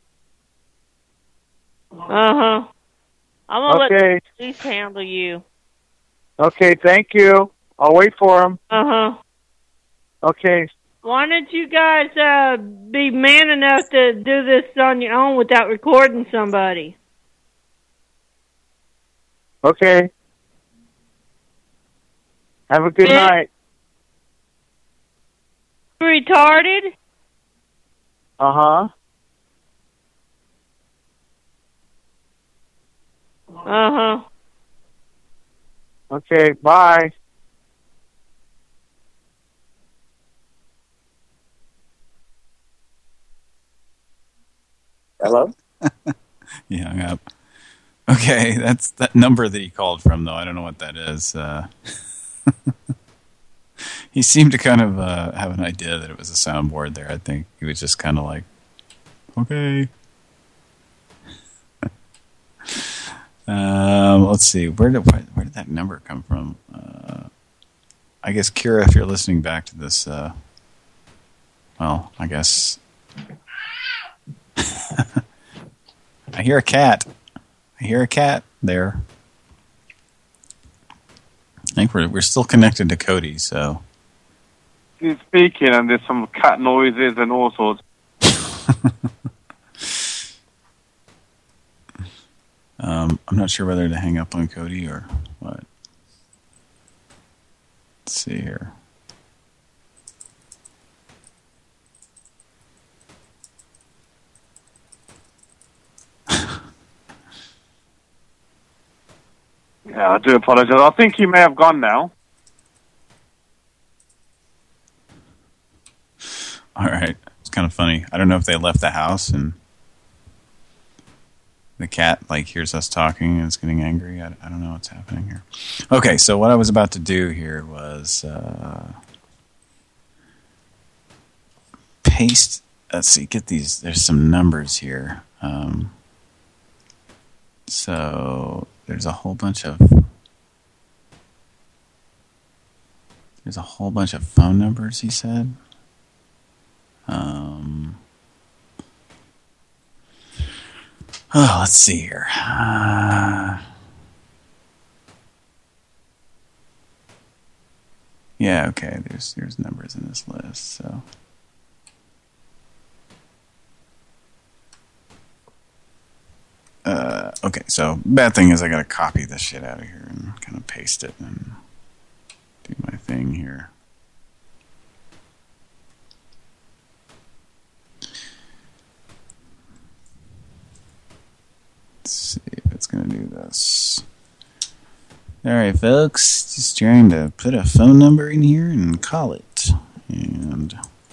Uh-huh. I'm going to let Okay. the police handle you. Okay, thank you. I'll wait for him. Uh-huh. Okay. Why don't you guys be man enough to do this on your own without recording somebody? Okay. Have a good night. Retarded? Uh-huh. Uh-huh. Okay, bye. Hello? He hung up. Okay, that's that number that he called from, though. I don't know what that is. He seemed to kind of have an idea that it was a soundboard there. I think he was just kind of like, okay. Let's see. Where did that number come from? I guess, Kira, if you're listening back to this, well, I guess... I hear a cat. I hear a cat there. I think we're still connected to Cody, so... He's speaking and there's some cat noises and all sorts. I'm not sure whether to hang up on Cody or what. Let's see here. Yeah, I do apologize. I think he may have gone now. All right. It's kind of funny. I don't know if they left the house and the cat, like, hears us talking and is getting angry. I don't know what's happening here. Okay, so what I was about to do here was paste. Let's see, get these. There's some numbers here. So there's a whole bunch of phone numbers, he said. Oh, let's see here. Yeah, okay. There's numbers in this list. So. Okay, so bad thing is I gotta copy this shit out of here and kind of paste it and do my thing here. Let's see if it's gonna do this. Alright, folks, just trying to put a phone number in here and call it. And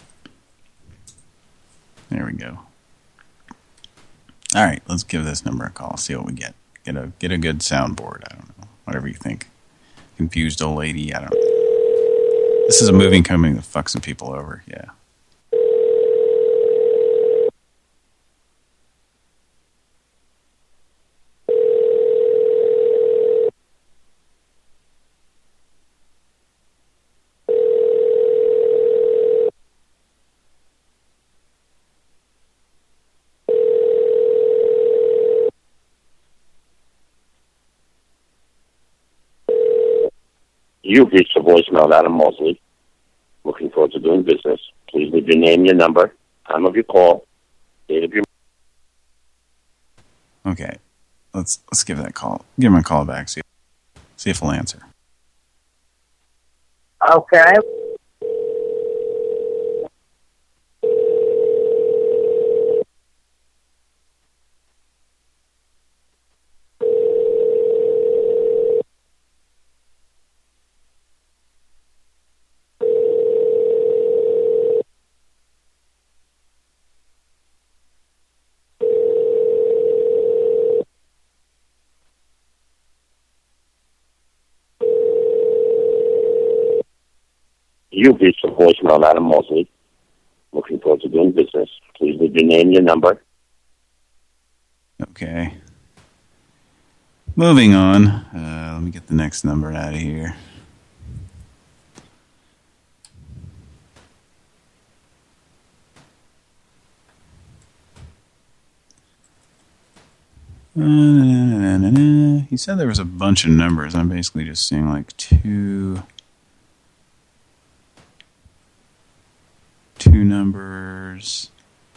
there we go. All right, let's give this number a call. See what we get. Get a good soundboard. I don't know. Whatever you think. Confused old lady. I don't know. This is a moving company that fucks some people over. Yeah. You've reached the voicemail of Adam Mosley. Looking forward to doing business. Please leave your name, your number, time of your call, date of your... Okay. Let's give that call. Give him a call back. See if he'll answer. Okay. You've reached the voicemail of Adam Mosley. Looking forward to doing business. Please leave your name, your number. Okay. Moving on. Let me get the next number out of here. He said there was a bunch of numbers. I'm basically just seeing like two numbers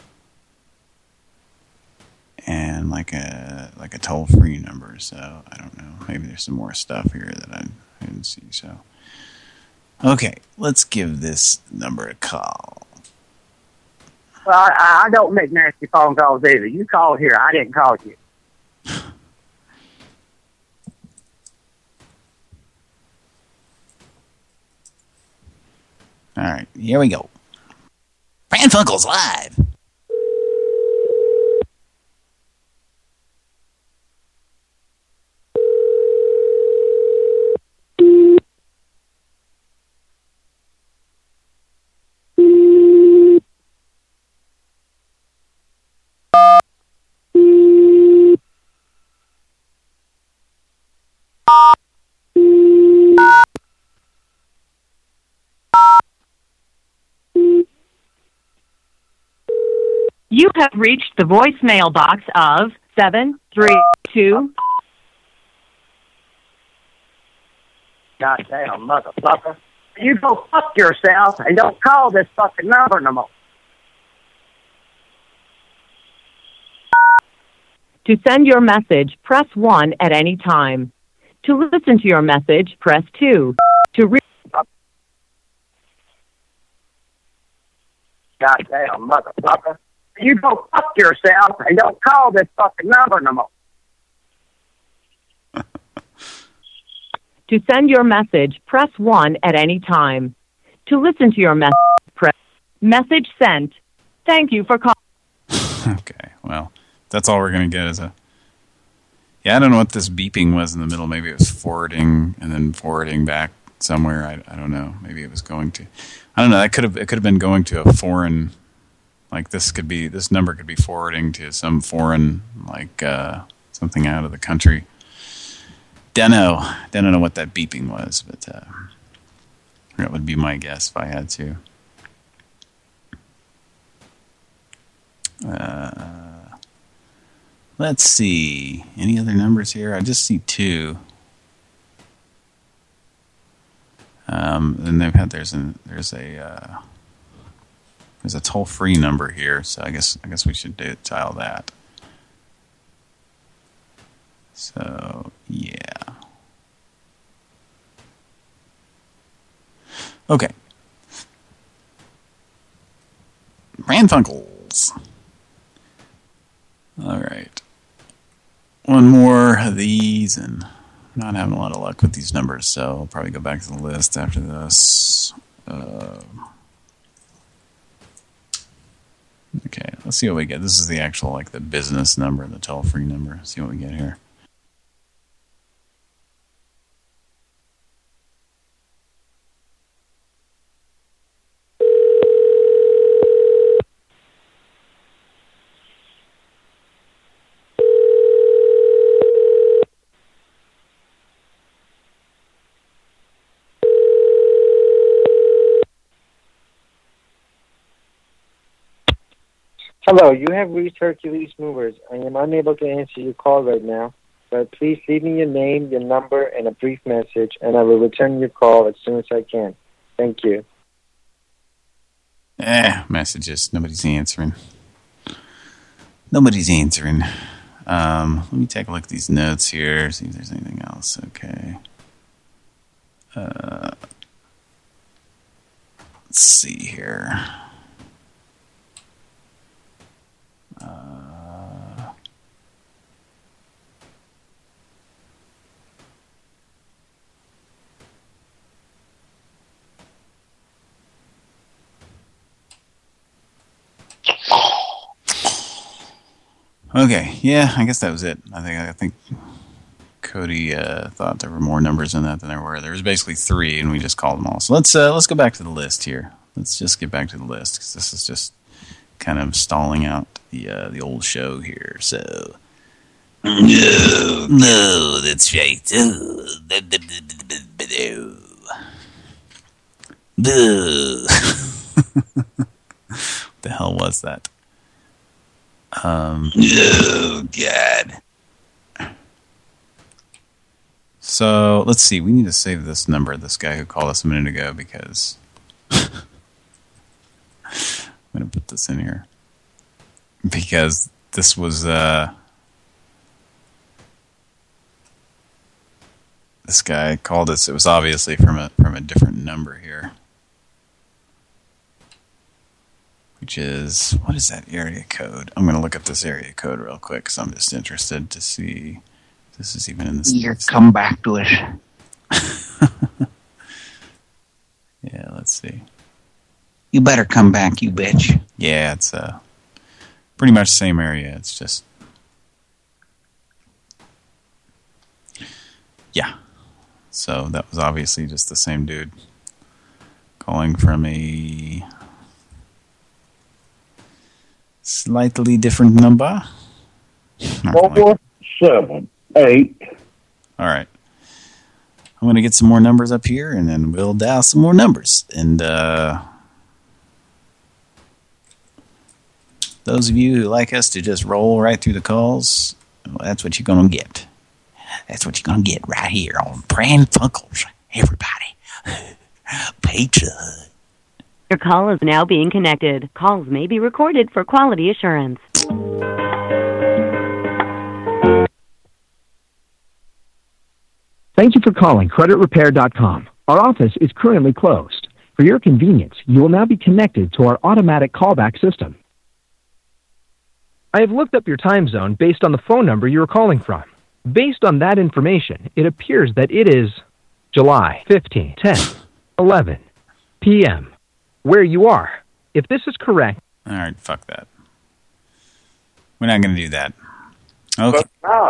and like a toll-free number. So I don't know. Maybe there's some more stuff here that I didn't see. So okay, let's give this number a call. Well, I don't make nasty phone calls either. You called here. I didn't call you. All right, here we go. Pran Funkels Live. You have reached the voicemail box of 732. Goddamn motherfucker. You go fuck yourself and don't call this fucking number no more. To send your message, press 1 at any time. To listen to your message, press 2. To Goddamn motherfucker. You go fuck yourself and don't call this fucking number no more. To send your message, press 1 at any time. To listen to your message, press message sent. Thank you for calling. Okay, well, that's all we're going to get is a... Yeah, I don't know what this beeping was in the middle. Maybe it was forwarding and then forwarding back somewhere. I don't know. Maybe it was going to... I don't know. It could have been going to a foreign... Like this number could be forwarding to some foreign, like something out of the country. Don't know what that beeping was, but that would be my guess if I had to. Let's see. Any other numbers here? I just see 2. And there's a toll-free number here, so I guess we should dial that. So yeah. Okay. Pran Funkels. All right. One more of these, and I'm not having a lot of luck with these numbers, so I'll probably go back to the list after this. Okay, let's see what we get. This is the actual, like, the business number, the toll-free number. Let's see what we get here. Hello, you have reached Hercules Movers. I am unable to answer your call right now, but please leave me your name, your number, and a brief message, and I will return your call as soon as I can. Thank you. Messages. Nobody's answering. Let me take a look at these notes here, see if there's anything else. Okay. Let's see here. Okay, yeah, I guess that was it. I think Cody thought there were more numbers in that than there were. There was basically 3, and we just called them all. So let's go back to the list here. let's just get back to the list because this is just kind of stalling out the old show here. So, no, that's right. What the hell was that? Oh God. So let's see. We need to save this number. This guy who called us a minute ago because I'm going to put this in here because this was this guy called us. It was obviously from a different number here, which is what is that area code? I'm going to look up this area code real quick because I'm just interested to see. This is even in this. You come back to us. Yeah, let's see. You better come back, you bitch. Yeah, it's pretty much the same area. It's just, yeah. So that was obviously just the same dude calling from a slightly different number. 478. All right. I'm going to get some more numbers up here, and then we'll dial some more numbers. And those of you who like us to just roll right through the calls, well, that's what you're going to get. That's what you're going to get right here on Pran Funkels. Everybody. Pizza Hut. Your call is now being connected. Calls may be recorded for quality assurance. Thank you for calling CreditRepair.com. Our office is currently closed. For your convenience, you will now be connected to our automatic callback system. I have looked up your time zone based on the phone number you are calling from. Based on that information, it appears that it is July 15, 10, 11 p.m. where you are. If this is correct... All right, fuck that. We're not going to do that. Okay.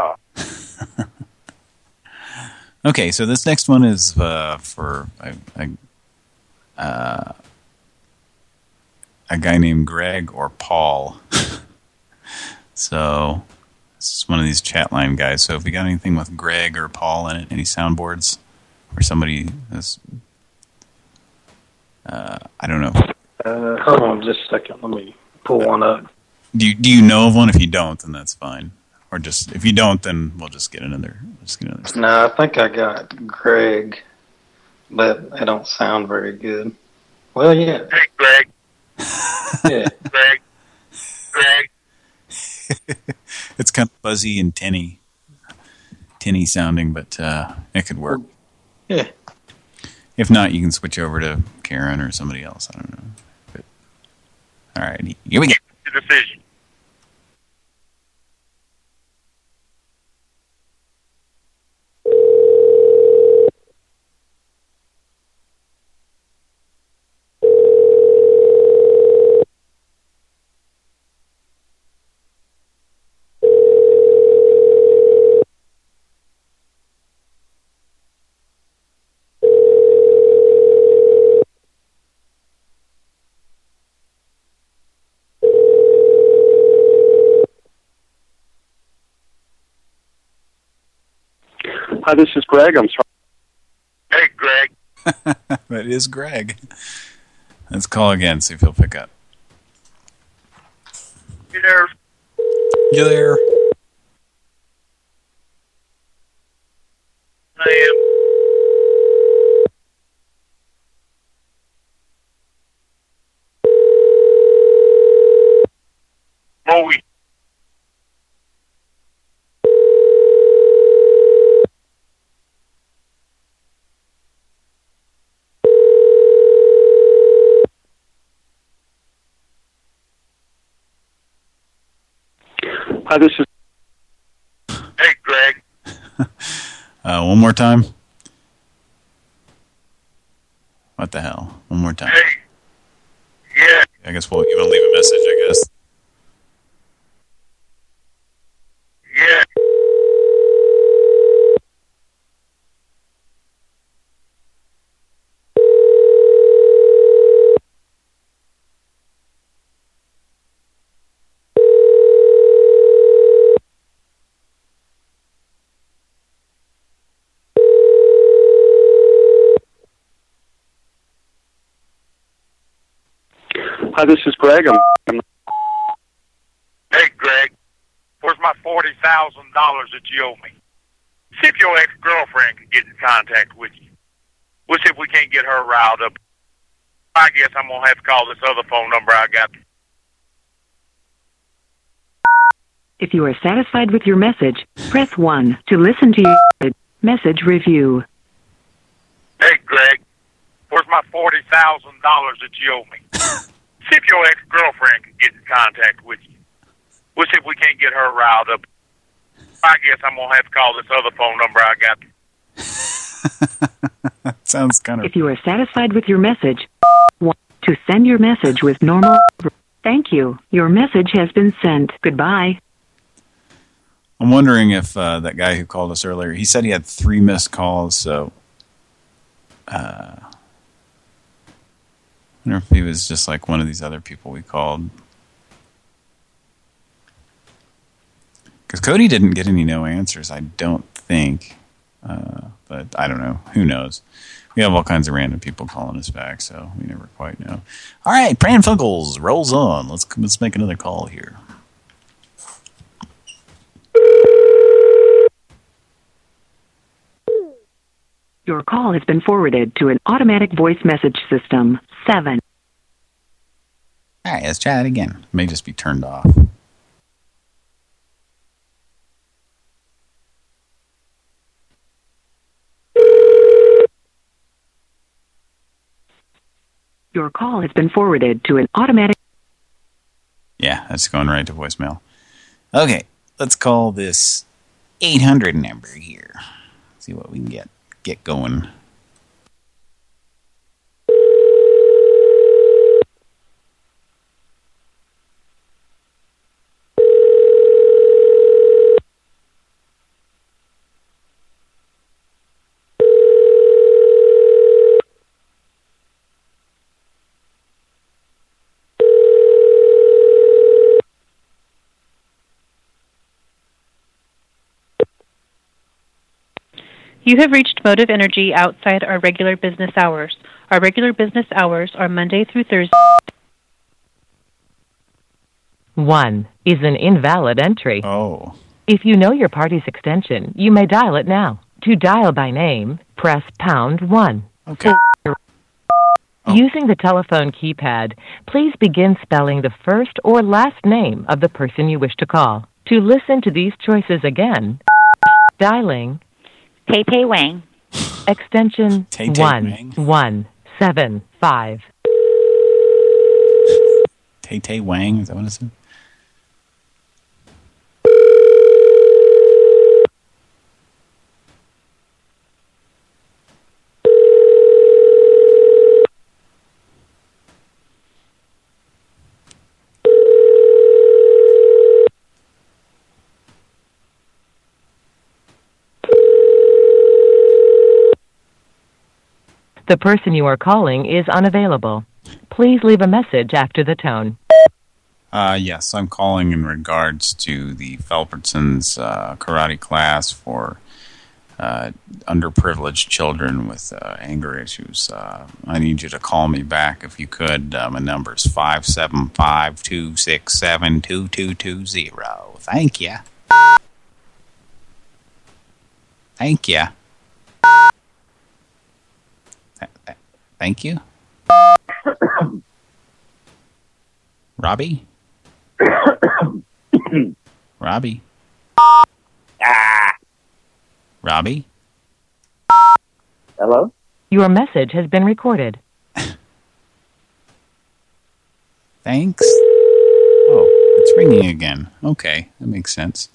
Okay, so this next one is for a guy named Greg or Paul. So this is one of these chat line guys. So if you got anything with Greg or Paul in it, any soundboards or somebody that's, I don't know. Hold on just a second. Let me pull one up. Do you know of one? If you don't, then that's fine. Or just if you don't, then we'll just get another. No, I think I got Greg, but it don't sound very good. Well, yeah. Hey, Greg. Yeah. Greg. It's kind of fuzzy and tinny sounding, but it could work. Yeah. If not, you can switch over to Karen or somebody else. I don't know. But, all right, here we go. Decision. Hi, this is Greg. I'm sorry. Hey, Greg. That is Greg. Let's call again, see if he'll pick up. You there? You there? I am. Moe. Hi, this is... Hey, Greg. One more time. What the hell? One more time. Hey. Yeah. I guess we'll even leave a message, I guess. Yeah. Hi, this is Greg. Hey, Greg, where's my $40,000 that you owe me? See if your ex-girlfriend can get in contact with you. We'll see if we can't get her riled up. I guess I'm going to have to call this other phone number I got. If you are satisfied with your message, press 1 to listen to your message review. Hey, Greg, where's my $40,000 that you owe me? See if your ex-girlfriend can get in contact with you. We'll see if we can't get her riled up. I guess I'm going to have to call this other phone number I got. Sounds kind of... If you are satisfied with your message, 1 to send your message with normal... Thank you. Your message has been sent. Goodbye. I'm wondering if that guy who called us earlier, he said he had 3 missed calls, so... I wonder if he was just like one of these other people we called. Because Cody didn't get any no answers, I don't think. But I don't know. Who knows? We have all kinds of random people calling us back, so we never quite know. All right, Pran Funkels rolls on. Let's make another call here. Your call has been forwarded to an automatic voice message system. 7. All right, let's try that again. It may just be turned off. Your call has been forwarded to an automatic... Yeah, that's going right to voicemail. Okay, let's call this 800 number here. See what we can get going. You have reached Motive Energy outside our regular business hours. Our regular business hours are Monday through Thursday. 1 is an invalid entry. Oh. If you know your party's extension, you may dial it now. To dial by name, press #1. Okay. Using the telephone keypad, please begin spelling the first or last name of the person you wish to call. To listen to these choices again, dialing Tay Wang. Extension Tay-Tay Wang. 1175. Tay-Tay Wang, is that what it said? The person you are calling is unavailable. Please leave a message after the tone. Yes, I'm calling in regards to the Felpertsons karate class for underprivileged children with anger issues. I need you to call me back if you could. My number is 575-267-2220. Thank you. Thank you. Thank you. Robbie? Robbie? Robbie? Hello? Your message has been recorded. Thanks. Oh, it's ringing again. Okay, that makes sense.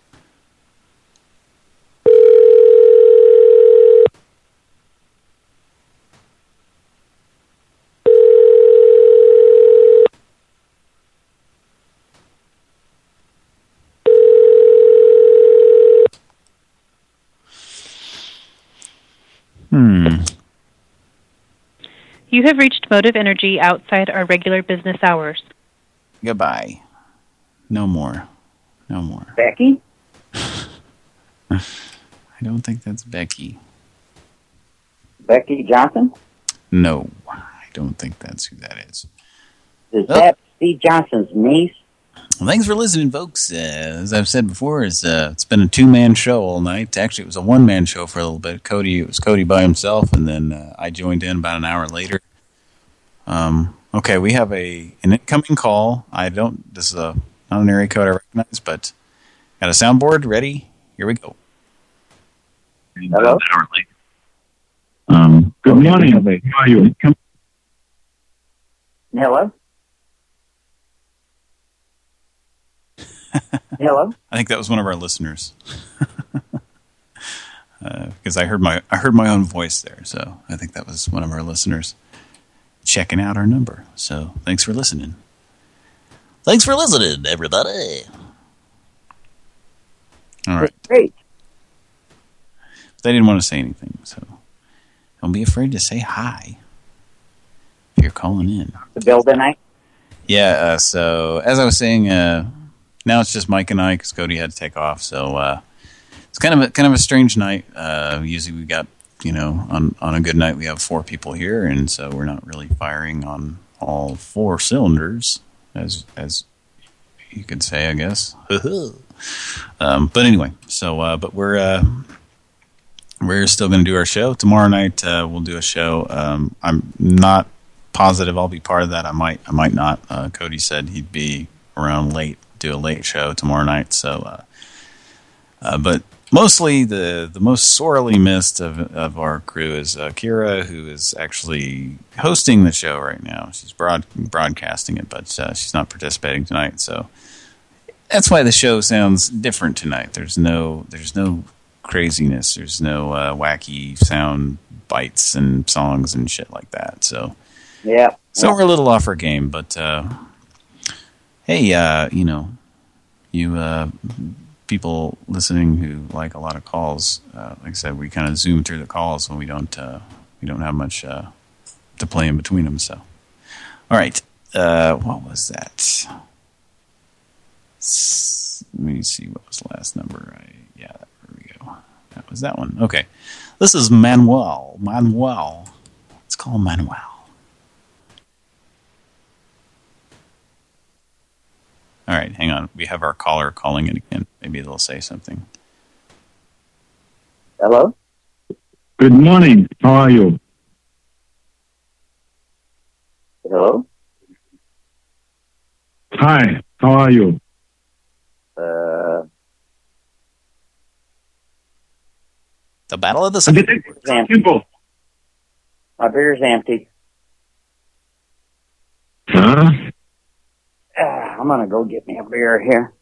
You have reached Motive Energy outside our regular business hours. Goodbye. No more. No more. Becky? I don't think that's Becky. Becky Johnson? No, I don't think that's who that is. Is that Steve Johnson's niece. Well, thanks for listening, folks. As I've said before, it's been a two-man show all night. Actually, it was a one-man show for a little bit. It was Cody by himself, and then I joined in about an hour later. Okay, we have an incoming call. This is not an area code I recognize, but got a soundboard ready. Here we go. Hello? Good morning. How are you? Hello? Hello? I think that was one of our listeners. Because I heard my own voice there, so I think that was one of our listeners checking out our number. So thanks for listening. Thanks for listening, everybody. All right. Great. They didn't want to say anything, so don't be afraid to say hi if you're calling in. The bill tonight? Yeah. So as I was saying, now it's just Mike and I because Cody had to take off. So it's kind of a strange night. Usually we got, on a good night we have 4 people here, and so we're not really firing on all 4 cylinders, as you could say, I guess. But anyway, so but we're still going to do our show tomorrow night. We'll do a show. I'm not positive I'll be part of that. I might not. Cody said he'd be around late, do a late show tomorrow night. So, but mostly the most sorely missed of our crew is Kira, who is actually hosting the show right now. She's broadcasting it, but she's not participating tonight. So that's why the show sounds different tonight. There's no craziness. There's no wacky sound bites and songs and shit like that. So yeah. So we're a little off our game, but hey, you people listening who like a lot of calls, like I said, we kind of zoom through the calls when we don't have much to play in between them. So, all right, what was that? Let me see what was the last number. There we go. That was that one. Okay, this is Manuel. Let's call Manuel. All right, hang on. We have our caller calling in again. Maybe they'll say something. Hello? Good morning. How are you? Hello? Hi. How are you? The Battle of the People. My beer's empty. Huh? I'm gonna go get me a beer here.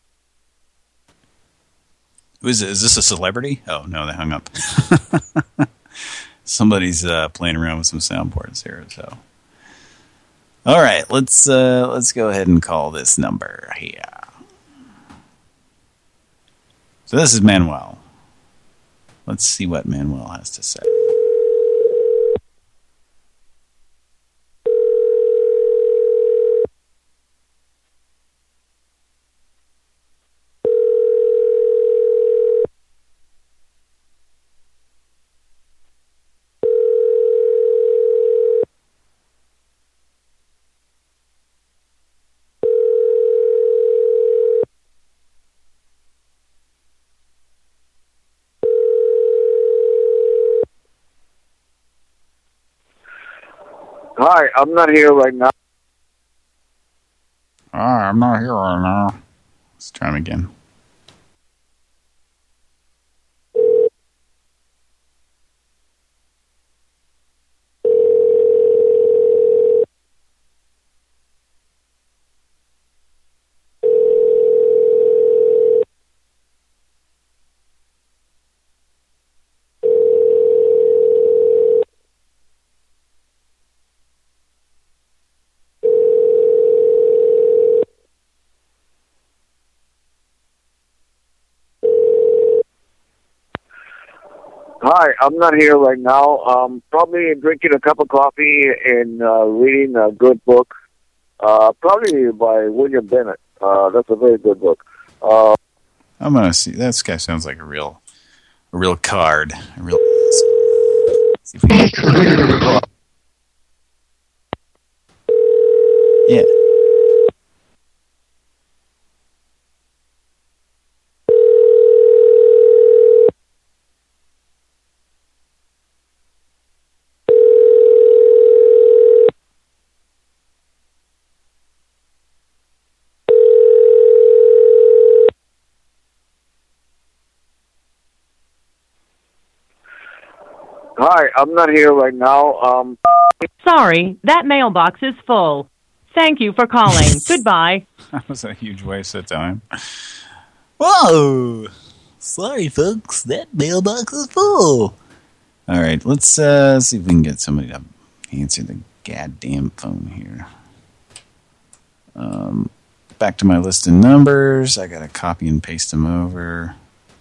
Is this a celebrity? Oh no, they hung up. Somebody's playing around with some soundboards here. So, all right, let's go ahead and call this number here. So this is Manuel. Let's see what Manuel has to say. Hi, I'm not here right now. I'm not here right now. Let's try him again. Hi, I'm not here right now. Probably drinking a cup of coffee and reading a good book. Probably by William Bennett. That's a very good book. I'm gonna see. This guy sounds like a real card. A real. See if we can... Yeah. Hi, I'm not here right now. Sorry, that mailbox is full. Thank you for calling. Goodbye. That was a huge waste of time. Whoa! Sorry, folks. That mailbox is full. All right, let's see if we can get somebody to answer the goddamn phone here. Back to my list of numbers. I gotta copy and paste them over.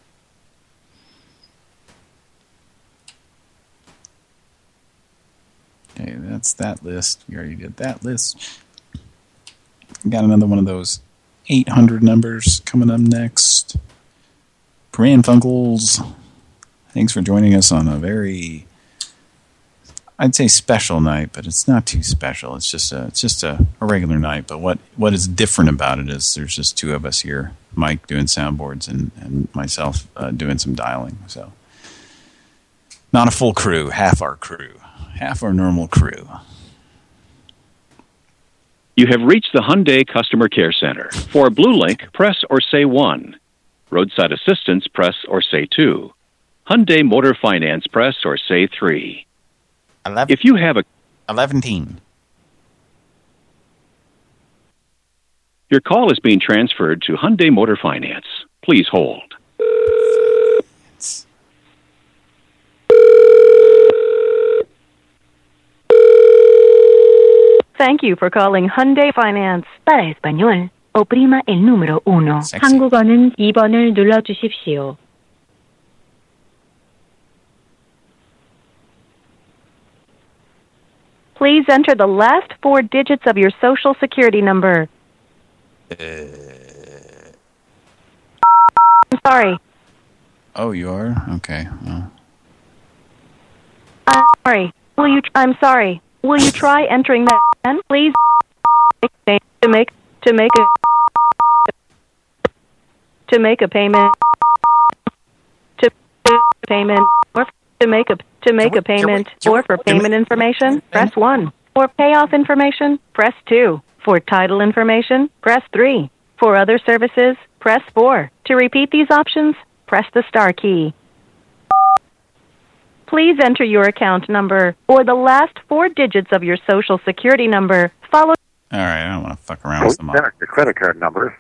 Okay, that's that list. We already did that list. Got another one of those 800 numbers coming up next. Pran Funkels, thanks for joining us on a very, I'd say special night, but it's not too special. It's just a regular night. But what is different about it is there's just two of us here, Mike doing soundboards and myself doing some dialing. So not a full crew, half our normal crew. You have reached the Hyundai Customer Care Center. For a Blue Link, press or say 1. Roadside assistance, press or say 2. Hyundai Motor Finance, press or say 3. If you have a 11. Your call is being transferred to Hyundai Motor Finance. Please hold. Thank you for calling Hyundai Finance. Para español, oprima el número 1. 한국어는 2번을 눌러주십시오. Please enter the last 4 digits of your social security number. I'm sorry. Oh, you are? Okay. Well. I'm sorry. Will you try entering that again, please? To make a payment. To make a payment or for payment information, press 1. For payoff information, press 2. For title information, press 3. For other services, press 4. To repeat these options, press the star key. Please enter your account number or the last 4 digits of your social security number, followed... All right, I don't want to fuck around with them all. Your credit card number.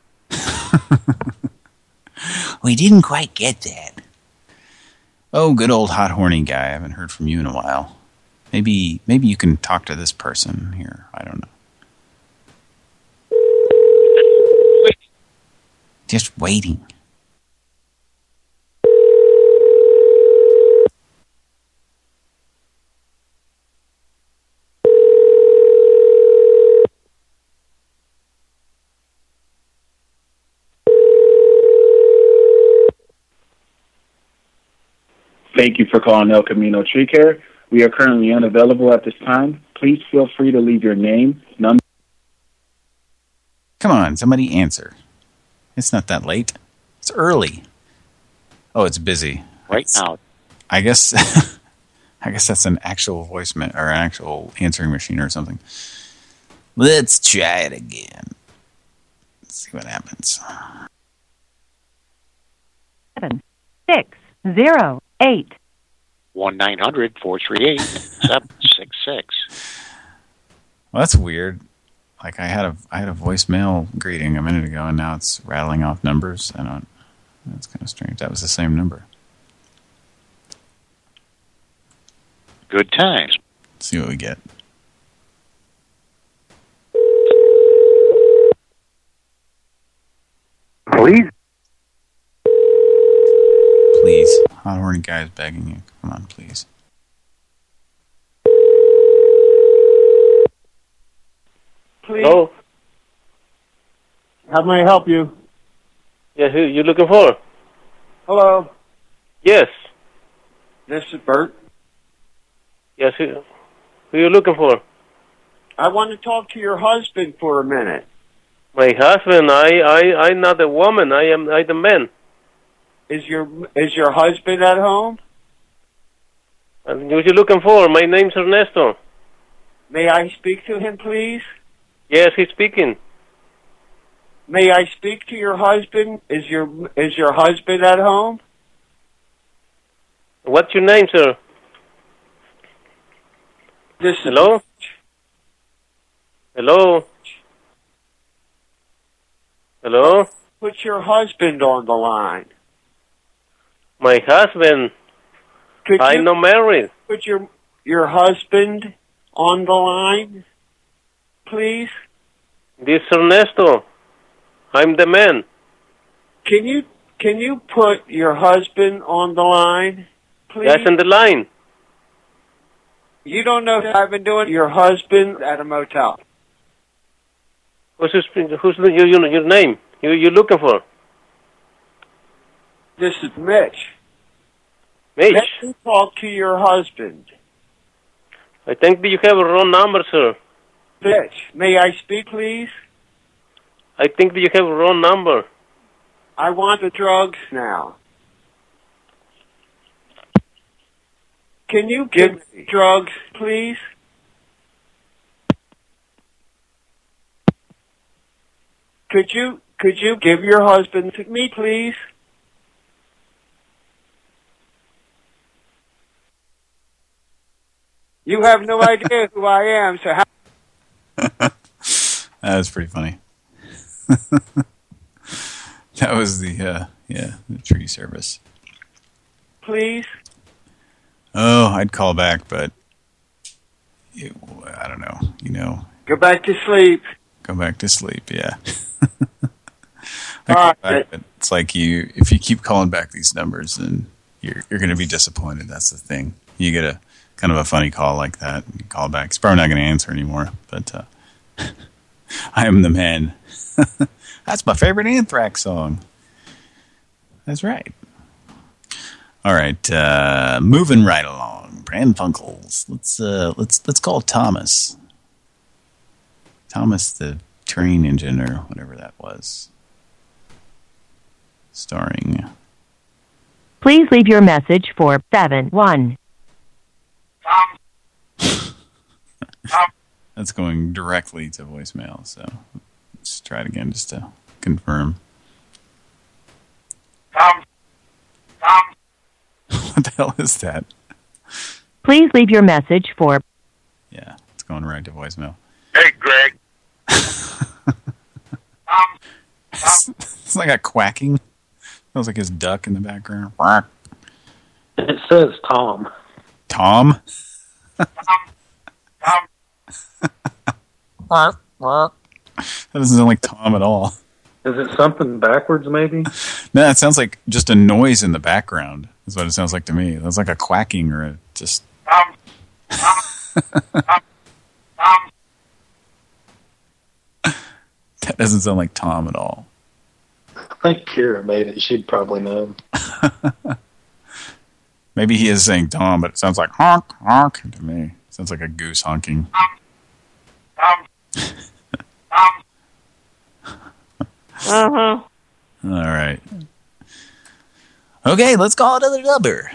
We didn't quite get that. Oh, good old hot horny guy. I haven't heard from you in a while. Maybe you can talk to this person here. I don't know. Just waiting. Thank you for calling El Camino Tree Care. We are currently unavailable at this time. Please feel free to leave your name, number. Come on, somebody answer. It's not that late. It's early. Oh, it's busy. Right now. I guess that's an actual voicemail or an actual answering machine or something. Let's try it again. Let's see what happens. 7, 6, 0, 8. 1-900-438-766. Well, that's weird. Like I had a voicemail greeting a minute ago, and now it's rattling off numbers. That's kind of strange. That was the same number. Good times. Let's see what we get. Please. Please. Hot horny guy's begging you. Come on, please. Please. Hello. How may I help you? Yeah, who you looking for? Hello. Yes. This is Bert. Yes, who you looking for? I want to talk to your husband for a minute. My husband, I'm not a woman. I'm the man. Is your husband at home? What you looking for? My name's Ernesto. May I speak to him, please? Yes, he's speaking. May I speak to your husband? Is your husband at home? What's your name, sir? Hello? Hello? Hello? Put your husband on the line. My husband. I'm not married. Put your husband on the line, please. This is Ernesto. I'm the man. Can you put your husband on the line, please? That's in the line. You don't know if I've been doing your husband at a motel. Who's your name? You looking for? This is Mitch. Mitch? Let me talk to your husband. I think that you have a wrong number, sir. Mitch, may I speak, please? I think that you have a wrong number. I want the drugs now. Can you give me drugs, please? Could you give your husband to me, please? You have no idea who I am, so how... That was pretty funny. That was the tree service. Please? Oh, I'd call back, but I don't know. Go back to sleep. Go back to sleep, yeah. But it's like if you keep calling back these numbers, then you're going to be disappointed. That's the thing. You get a kind of a funny call like that, and you call back. He's probably not going to answer anymore, but I am the man. That's my favorite Anthrax song. That's right. All right, moving right along. Pran Funkels. Let's call Thomas. Thomas the train engine or whatever that was. Starring. Please leave your message for 71. That's going directly to voicemail, so let's try it again just to confirm. What the hell is that? Please leave your message for... Yeah, it's going right to voicemail. Hey, Greg. It's like a quacking. Sounds like his duck in the background. It says Tom. Tom? That doesn't sound like Tom at all. Is it something backwards, maybe? No, it sounds like just a noise in the background. That's what it sounds like to me. It sounds like a quacking or just... That doesn't sound like Tom at all. I think Kira made it. She'd probably know. Maybe he is saying Tom, but it sounds like honk, honk to me. It sounds like a goose honking. Uh-huh. All right. Okay, let's call another number.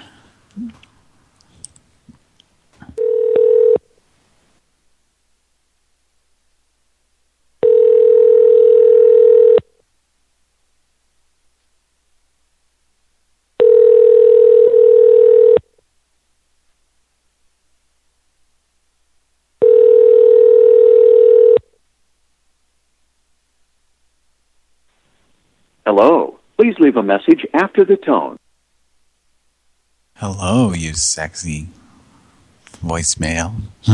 Hello. Please leave a message after the tone. Hello, you sexy voicemail.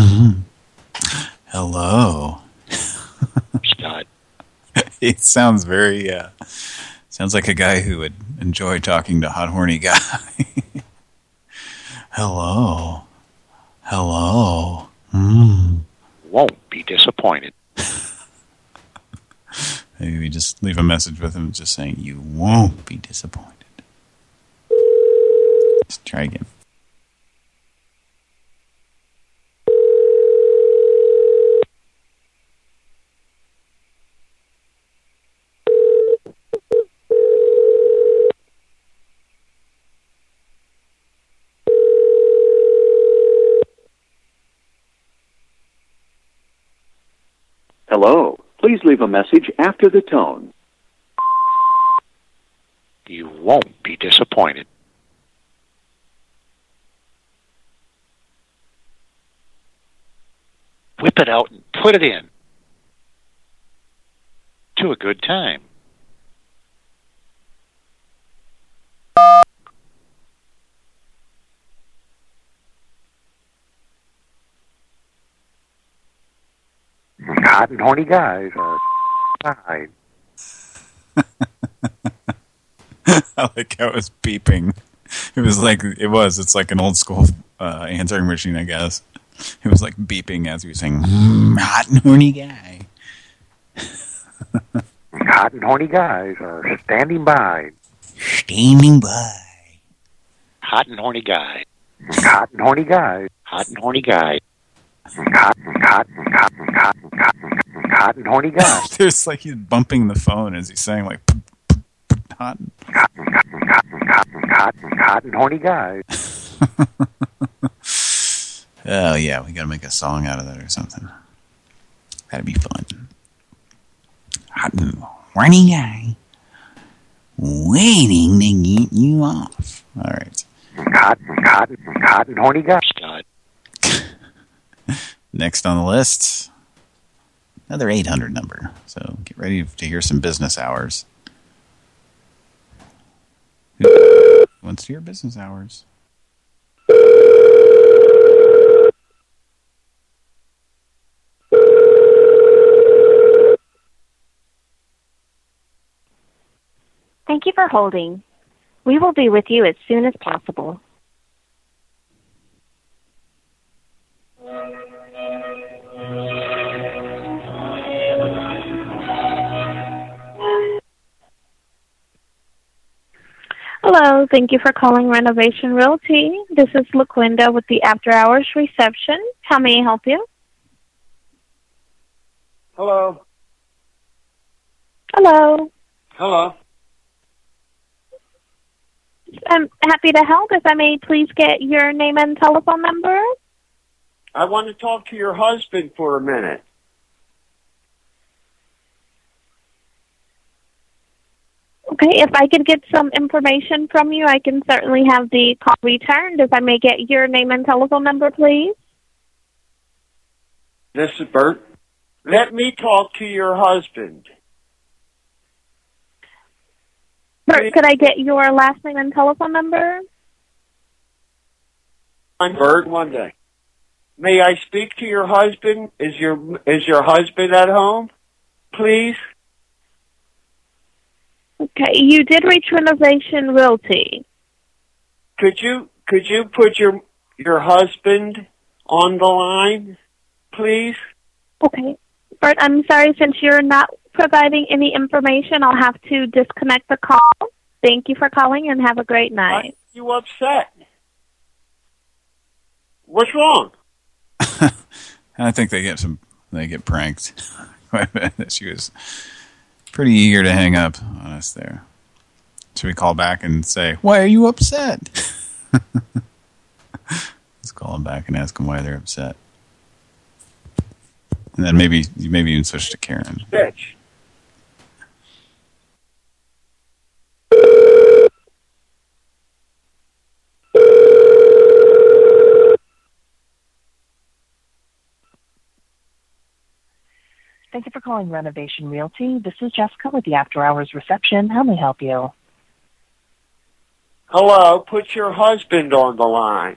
Hello. God. It sounds very, sounds like a guy who would enjoy talking to hot, horny guy. Hello. Hello. Won't be disappointed. Maybe we just leave a message with him just saying, you won't be disappointed. Let's try again. Hello. Please leave a message after the tone. You won't be disappointed. whip it out and put it in. To a good time. Hot and horny guys are fine. I like how it was beeping. It's like an old school answering machine, I guess. It was like beeping as he was saying, hot and horny guy. Hot and horny guys are standing by. Standing by. Hot and horny guy. Hot and horny guy. Hot and horny guy. Hot and horny guy. There's like he's bumping the phone as he's saying like hot and horny guy. Oh yeah, we gotta make a song out of that or something. That'd be fun. Hot and horny guy waiting to get you off. All right. Hot and horny guy. God. Next on the list, another 800 number. So get ready to hear some business hours. Who wants to hear business hours? Thank you for holding. We will be with you as soon as possible. Hello, thank you for calling Renovation Realty. This is LaQuinda with the After Hours Reception. How may I help you? Hello. Hello. Hello. I'm happy to help. If I may please get your name and telephone number? I want to talk to your husband for a minute. Okay, if I could get some information from you, I can certainly have the call returned. If I may get your name and telephone number, please. This is Bert. Let me talk to your husband. Bert, could I get your last name and telephone number? I'm Bert Monday. May I speak to your husband? Is your husband at home? Please? Okay, you did reach Renovation Realty. Could you put your husband on the line, please? Okay. Bert, I'm sorry, since you're not providing any information, I'll have to disconnect the call. Thank you for calling and have a great night. Why are you upset? What's wrong? I think they get pranked. She was pretty eager to hang up on us there. Should we call back and say, why are you upset? Let's call them back and ask them why they're upset. And then maybe even switch to Karen. Bitch. Thank you for calling Renovation Realty. This is Jessica with the After Hours Reception. How may I help you? Hello, put your husband on the line.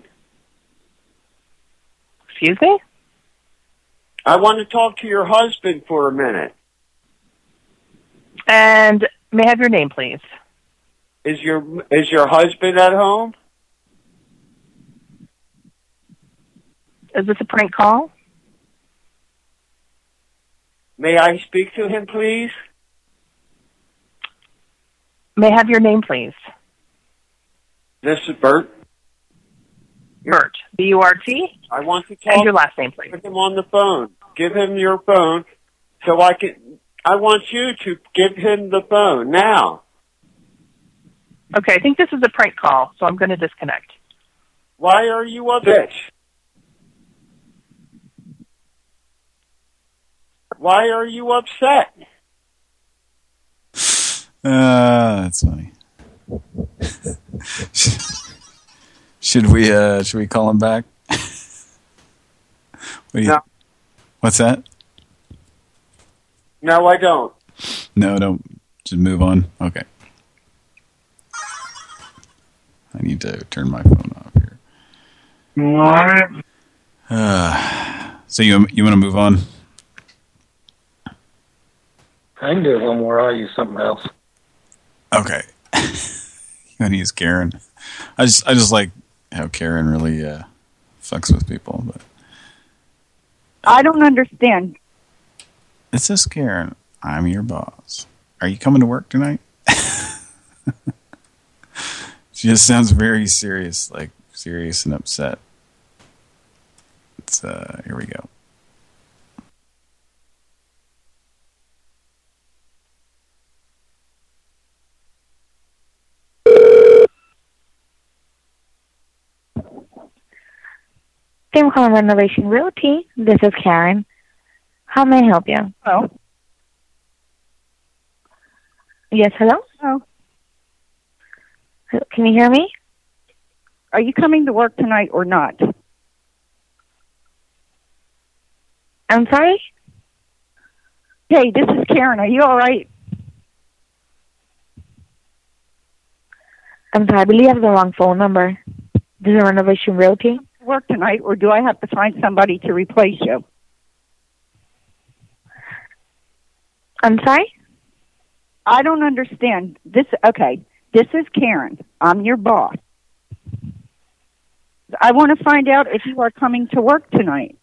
Excuse me? I want to talk to your husband for a minute. And may I have your name, please? Is your husband at home? Is this a prank call? May I speak to him, please? May I have your name, please? This is Bert. Bert. B-U-R-T? I want to talk and your last name, please. with him on the phone. Give him your phone so I want you to give him the phone now. Okay, I think this is a prank call, so I'm going to disconnect. Why are you a bitch? Why are you upset? That's funny. Should we call him back? No. What's that? No, I don't. No, don't. Just move on. Okay. I need to turn my phone off here. What? So you want to move on? I can do it one more. I'll use something else. Okay. You want to use Karen? I just like how Karen really fucks with people, but I don't understand. It says Karen, I'm your boss. Are you coming to work tonight? She just sounds very serious, like serious and upset. It's here we go. Thank you for calling Renovation Realty. This is Karen. How may I help you? Hello. Yes, hello? Hello. Can you hear me? Are you coming to work tonight or not? I'm sorry? Hey, this is Karen. Are you all right? I'm sorry, I believe I have the wrong phone number. This is Renovation Realty. Work tonight, or do I have to find somebody to replace you? I'm sorry? I don't understand. Okay, this is Karen. I'm your boss. I want to find out if you are coming to work tonight.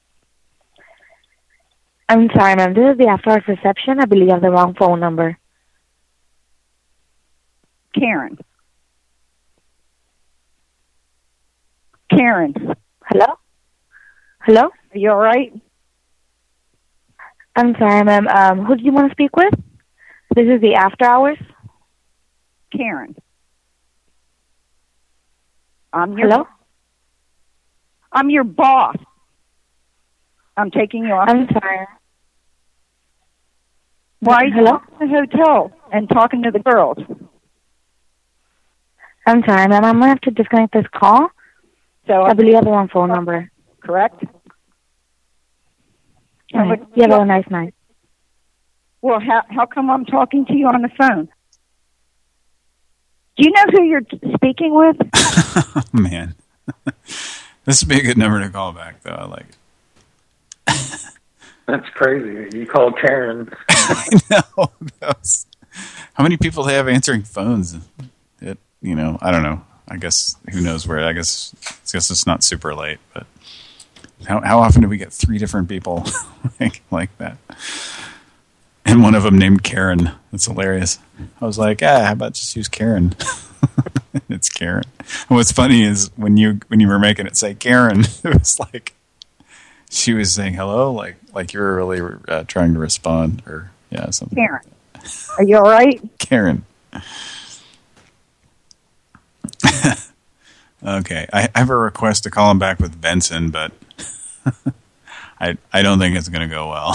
I'm sorry, ma'am. This is the after-hours reception. I believe I have the wrong phone number. Karen. Karen. Hello? Hello? Are you all right? I'm sorry, ma'am. Who do you want to speak with? This is the after hours. Karen. Hello? I'm your boss. I'm taking you off. I'm sorry. Why are you Hello? in the hotel and talking to the girls? I'm sorry, ma'am. I'm going to have to disconnect this call. So I believe I have the wrong phone number. Correct? All right. You have a nice night. Well, how come I'm talking to you on the phone? Do you know who you're speaking with? Oh, man. This would be a good number to call back, though. I like it. That's crazy. You called Karen. I know. How many people have answering phones? I don't know. I guess, who knows where. I guess it's not super late, but how often do we get 3 different people like that? And one of them named Karen. That's hilarious. I was like, how about just use Karen? It's Karen. And what's funny is when you were making it say Karen, it was like she was saying hello, like you were really trying to respond, or something. Karen, are you all right? Karen. Okay, I have a request to call him back with Benson, but I don't think it's going to go well.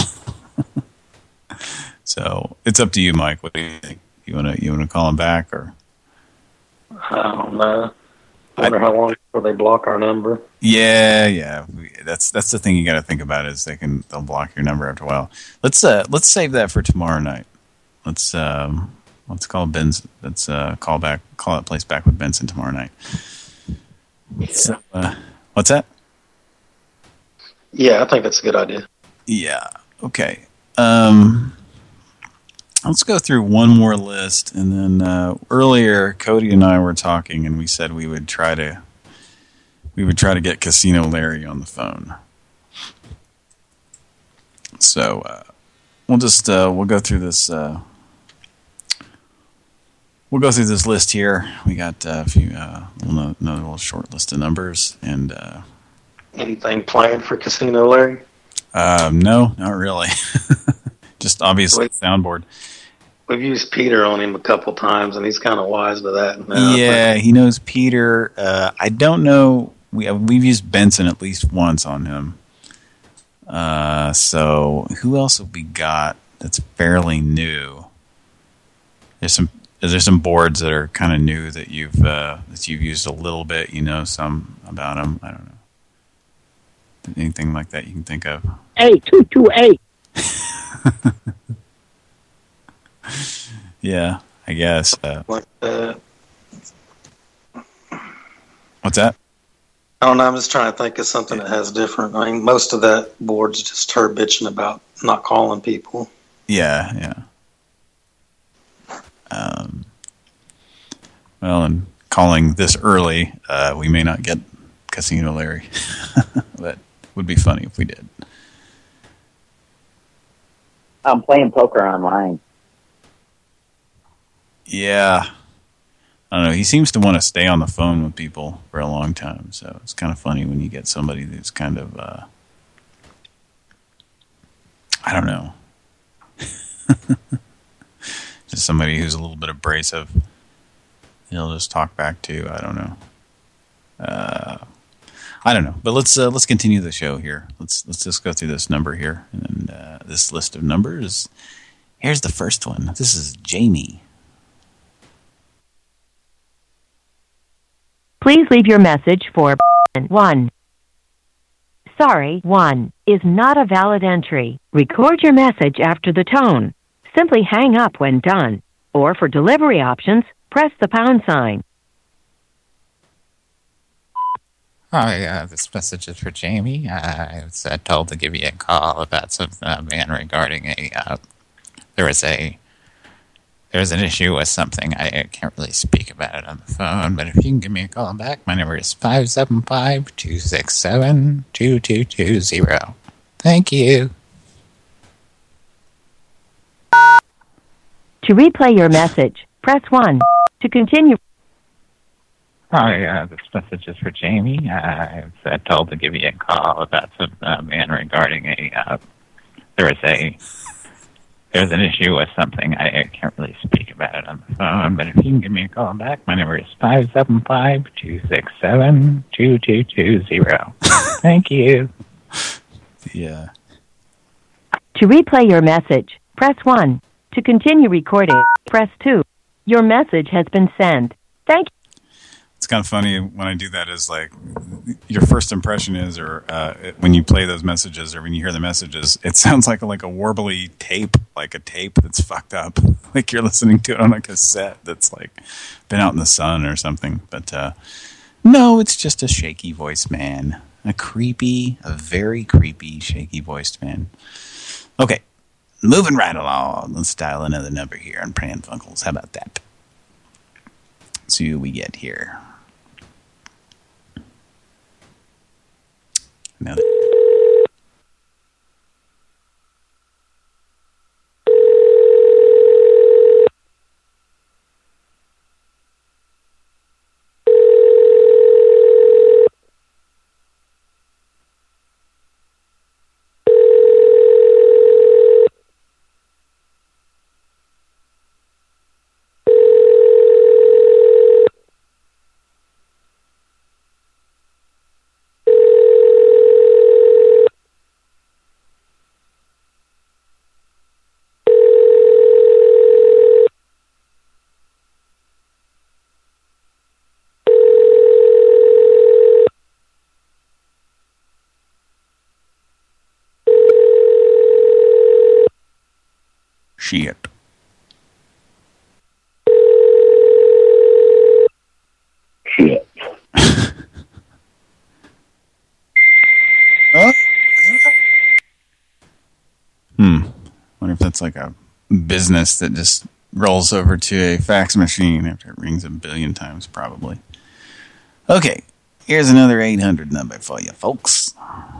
So it's up to you, Mike. What do you think? You want to call him back, or? I don't know. I wonder how long before they block our number. Yeah. That's the thing you got to think about, is they'll block your number after a while. Let's save that for tomorrow night. Let's call Benson. Let's call that place back with Benson tomorrow night. So, what's that? Yeah, I think that's a good idea. Yeah. Okay. Let's go through one more list, and then earlier Cody and I were talking, and we said we would try to get Casino Larry on the phone. So we'll go through this. We'll go through this list here. We got a few, another little short list of numbers, and anything planned for Casino Larry? No, not really. Just obviously soundboard. We've used Peter on him a couple times, and he's kind of wise to that now. Yeah, he knows Peter. I don't know. We've used Benson at least once on him. So who else have we got that's fairly new? There's some boards that are kind of new that you've used a little bit. You know some about them. I don't know. Anything like that you can think of? 228, 228. Yeah, I guess. Like that. What's that? I don't know. I'm just trying to think of something that has different. I mean, most of that board's just her bitching about not calling people. Yeah. Well, and calling this early, we may not get Casino Larry. That would be funny if we did. I'm playing poker online. Yeah. I don't know. He seems to want to stay on the phone with people for a long time, so it's kind of funny when you get somebody who's kind of, I don't know. Just somebody who's a little bit abrasive. He'll just talk back to, I don't know. I don't know. But let's continue the show here. Let's just go through this number here. And this list of numbers. Here's the first one. This is Jamie. Please leave your message for 1. Sorry, 1 is not a valid entry. Record your message after the tone. Simply hang up when done. Or for delivery options, press the pound sign. Hi, this message is for Jamie. I was told to give you a call about some man regarding there was an issue with something. I can't really speak about it on the phone, but if you can give me a call back, my number is 575-267-2220. Thank you. To replay your message, press 1. To continue... Hi, this message is for Jamie. I was told to give you a call about some man regarding there was an issue with something. I can't really speak about it on the phone, but if you can give me a call back, my number is 575-267-2220. Thank you. Yeah. To replay your message, press 1. To continue recording, press 2. Your message has been sent. Thank you. It's kind of funny when I do that is like your first impression is, or when you play those messages or when you hear the messages, it sounds like a warbly tape, like a tape that's fucked up. Like you're listening to it on a cassette that's like been out in the sun or something. But no, it's just a shaky voiced man. A very creepy, shaky voiced man. Okay, moving right along. Let's dial another number here on Pran Funkels. How about that? Let's see who we get here. Now shit. Shit. Huh? Wonder if that's like a business that just rolls over to a fax machine after it rings a billion times, probably. Okay, here's another 800 number for you, folks.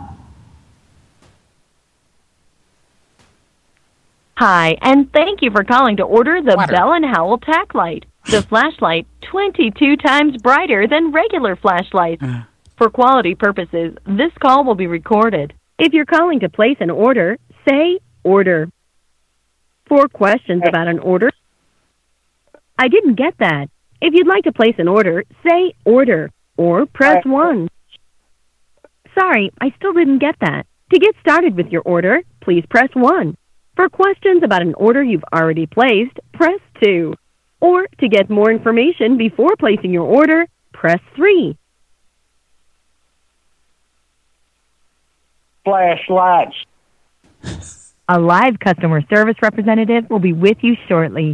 Hi, and thank you for calling to order the Bell & Howell Tack Light. The flashlight 22 times brighter than regular flashlights. For quality purposes, this call will be recorded. If you're calling to place an order, say order. For questions about an order, I didn't get that. If you'd like to place an order, say order or press 1. Sorry, I still didn't get that. To get started with your order, please press 1. For questions about an order you've already placed, press 2. Or to get more information before placing your order, press 3. Flashlights A live customer service representative will be with you shortly.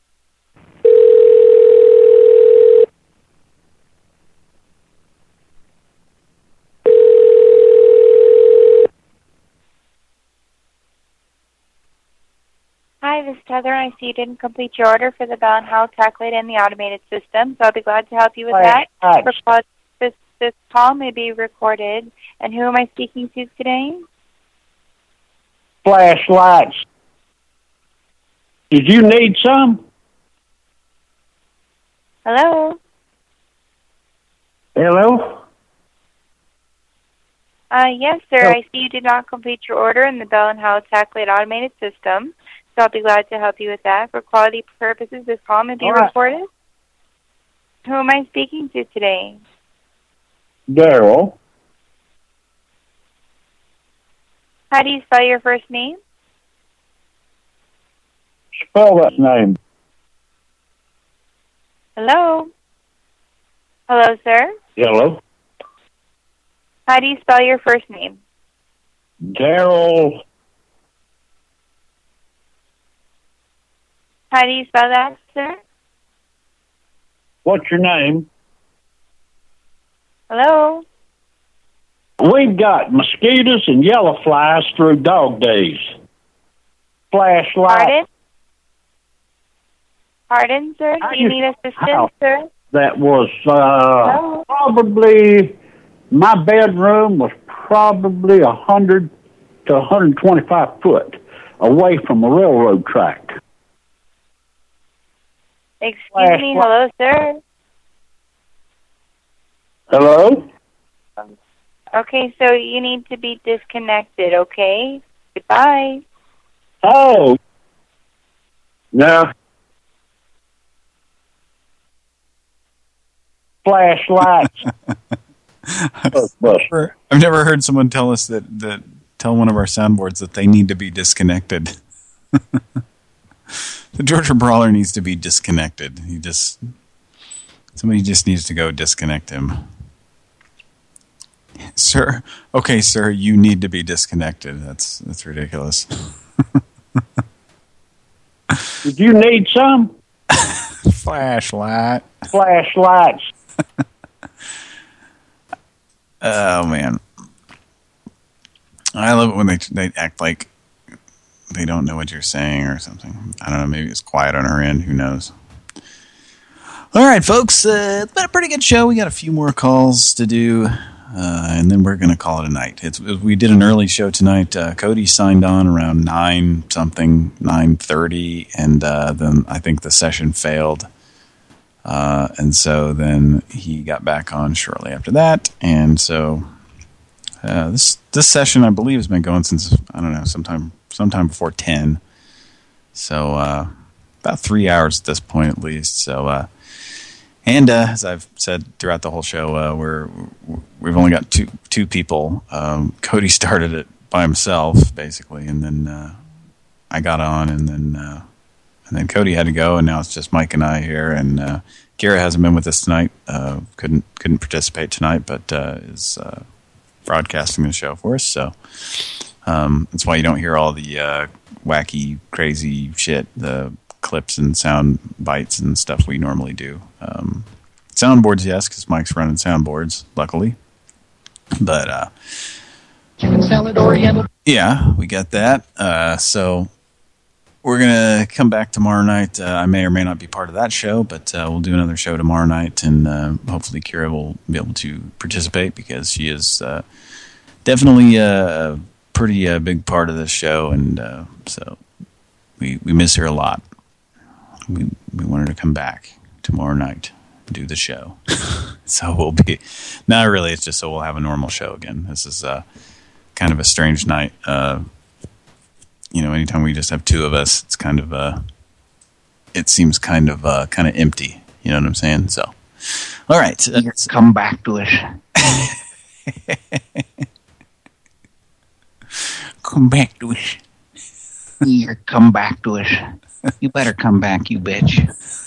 Hi, this is Heather. I see you didn't complete your order for the Bell & Howell calculator and the automated system, so I'll be glad to help you with that. This call may be recorded. And who am I speaking to today? Flashlights. Did you need some? Hello? Hello? Yes, sir. I see you did not complete your order in the Bell & Howell calculator automated system, so I'll be glad to help you with that. For quality purposes, this call may be recorded. Who am I speaking to today? Daryl. How do you spell your first name? Spell that name. Hello? Hello, sir? Hello? How do you spell your first name? Daryl. How do you spell that, sir? What's your name? Hello? We've got mosquitoes and yellow flies through dog days. Flashlight. Pardon, sir? Do you need assistance, sir? That was probably, my bedroom was probably 100 to 125 foot away from a railroad track. Excuse me, hello, sir? Hello? Okay, so you need to be disconnected, okay? Goodbye. Oh. No. Flashlights. I've never heard someone tell us that tell one of our soundboards that they need to be disconnected. The Georgia Brawler needs to be disconnected. Somebody just needs to go disconnect him. Sir, okay, sir, you need to be disconnected. That's ridiculous. Did you need some? Flashlights. Oh, man. I love it when they act like they don't know what you're saying or something. I don't know, maybe it's quiet on our end. Who knows? All right, folks. It's been a pretty good show. We got a few more calls to do, and then we're going to call it a night. We did an early show tonight. Cody signed on around 9:30, and then I think the session failed. And so then he got back on shortly after that. And so this session, I believe, has been going since, I don't know, sometime before 10. So about 3 hours at this point at least. So and as I've said throughout the whole show, we've only got two people. Cody started it by himself basically, and then I got on, and then Cody had to go, and now it's just Mike and I here. And Kira hasn't been with us tonight. Couldn't participate tonight, but is broadcasting the show for us. So that's why you don't hear all the wacky, crazy shit, the clips and sound bites and stuff we normally do. Soundboards, yes, because Mike's running soundboards, luckily. But chicken salad oriental. Yeah, we got that. So we're going to come back tomorrow night. I may or may not be part of that show, but we'll do another show tomorrow night, and hopefully Kira will be able to participate, because she is definitely a pretty big part of this show, and so we miss her a lot. We want her to come back tomorrow night and do the show. So we'll be... Not really, it's just so we'll have a normal show again. This is kind of a strange night. Anytime we just have two of us, it's kind of it seems kind of empty. You know what I'm saying? So, all right, come back to us. Come back to us. Here, come back to us. You better come back, you bitch.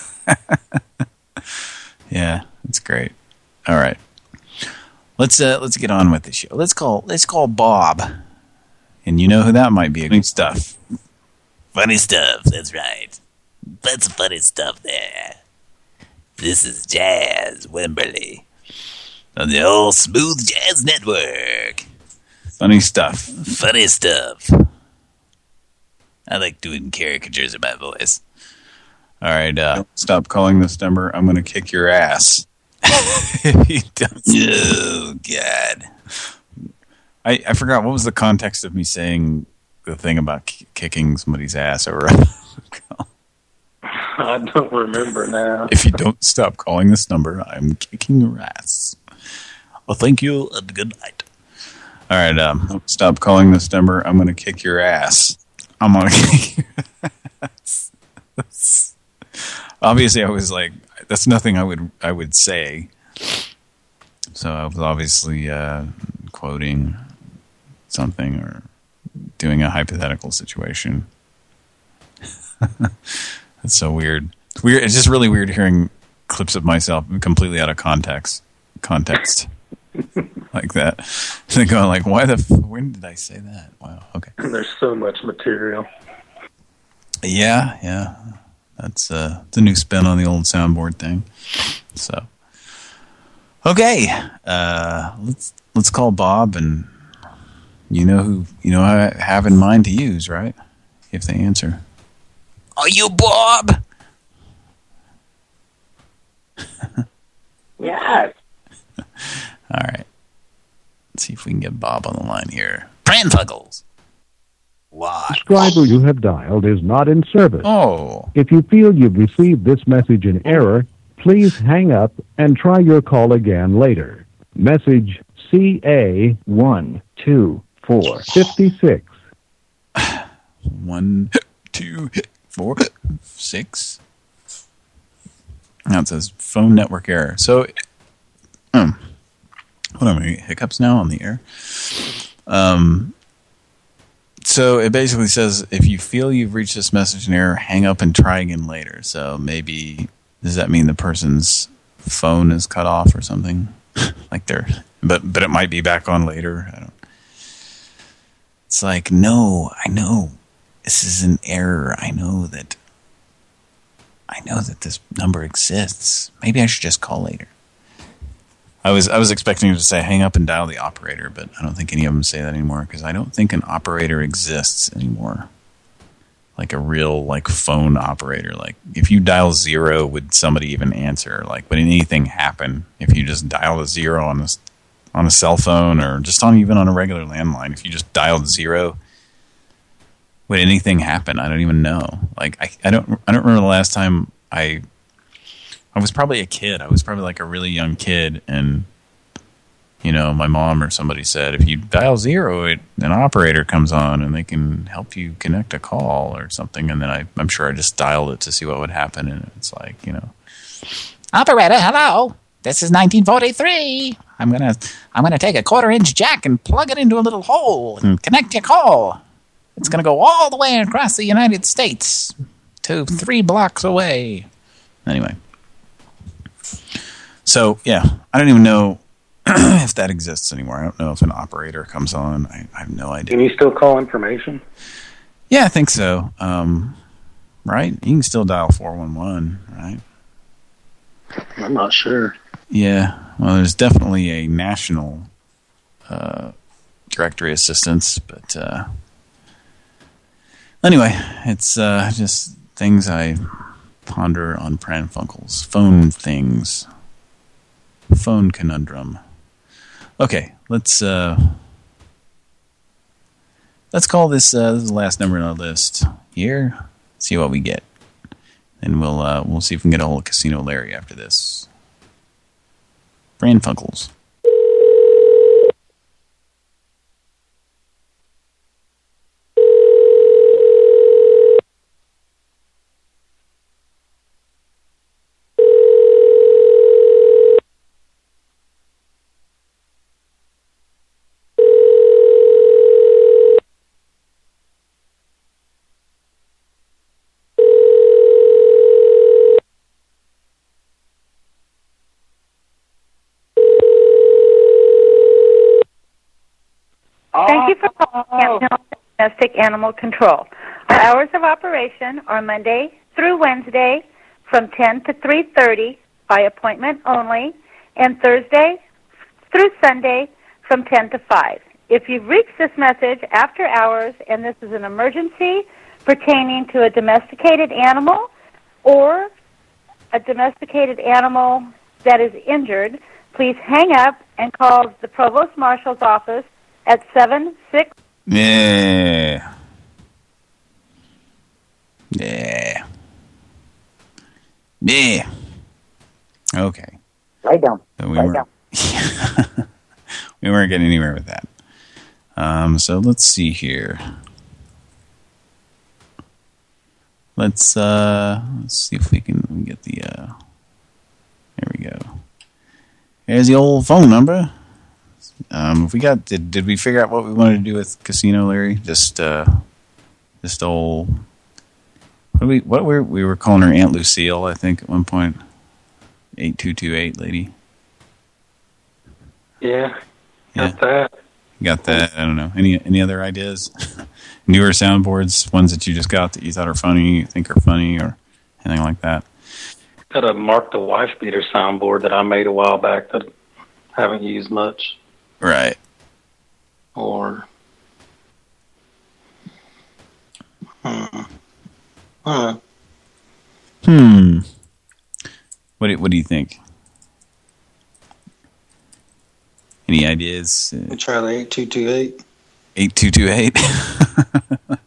Yeah, that's great. All right, let's get on with the show. Let's call Bob. And you know who that might be. Funny stuff. Funny stuff, that's right. That's funny stuff there. This is Jazz Wimberly on the old Smooth Jazz Network. Funny stuff. Funny stuff. I like doing caricatures of my voice. All right, stop calling this number. I'm going to kick your ass. If you don't. Oh, God. I forgot, what was the context of me saying the thing about kicking somebody's ass over? I don't remember now. If you don't stop calling this number, I'm kicking your ass. Well, thank you and good night. All right, stop calling this number. I'm going to kick your ass. I'm going to kick your ass. Obviously, I was like, that's nothing I would say. So I was obviously quoting something or doing a hypothetical situation. It's so weird. It's weird. It's just really weird hearing clips of myself completely out of context like that. So going like, when did I say that? Wow. Okay. There's so much material. Yeah. That's it's a new spin on the old soundboard thing. So, okay, let's call Bob, and you know who I have in mind to use, right? If they answer. Are you Bob? Yes. All right. Let's see if we can get Bob on the line here. Pranfuggles. The subscriber you have dialed is not in service. Oh. If you feel you've received this message in error, please hang up and try your call again later. Message CA12456. 1, 2, 4, 6. Now it says phone network error. So, what am I, hiccups now on the air? So it basically says, if you feel you've reached this message in error, hang up and try again later. So maybe, does that mean the person's phone is cut off or something? Like but it might be back on later. I don't. It's like, no, I know this is an error. I know that this number exists. Maybe I should just call later. I was expecting to say hang up and dial the operator, but I don't think any of them say that anymore because I don't think an operator exists anymore. Like a real phone operator. Like if you dial 0, would somebody even answer? Like would anything happen if you just dial a 0 on a cell phone or just even on a regular landline? If you just dialed 0, would anything happen? I don't even know. Like I don't remember the last time I was probably a kid. I was probably like a really young kid, and my mom or somebody said, if you dial 0, an operator comes on and they can help you connect a call or something. And then I'm sure I just dialed it to see what would happen, and it's like, Operator, hello. This is 1943. I'm gonna take a 1/4-inch jack and plug it into a little hole and connect your call. It's gonna go all the way across the United States to 3 blocks away. Anyway. So, yeah, I don't even know if that exists anymore. I don't know if an operator comes on. I have no idea. Can you still call information? Yeah, I think so. Right? You can still dial 411, right? I'm not sure. Yeah. Well, there's definitely a national directory assistance, but anyway, it's just things I ponder on Pranfunkels. Phone things. Phone conundrum. Okay, let's call this. This is the last number on our list here. See what we get, and we'll see if we can get a hold of Casino Larry after this. Pranfunkels. Animal Control. Our hours of operation are Monday through Wednesday from 10 to 3:30 by appointment only, and Thursday through Sunday from 10 to 5. If you've reached this message after hours and this is an emergency pertaining to a domesticated animal or a domesticated animal that is injured, please hang up and call the Provost Marshal's office at 76... Yeah. Okay. Lay down. So Lay down. We weren't getting anywhere with that. So let's see here. Let's see if we can get the there we go. Here's the old phone number. If we got did we figure out what we wanted to do with Casino, Larry? Just old what we were calling her Aunt Lucille, I think, at one point. 8228 lady. Yeah. Got that. Got that. I don't know. Any other ideas? Newer soundboards, ones that you just got that you thought are funny, you think are funny, or anything like that? Got a Mark the Wife Beater soundboard that I made a while back that I haven't used much. Right. Or What do you think? Any ideas? We'll try the 8228. 8228?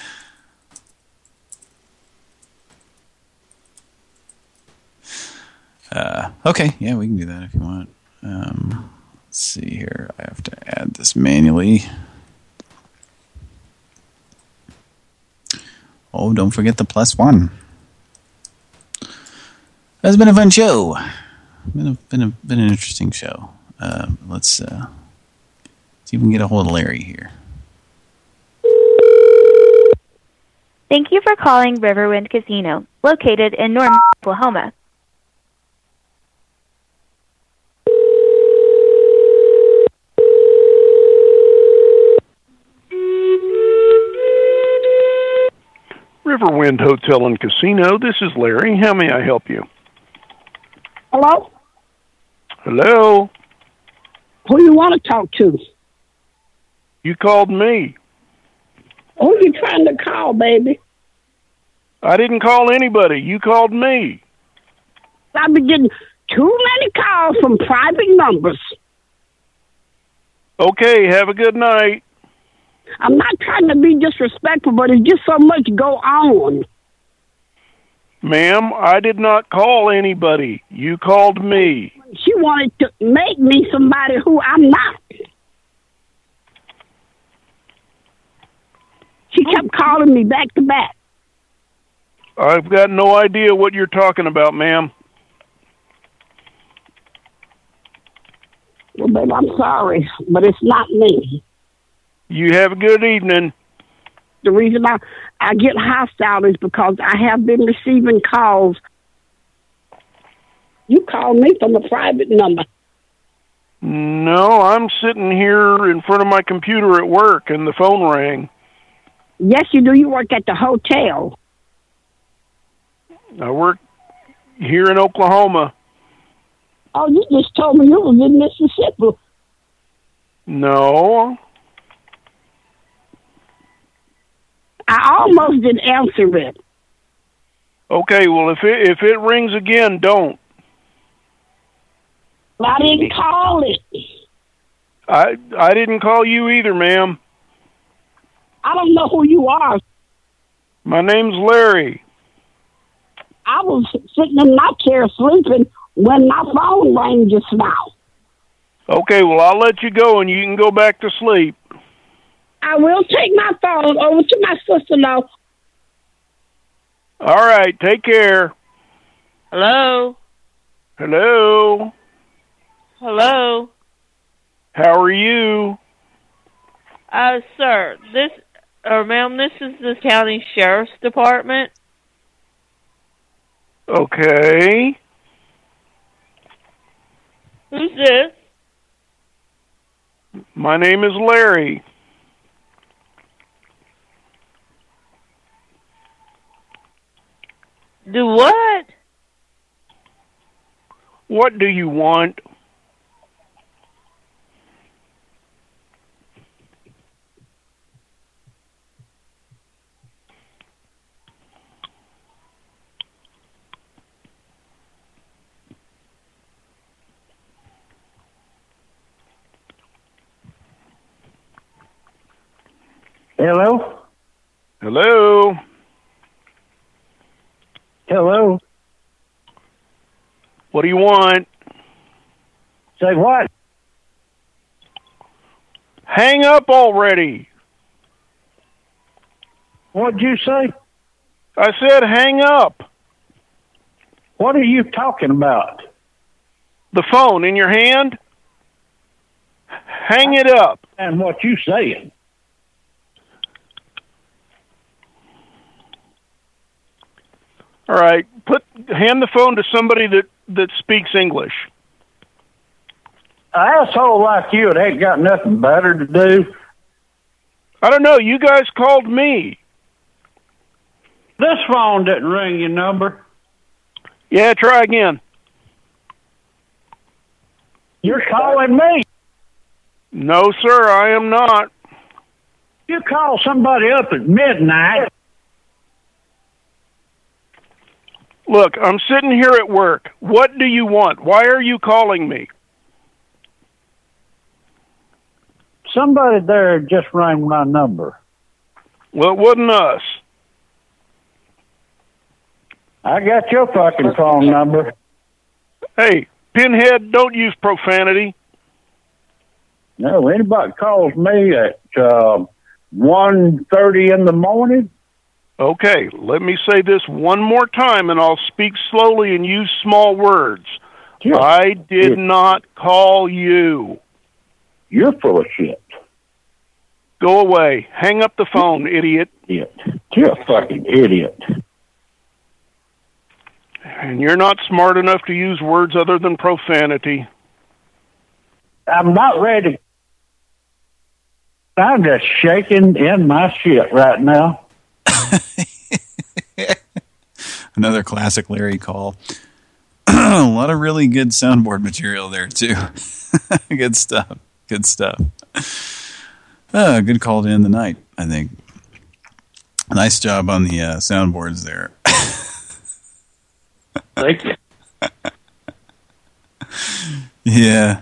Okay, yeah, we can do that if you want. Let's see here. I have to add this manually. Oh, don't forget the +1. That's been a fun show. Been an interesting show. Let's see if we can get a hold of Larry here. Thank you for calling Riverwind Casino, located in Norman, Oklahoma. Riverwind Hotel and Casino, this is Larry. How may I help you? Hello? Hello? Who you want to talk to? You called me. Who you trying to call, baby? I didn't call anybody. You called me. I've been getting too many calls from private numbers. Okay, have a good night. I'm not trying to be disrespectful, but it's just so much go on. Ma'am, I did not call anybody. You called me. She wanted to make me somebody who I'm not. She kept calling me back to back. I've got no idea what you're talking about, ma'am. Well, babe, I'm sorry, but it's not me. You have a good evening. The reason I get hostile is because I have been receiving calls. You called me from a private number. No, I'm sitting here in front of my computer at work, and the phone rang. Yes, you do. You work at the hotel. I work here in Oklahoma. Oh, you just told me you was in Mississippi. No. I almost didn't answer it. Okay, well, if it rings again, don't. I didn't call it. I didn't call you either, ma'am. I don't know who you are. My name's Larry. I was sitting in my chair sleeping when my phone rang just now. Okay, well, I'll let you go and you can go back to sleep. I will take my phone over to my sister-in-law. All right, take care. Hello? Hello? Hello? How are you? Sir, ma'am, this is the county sheriff's department. Okay. Who's this? My name is Larry. Do what? What do you want? Hello? Hello? Hello? What do you want? Say what? Hang up already. What'd you say? I said hang up. What are you talking about? The phone in your hand? Hang it up. And what you saying? All right, hand the phone to somebody that speaks English. An asshole like you that ain't got nothing better to do. I don't know. You guys called me. This phone didn't ring your number. Yeah, try again. You're calling me. No, sir, I am not. You call somebody up at midnight. Look, I'm sitting here at work. What do you want? Why are you calling me? Somebody there just rang my number. Well, it wasn't us. I got your fucking phone number. Hey, Pinhead, don't use profanity. No, anybody calls me at 1:30 in the morning. Okay, let me say this one more time, and I'll speak slowly and use small words. Yeah. I did not call you. You're full of shit. Go away. Hang up the phone, idiot. Idiot. You're a fucking idiot. And you're not smart enough to use words other than profanity. I'm not ready. I'm just shaking in my shit right now. Another classic Larry call. A lot of really good soundboard material there, too. Good stuff. Good stuff. Good call to end the night, I think. Nice job on the soundboards there. Thank you. Yeah.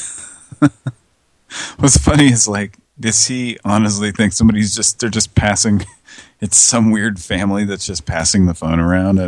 What's funny is, like, does he honestly think they're just passing... It's some weird family that's just passing the phone around. I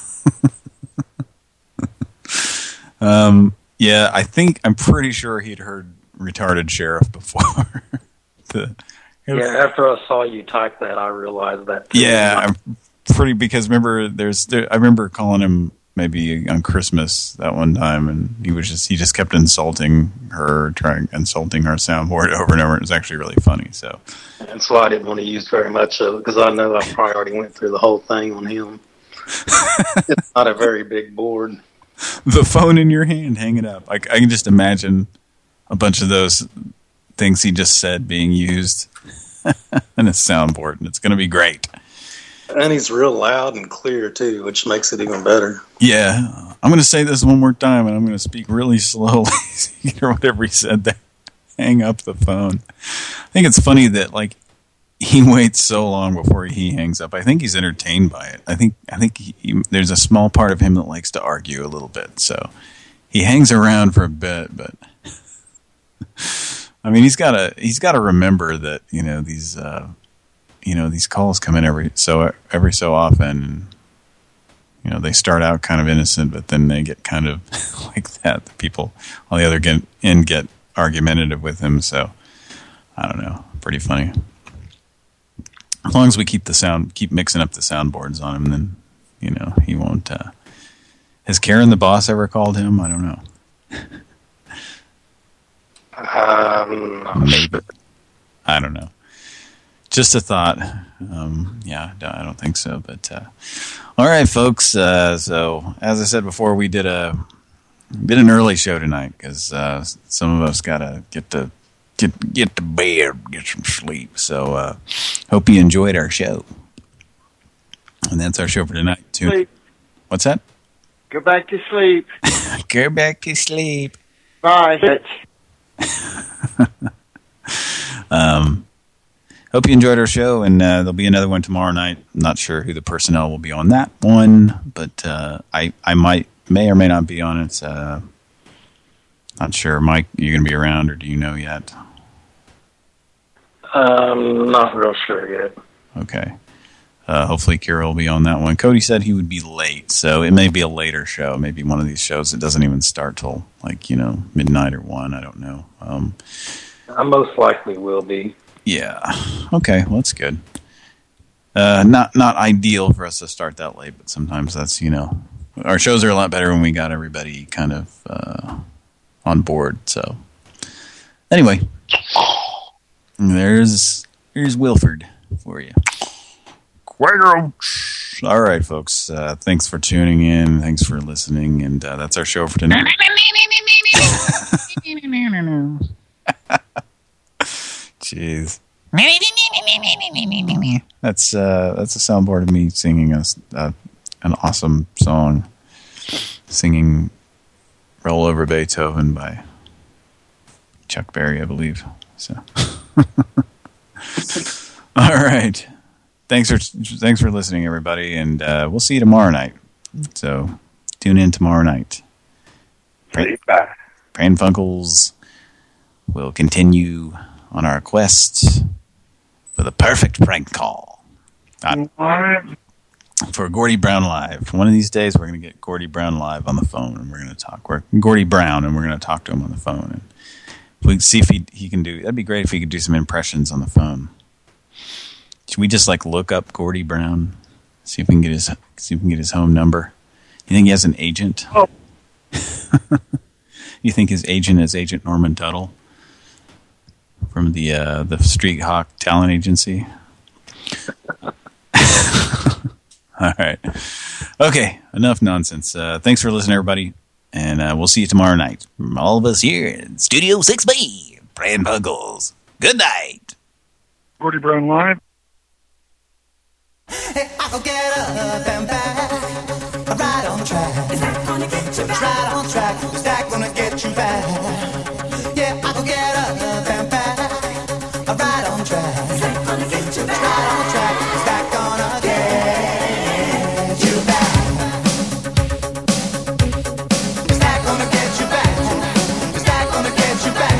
don't... yeah, I'm pretty sure he'd heard retarded sheriff before. Yeah, after I saw you type that, I realized that too. Yeah, I'm pretty... Because remember, I remember calling him maybe on Christmas that one time, and he just kept insulting her soundboard over and over. It was actually really funny, so... And so I didn't want to use very much of it, because I know I probably already went through the whole thing on him. It's not a very big board. The phone in your hand, hang it up. I can just imagine a bunch of those things he just said being used in a soundboard, and it's going to be great. And he's real loud and clear, too, which makes it even better. Yeah. I'm going to say this one more time, and I'm going to speak really slowly so you hear whatever he said there. Hang up the phone. I think it's funny that, like, he waits so long before he hangs up. I think he's entertained by it. I think there's a small part of him that likes to argue a little bit, so he hangs around for a bit. But I mean, he's got to remember that these calls come in every so often. They start out kind of innocent, but then they get kind of like that. The people on the other end get argumentative with him, so I don't know. Pretty funny. As long as we keep mixing up the soundboards on him, then he won't. Has Karen the boss ever called him? I don't know. Maybe. I don't know. Just a thought. Yeah, I don't think so. But all right, folks. So as I said before, we did an early show tonight because some of us gotta get to bed, get some sleep. So hope you enjoyed our show, and that's our show for tonight too. What's that? Go back to sleep. Go back to sleep. Bye. Hope you enjoyed our show, and there'll be another one tomorrow night. I'm not sure who the personnel will be on that one, but I may or may not be on it. Not sure. Mike, you going to be around, or do you know yet? Not real sure yet. Okay. Hopefully Kira will be on that one. Cody said he would be late, so it may be a later show. Maybe one of these shows that doesn't even start till, like, midnight or 1. I don't know. I most likely will be. Yeah. Okay, well, that's good. Not ideal for us to start that late, but sometimes that's, our shows are a lot better when we got everybody kind of on board. So, anyway, there's Wilford for you. All right, folks. Thanks for tuning in. Thanks for listening, and that's our show for tonight. Jeez. That's a soundboard of me singing an awesome song, singing "Roll Over Beethoven" by Chuck Berry, I believe. So, all right. Thanks for listening, everybody, and we'll see you tomorrow night. So tune in tomorrow night. Pran Funkels will continue on our quest for the perfect prank call. For Gordie Brown Live. One of these days, we're going to get Gordie Brown live on the phone, and we're going to talk. Gordie Brown, and we're going to talk to him on the phone. And we can see if he can do. That'd be great if he could do some impressions on the phone. Should we just look up Gordie Brown, see if we can get his home number? You think he has an agent? Oh. You think his agent is Agent Norman Tuttle from the Street Hawk Talent Agency? All right. Okay, enough nonsense. Thanks for listening, everybody, and we'll see you tomorrow night. From all of us here in Studio 6B, Pran Funkels. Good night. Gordie Brown Live. Hey, I go get up and back. I'm right on track. Is that gonna get you back? Right on track. Is that gonna get you back? Yeah, I go get up and back. I'm right on track. Is that gonna get you back? Right on track. Is that gonna get you back? Is that gonna get you back? Is that gonna get you back?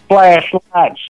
flashlights